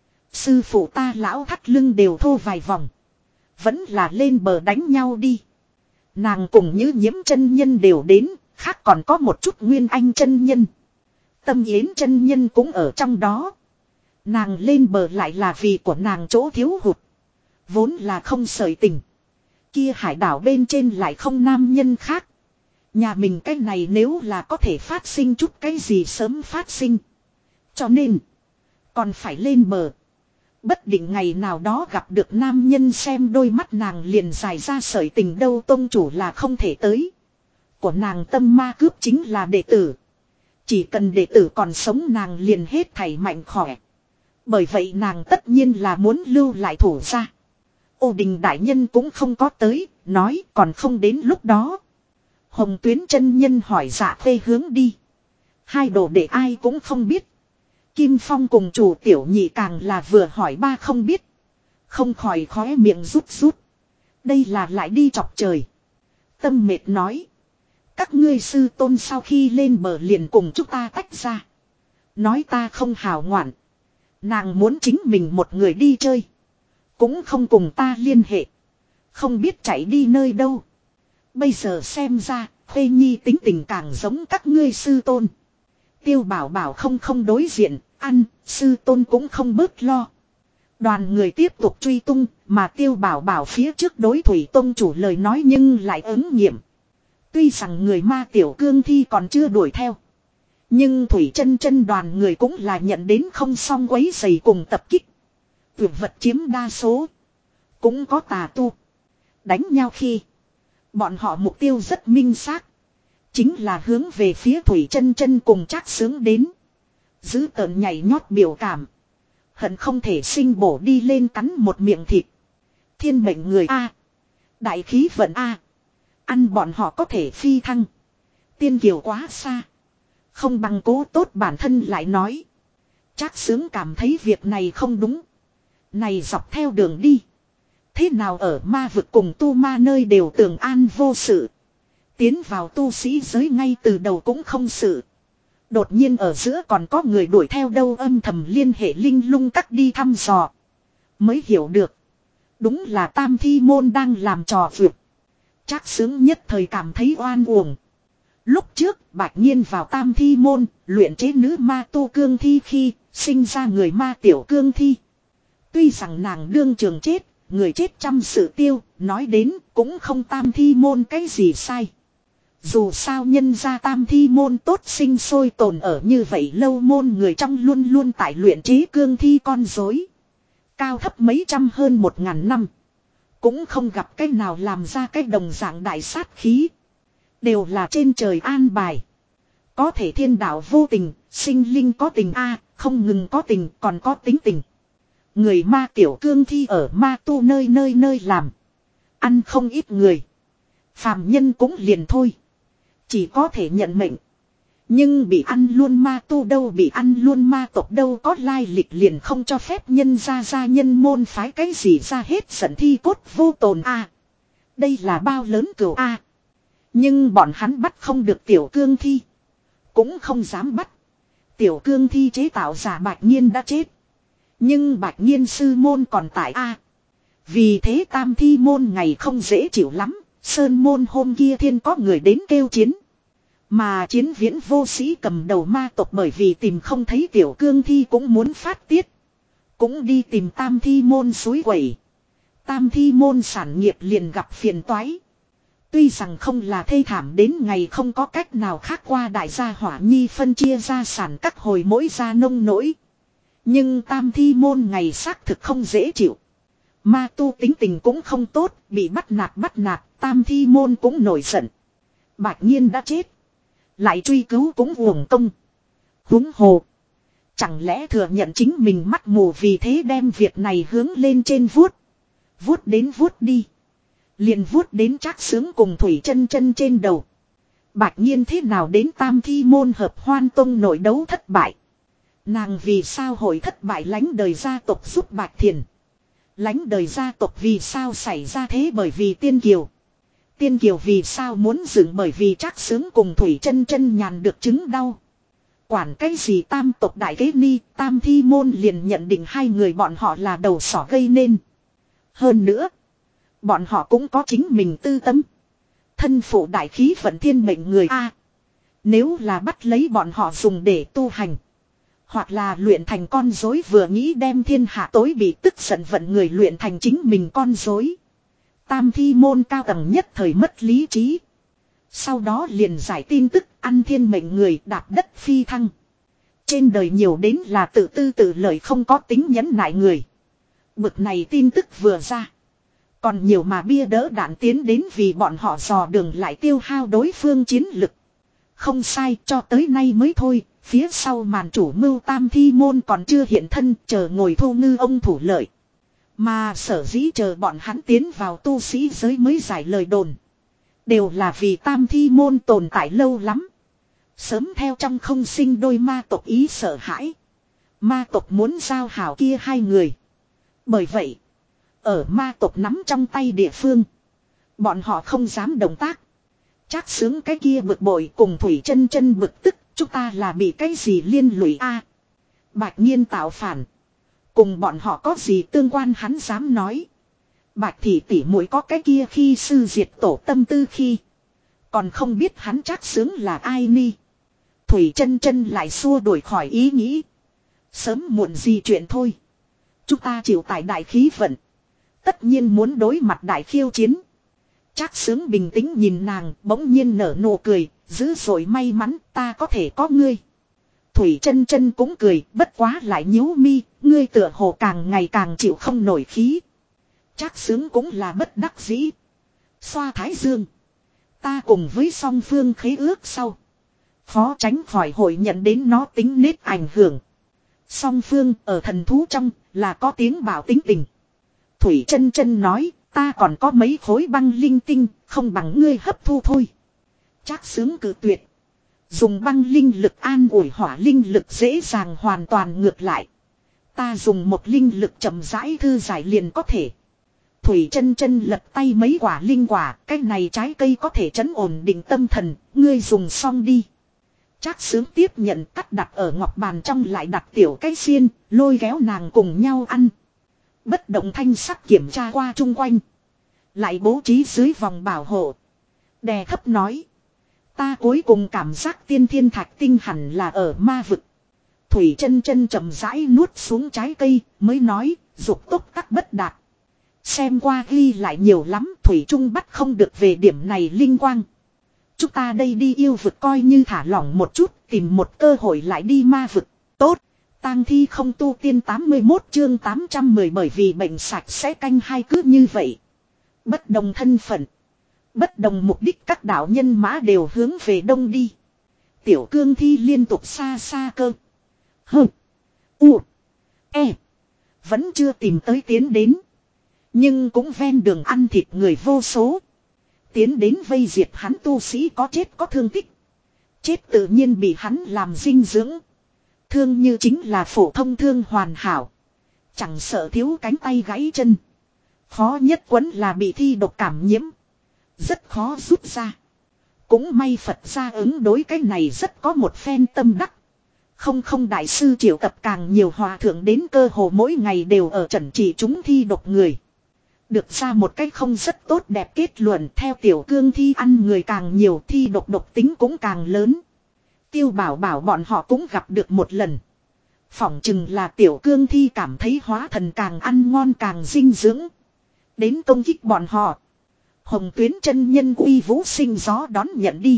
Speaker 1: Sư phụ ta lão thắt lưng đều thô vài vòng. Vẫn là lên bờ đánh nhau đi. Nàng cùng Như Nhiễm chân nhân đều đến. Khác còn có một chút Nguyên Anh chân nhân. Tâm Yến chân nhân cũng ở trong đó. Nàng lên bờ lại là vì của nàng chỗ thiếu hụt. Vốn là không sởi tình. Kia hải đảo bên trên lại không nam nhân khác. Nhà mình cái này nếu là có thể phát sinh chút cái gì sớm phát sinh. Cho nên. Còn phải lên bờ. Bất định ngày nào đó gặp được nam nhân xem đôi mắt nàng liền dài ra sởi tình đâu tông chủ là không thể tới. Của nàng tâm ma cướp chính là đệ tử. Chỉ cần đệ tử còn sống nàng liền hết thảy mạnh khỏe. Bởi vậy nàng tất nhiên là muốn lưu lại thủ ra. Ô Đình đại nhân cũng không có tới, nói còn không đến lúc đó. Hồng Tuyến chân nhân hỏi Dạ Khê hướng đi. Hai đồ đệ ai cũng không biết. Kim Phong cùng chủ tiểu nhị càng là vừa hỏi ba không biết. Không khỏi khóe miệng rút rút. Đây là lại đi chọc trời. Tâm mệt nói. Các ngươi sư tôn sau khi lên bờ liền cùng chúng ta tách ra. Nói ta không hào ngoạn. Nàng muốn chính mình một người đi chơi. Cũng không cùng ta liên hệ. Không biết chạy đi nơi đâu. Bây giờ xem ra, Khê Nhi tính tình càng giống các ngươi sư tôn. Tiêu Bảo Bảo không đối diện, ăn, sư tôn cũng không bớt lo. Đoàn người tiếp tục truy tung, mà Tiêu Bảo Bảo phía trước đối Thủy Tông chủ lời nói nhưng lại ứng nghiệm. Tuy rằng người ma tiểu cương thi còn chưa đuổi theo. Nhưng Thủy chân chân đoàn người cũng là nhận đến không song quấy rầy cùng tập kích. Tuyệt vật chiếm đa số. Cũng có tà tu. Đánh nhau khi. Bọn họ mục tiêu rất minh xác. Chính là hướng về phía Thủy chân chân cùng Trác Sướng đến. Giữ tợn nhảy nhót biểu cảm. Hận không thể sinh bổ đi lên cắn một miệng thịt. Thiên mệnh người A. Đại khí vận A. Ăn bọn họ có thể phi thăng. Tiên kiều quá xa. Không bằng cố tốt bản thân lại nói. Trác Sướng cảm thấy việc này không đúng. Này dọc theo đường đi. Thế nào ở ma vực cùng tu ma nơi đều tường an vô sự. Tiến vào tu sĩ giới ngay từ đầu cũng không sự. Đột nhiên ở giữa còn có người đuổi theo đâu âm thầm liên hệ linh lung cắt đi thăm dò. Mới hiểu được. Đúng là Tam Thi Môn đang làm trò vượt. Trác Sướng nhất thời cảm thấy oan uổng. Lúc trước Bạch Nhiên vào Tam Thi Môn luyện chế nữ ma tu cương thi khi sinh ra người ma tiểu cương thi. Tuy rằng nàng đương trường chết, người chết trăm sự tiêu, nói đến cũng không Tam Thi Môn cái gì sai. Dù sao nhân ra Tam Thi Môn tốt sinh sôi tồn ở như vậy lâu môn người trong luôn luôn tại luyện chế cương thi con rối. Cao thấp mấy trăm hơn 1000 năm. Cũng không gặp cái nào làm ra cái đồng dạng đại sát khí. Đều là trên trời an bài. Có thể thiên đạo vô tình, sinh linh có tình a, không ngừng có tình còn có tính tình. Người ma tiểu cương thi ở ma tu nơi nơi làm. Ăn không ít người. Phàm nhân cũng liền thôi. Chỉ có thể nhận mệnh. Nhưng bị ăn luôn ma tu đâu bị ăn luôn ma tộc đâu có lai lịch liền không cho phép nhân ra nhân môn phái cái gì ra hết giận thi cốt vô tồn a. Đây là bao lớn cừu a. Nhưng bọn hắn bắt không được tiểu cương thi. Cũng không dám bắt. Tiểu cương thi chế tạo giả Bạch Nhiên đã chết. Nhưng Bạch Nhiên sư môn còn tại a. Vì thế Tam Thi Môn ngày không dễ chịu lắm. Sơn môn hôm kia thiên có người đến kêu chiến. Mà Chiến Viễn vô sĩ cầm đầu ma tộc bởi vì tìm không thấy tiểu cương thi cũng muốn phát tiết. Cũng đi tìm Tam Thi Môn suối quẩy. Tam Thi Môn sản nghiệp liền gặp phiền toái. Tuy rằng không là thê thảm đến ngày không có cách nào khác qua đại gia hỏa nhi phân chia gia sản các hồi mỗi gia nông nỗi. Nhưng Tam Thi Môn ngày xác thực không dễ chịu. Ma tu tính tình cũng không tốt, bị bắt nạt, Tam Thi Môn cũng nổi giận. Bạch Nhiên đã chết, lại truy cứu cũng uổng công. Huống hồ, chẳng lẽ thừa nhận chính mình mắt mù vì thế đem việc này hướng lên trên vuốt. Vuốt đến vuốt đi, liền vuốt đến Trác Sướng cùng Thủy Chân Chân trên đầu. Bạch Nhiên thế nào đến Tam Thi Môn hợp Hoan Tông nội đấu thất bại. Nàng vì sao hội thất bại, lánh đời gia tộc giúp Bạch Thiền. Lánh đời gia tộc vì sao xảy ra thế, bởi vì Tiên Kiều. Tiên Kiều vì sao muốn dựng, bởi vì Trác Sướng cùng Thủy Chân Chân nhàn được chứng đau. Quản cái gì tam tộc đại kế ni, Tam Thi Môn liền nhận định hai người bọn họ là đầu sỏ gây nên. Hơn nữa, bọn họ cũng có chính mình tư tâm. Thân phụ đại khí vận thiên mệnh người A. Nếu là bắt lấy bọn họ dùng để tu hành, hoặc là luyện thành con rối, vừa nghĩ đem thiên hạ tối bị tức giận vận người luyện thành chính mình con rối. Tam Thi Môn cao tầng nhất thời mất lý trí. Sau đó liền giải tin tức ăn thiên mệnh người đạp đất phi thăng. Trên đời nhiều đến là tự tư tự lợi không có tính nhẫn nại người. Bực này tin tức vừa ra, còn nhiều mà bia đỡ đạn tiến đến vì bọn họ dò đường lại tiêu hao đối phương chiến lực. Không sai, cho tới nay mới thôi, phía sau màn chủ mưu Tam Thi Môn còn chưa hiện thân, chờ ngồi thu ngư ông thủ lợi. Mà sở dĩ chờ bọn hắn tiến vào tu sĩ giới mới giải lời đồn, đều là vì Tam Thi Môn tồn tại lâu lắm. Sớm theo trong không sinh đôi ma tộc ý sợ hãi. Ma tộc muốn giao hảo kia hai người. Bởi vậy, ở ma tộc nắm trong tay địa phương, bọn họ không dám động tác. Trác Sướng cái kia bực bội cùng Thủy Chân Chân bực tức, chúng ta là bị cái gì liên lụy a? Bạch Nhiên tạo phản, cùng bọn họ có gì tương quan hắn dám nói. Bạch thị tỷ muội có cái kia khi sư diệt tổ tâm tư khi, còn không biết hắn Trác Sướng là ai ni. Thủy Chân Chân lại xua đuổi khỏi ý nghĩ. Sớm muộn gì chuyện thôi. Chúng ta chịu tải đại khí vận, tất nhiên muốn đối mặt đại khiêu chiến. Trác Sướng bình tĩnh nhìn nàng, bỗng nhiên nở nụ cười, dữ dội may mắn ta có thể có ngươi. Thủy Chân Chân cũng cười, bất quá lại nhíu mi, ngươi tựa hồ càng ngày càng chịu không nổi khí. Trác Sướng cũng là bất đắc dĩ. Xoa thái dương. Ta cùng với song phương khế ước sau, khó tránh khỏi hội nhận đến nó tính nết ảnh hưởng. Song phương ở thần thú trong là có tiếng bảo tính tình. Thủy Chân Chân nói, ta còn có mấy khối băng linh tinh, không bằng ngươi hấp thu thôi. Trác Sướng cự tuyệt. Dùng băng linh lực an ủi hỏa linh lực dễ dàng hoàn toàn ngược lại. Ta dùng một linh lực chậm rãi thư giải liền có thể. Thủy Chân Chân lật tay mấy quả linh quả, cái này trái cây có thể trấn ổn định tâm thần, ngươi dùng xong đi. Trác Sướng tiếp nhận cắt đặt ở ngọc bàn trong, lại đặt tiểu cái xiên, lôi kéo nàng cùng nhau ăn. Bất động thanh sắc kiểm tra qua chung quanh, lại bố trí dưới vòng bảo hộ. Đè thấp nói, ta cuối cùng cảm giác tiên thiên thạch tinh hẳn là ở ma vực. Thủy Chân Chân chậm rãi nuốt xuống trái cây, mới nói, dục tốc tắc bất đạt. Xem qua ghi lại nhiều lắm, Thủy Trung bắt không được về điểm này linh quang. Chúng ta đây đi yêu vực coi như thả lỏng một chút, tìm một cơ hội lại đi ma vực. Tốt, tang thi không tu tiên 81 chương 810, bởi vì bệnh sạch sẽ canh hai cứ như vậy. Bất đồng thân phận, bất đồng mục đích, các đạo nhân mã đều hướng về đông đi. Tiểu cương thi liên tục xa xa cơ. Hừ. U. E. Vẫn chưa tìm tới tiến đến. Nhưng cũng ven đường ăn thịt người vô số. Tiến đến vây diệt hắn tu sĩ có chết có thương tích. Chết tự nhiên bị hắn làm dinh dưỡng. Thương như chính là phổ thông thương hoàn hảo. Chẳng sợ thiếu cánh tay gãy chân. Khó nhất quấn là bị thi độc cảm nhiễm. Rất khó rút ra. Cũng may Phật gia ứng đối cái này rất có một phen tâm đắc. Không đại sư triệu tập càng nhiều hòa thượng đến, cơ hồ mỗi ngày đều ở trần trị chúng thi độc người. Được ra một cách không rất tốt đẹp kết luận, theo tiểu cương thi ăn người càng nhiều thi độc tính cũng càng lớn. Tiêu bảo bảo bọn họ cũng gặp được một lần. Phỏng chừng là tiểu cương thi cảm thấy hóa thần càng ăn ngon càng dinh dưỡng. Đến công kích bọn họ. Hồng Tuyến chân nhân uy vũ sinh gió đón nhận đi.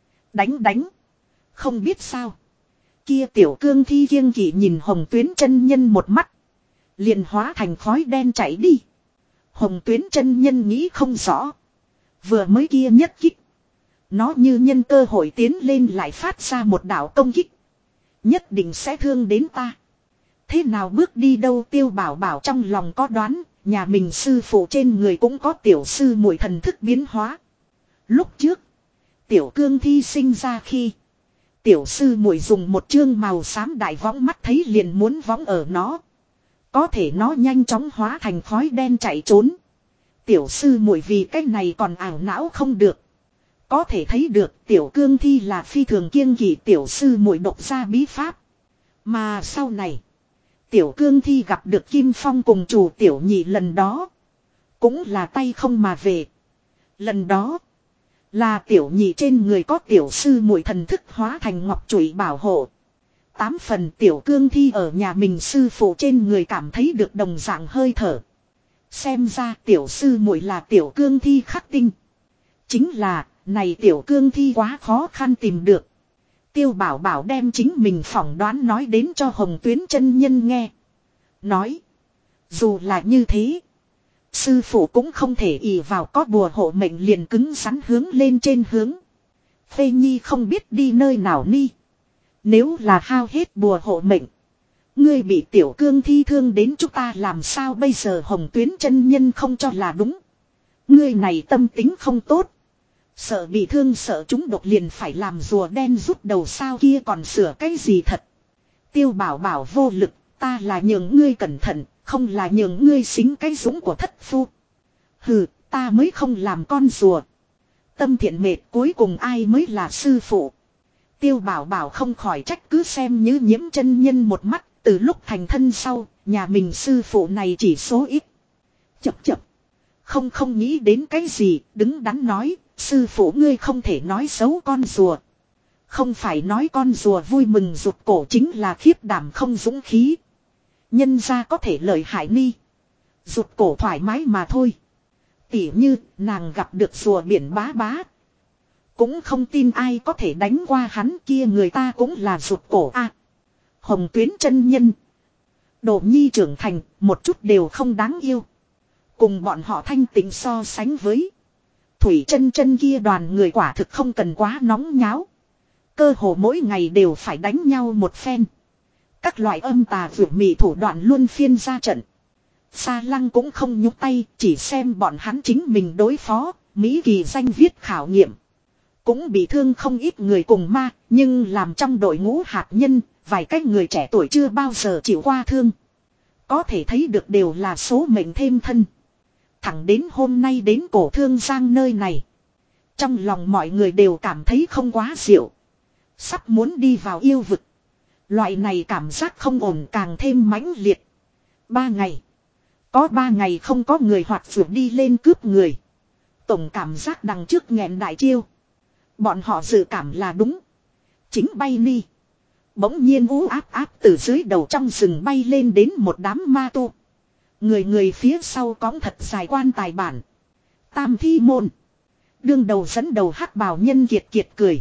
Speaker 1: Đánh. Không biết sao. Kia tiểu cương thi kiêng kỵ nhìn Hồng Tuyến chân nhân một mắt. Liền hóa thành khói đen chảy đi. Hồng Tuyến chân nhân nghĩ không rõ. Vừa mới kia nhất kích. Nó như nhân cơ hội tiến lên lại phát ra một đạo công kích. Nhất định sẽ thương đến ta. Thế nào bước đi đâu Tiêu Bảo Bảo trong lòng có đoán. Nhà mình sư phụ trên người cũng có tiểu sư muội thần thức biến hóa. Lúc trước. Tiểu cương thi sinh ra khi. Tiểu sư muội dùng một chương màu xám đại võng mắt thấy liền muốn võng ở nó. Có thể nó nhanh chóng hóa thành khói đen chạy trốn. Tiểu sư muội vì cái này còn ảo não không được. Có thể thấy được tiểu cương thi là phi thường kiêng kỵ tiểu sư muội độc ra bí pháp. Mà sau này. Tiểu cương thi gặp được Kim Phong cùng chủ tiểu nhị lần đó. Cũng là tay không mà về. Lần đó. Là tiểu nhị trên người có tiểu sư muội thần thức hóa thành ngọc chùy bảo hộ. 8 phần tiểu cương thi ở nhà mình sư phụ trên người cảm thấy được đồng dạng hơi thở. Xem ra tiểu sư muội là tiểu cương thi khắc tinh. Chính là, này tiểu cương thi quá khó khăn tìm được. Tiêu Bảo Bảo đem chính mình phỏng đoán nói đến cho Hồng Tuyến chân nhân nghe. Nói, dù là như thế, sư phụ cũng không thể ỷ vào có bùa hộ mệnh liền cứng rắn hướng lên trên hướng. Phê Nhi không biết đi nơi nào ni. Nếu là hao hết bùa hộ mệnh. Ngươi bị tiểu cương thi thương đến chúng ta làm sao bây giờ Hồng Tuyến chân nhân không cho là đúng. Ngươi này tâm tính không tốt. Sợ bị thương sợ chúng độc liền phải làm rùa đen rút đầu sao kia còn sửa cái gì thật. Tiêu Bảo Bảo vô lực, ta là nhường ngươi cẩn thận, không là nhường ngươi xính cái dũng của thất phu. Hừ, ta mới không làm con rùa. Tâm thiện mệt cuối cùng ai mới là sư phụ. Tiêu Bảo Bảo không khỏi trách cứ xem như nhiễm chân nhân một mắt, từ lúc thành thân sau, nhà mình sư phụ này chỉ số ít. Chập chập. Không nghĩ đến cái gì, đứng đắn nói, sư phụ ngươi không thể nói xấu con rùa. Không phải nói con rùa vui mừng rụt cổ chính là khiếp đảm không dũng khí. Nhân ra có thể lợi hại ni. Rụt cổ thoải mái mà thôi. Tỉ như, nàng gặp được rùa biển bá bá. Cũng không tin ai có thể đánh qua hắn kia người ta cũng là rụt cổ a. Hồng Tuyến chân nhân. Đồ nhi trưởng thành, một chút đều không đáng yêu. Cùng bọn họ thanh tịnh so sánh với. Thủy chân chân kia đoàn người quả thực không cần quá nóng nháo. Cơ hồ mỗi ngày đều phải đánh nhau một phen. Các loại âm tà vượt mị thủ đoạn luôn phiên ra trận. Sa Lăng cũng không nhúc tay, chỉ xem bọn hắn chính mình đối phó, Mỹ Kỳ danh viết khảo nghiệm. Cũng bị thương không ít người cùng ma, nhưng làm trong đội ngũ hạt nhân, vài cái người trẻ tuổi chưa bao giờ chịu qua thương. Có thể thấy được đều là số mệnh thêm thân. Thẳng đến hôm nay đến cổ thương giang nơi này. Trong lòng mọi người đều cảm thấy không quá diệu. Sắp muốn đi vào yêu vực. Loại này cảm giác không ổn càng thêm mãnh liệt. 3 ngày. Có 3 ngày không có người hoặc vượt đi lên cướp người. Tổng cảm giác đằng trước nghẹn đại chiêu. Bọn họ dự cảm là đúng. Chính bay ni. Bỗng nhiên ú áp áp từ dưới đầu trong rừng bay lên đến một đám ma tu. Người phía sau cõng thật dài quan tài bản. Tam thi môn. Đương đầu dẫn đầu hắc bào nhân kiệt kiệt cười.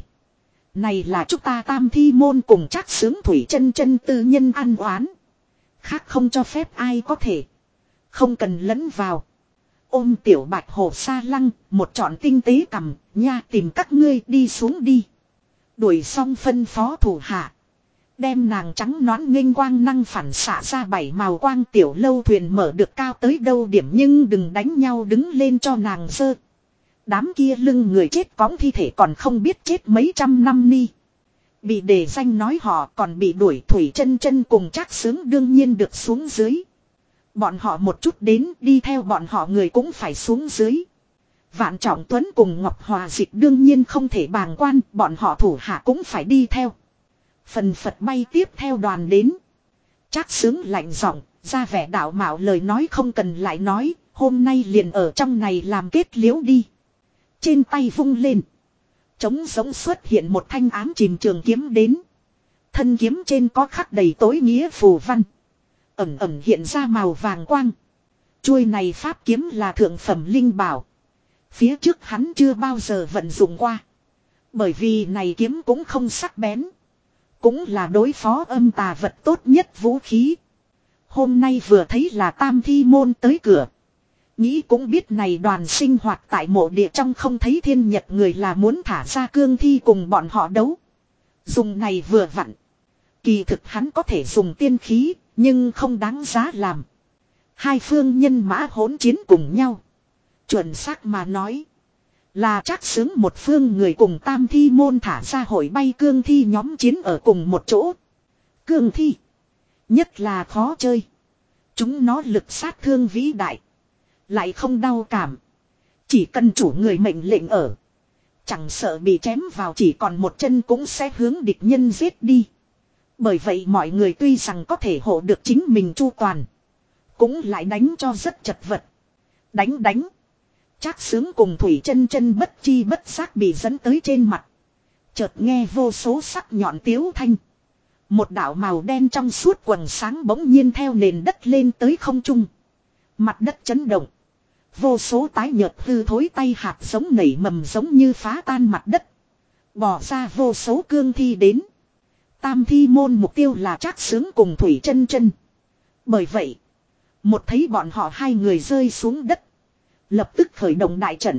Speaker 1: Này là chúng ta tam thi môn cùng chắc sướng thủy chân chân tư nhân ăn oán. Khác không cho phép ai có thể. Không cần lẫn vào. Ôm tiểu bạch hồ Sa Lăng, một trọn tinh tế cầm, nha tìm các ngươi đi xuống đi. Đuổi xong phân phó thủ hạ. Đem nàng trắng nón nghênh quang năng phản xạ ra 7 màu quang tiểu lâu thuyền mở được cao tới đâu điểm nhưng đừng đánh nhau đứng lên cho nàng dơ. Đám kia lưng người chết cõng thi thể còn không biết chết mấy trăm năm ni. Bị đề danh nói họ còn bị đuổi thủy chân chân cùng chắc sướng đương nhiên được xuống dưới. Bọn họ một chút đến đi theo bọn họ người cũng phải xuống dưới. Vạn Trọng Tuấn cùng Ngọc Hòa Dịch đương nhiên không thể bàng quan, bọn họ thủ hạ cũng phải đi theo. Phần phật bay tiếp theo đoàn đến. Trác Sướng lạnh giọng, ra vẻ đạo mạo lời nói không cần lại nói, hôm nay liền ở trong này làm kết liễu đi. Trên tay vung lên. Trống giống xuất hiện một thanh ám chìm trường kiếm đến. Thân kiếm trên có khắc đầy tối nghĩa phù văn. Ẩm ẩm hiện ra màu vàng quang. Chuôi này pháp kiếm là thượng phẩm linh bảo. Phía trước hắn chưa bao giờ vận dụng qua. Bởi vì này kiếm cũng không sắc bén. Cũng là đối phó âm tà vật tốt nhất vũ khí. Hôm nay vừa thấy là tam thi môn tới cửa. Nghĩ cũng biết này đoàn sinh hoạt tại mộ địa trong không thấy thiên nhật người là muốn thả ra cương thi cùng bọn họ đấu. Dùng này vừa vặn. Kỳ thực hắn có thể dùng tiên khí, nhưng không đáng giá làm. Hai phương nhân mã hỗn chiến cùng nhau. Chuẩn xác mà nói. Là chắc xứng một phương người cùng tam thi môn thả ra hội bay cương thi nhóm chiến ở cùng một chỗ. Cương thi. Nhất là khó chơi. Chúng nó lực sát thương vĩ đại. Lại không đau cảm. Chỉ cần chủ người mệnh lệnh ở. Chẳng sợ bị chém vào chỉ còn một chân cũng sẽ hướng địch nhân giết đi. Bởi vậy mọi người tuy rằng có thể hộ được chính mình chu toàn. Cũng lại đánh cho rất chật vật. Đánh. Trác Sướng cùng Thủy Chân Chân bất chi bất giác bị dẫn tới trên mặt. Chợt nghe vô số sắc nhọn tiếu thanh. Một đạo màu đen trong suốt quần sáng bỗng nhiên theo nền đất lên tới không trung. Mặt đất chấn động. Vô số tái nhợt hư thối tay hạt giống nảy mầm giống như phá tan mặt đất. Bỏ ra vô số cương thi đến. Tam thi môn mục tiêu là Trác Sướng cùng Thủy Chân Chân. Bởi vậy, một thấy bọn họ hai người rơi xuống đất, lập tức khởi động đại trận.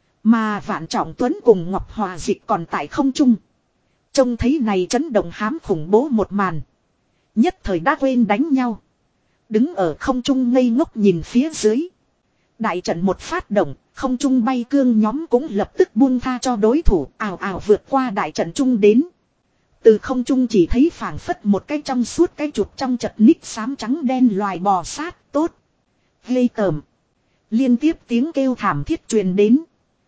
Speaker 1: Mà Vạn Trọng Tuấn cùng Ngọc Hòa Dịch còn tại không trung. Trông thấy này chấn động hám khủng bố một màn. Nhất thời đã quên đánh nhau. Đứng ở không trung ngây ngốc nhìn phía dưới. Đại trận một phát động, không trung bay cương nhóm cũng lập tức buông tha cho đối thủ, ào ào vượt qua đại trận trung đến. Từ không trung chỉ thấy phảng phất một cái trong suốt cái chuột trong chật ních xám trắng đen loài bò sát, tốt. Ghê tởm. Liên tiếp tiếng kêu thảm thiết truyền đến.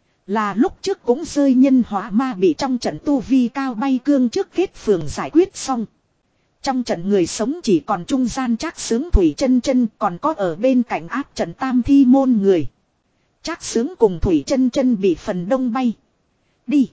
Speaker 1: Là lúc trước cũng rơi nhân hóa ma bị trong trận tu vi cao bay cương trước kết phường giải quyết xong. Trong trận người sống chỉ còn trung gian Trác Sướng Thủy Chân Chân, còn có ở bên cạnh áp trận tam thi môn người. Trác Sướng cùng Thủy Chân Chân bị phần đông bay đi.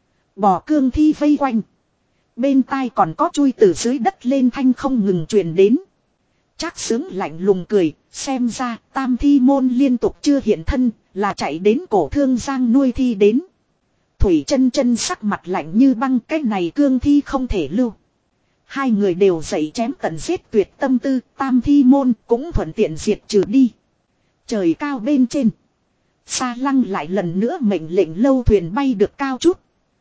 Speaker 1: Bò cương thi vây quanh. Bên tai còn có chui từ dưới đất lên thanh không ngừng truyền đến. Trác Sướng lạnh lùng cười, xem ra tam thi môn liên tục chưa hiện thân, là chạy đến cổ thương giang nuôi thi đến. Thủy Chân Chân sắc mặt lạnh như băng, cái này cương thi không thể lưu. Hai người đều dậy chém tận giết tuyệt tâm tư, tam thi môn cũng thuận tiện diệt trừ đi. Trời cao bên trên. Sa Lăng lại lần nữa mệnh lệnh lâu thuyền bay được cao chút.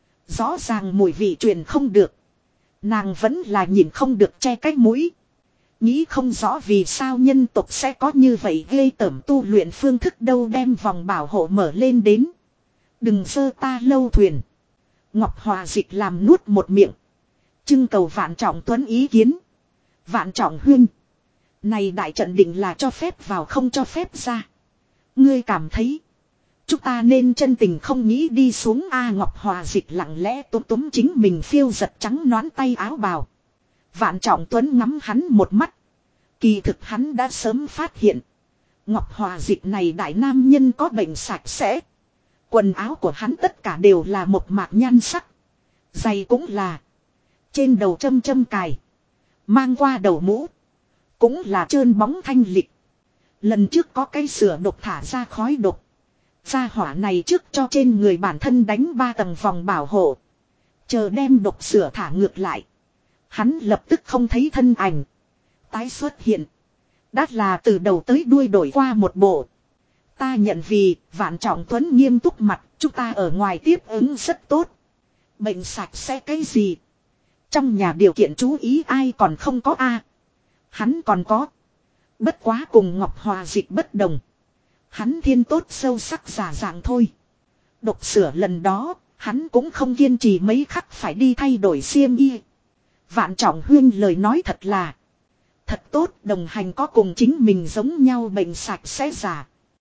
Speaker 1: Rõ ràng mùi vị truyền không được. Nàng vẫn là nhìn không được che cái mũi. Nghĩ không rõ vì sao nhân tộc sẽ có như vậy ghê tởm tu luyện phương thức đâu, đem vòng bảo hộ mở lên đến. Đừng giơ ta lâu thuyền. Ngọc Hòa Dịch làm nuốt một miệng. Trưng cầu Vạn Trọng Tuấn ý kiến. Vạn Trọng huynh. Này đại trận định là cho phép vào không cho phép ra. Ngươi cảm thấy. Chúng ta nên chân tình không nghĩ đi xuống A. Ngọc Hòa Dịch lặng lẽ túm túm chính mình phiêu giật trắng nón tay áo bào. Vạn Trọng Tuấn ngắm hắn một mắt. Kỳ thực hắn đã sớm phát hiện. Ngọc Hòa Dịch này đại nam nhân có bệnh sạch sẽ. Quần áo của hắn tất cả đều là một mạc nhan sắc. Giày cũng là. Trên đầu châm cài. Mang qua đầu mũ. Cũng là trơn bóng thanh lịch. Lần trước có cái sửa độc thả ra khói độc. Gia hỏa này trước cho trên người bản thân đánh 3 tầng vòng bảo hộ. Chờ đem độc sửa thả ngược lại. Hắn lập tức không thấy thân ảnh. Tái xuất hiện. Đã là từ đầu tới đuôi đổi qua một bộ. Ta nhận vì Vạn Trọng Tuấn nghiêm túc mặt. Chúng ta ở ngoài tiếp ứng rất tốt. Bệnh sạch sẽ cái gì? Trong nhà điều kiện chú ý ai còn không có a? Hắn còn có. Bất quá cùng Ngọc Hòa Dịch bất đồng. Hắn thiên tốt sâu sắc giả dạng thôi. Độc sửa lần đó, hắn cũng không kiên trì mấy khắc phải đi thay đổi xiêm y. Vạn Trọng huynh lời nói thật là. Thật tốt, đồng hành có cùng chính mình giống nhau bệnh sạch sẽ giả.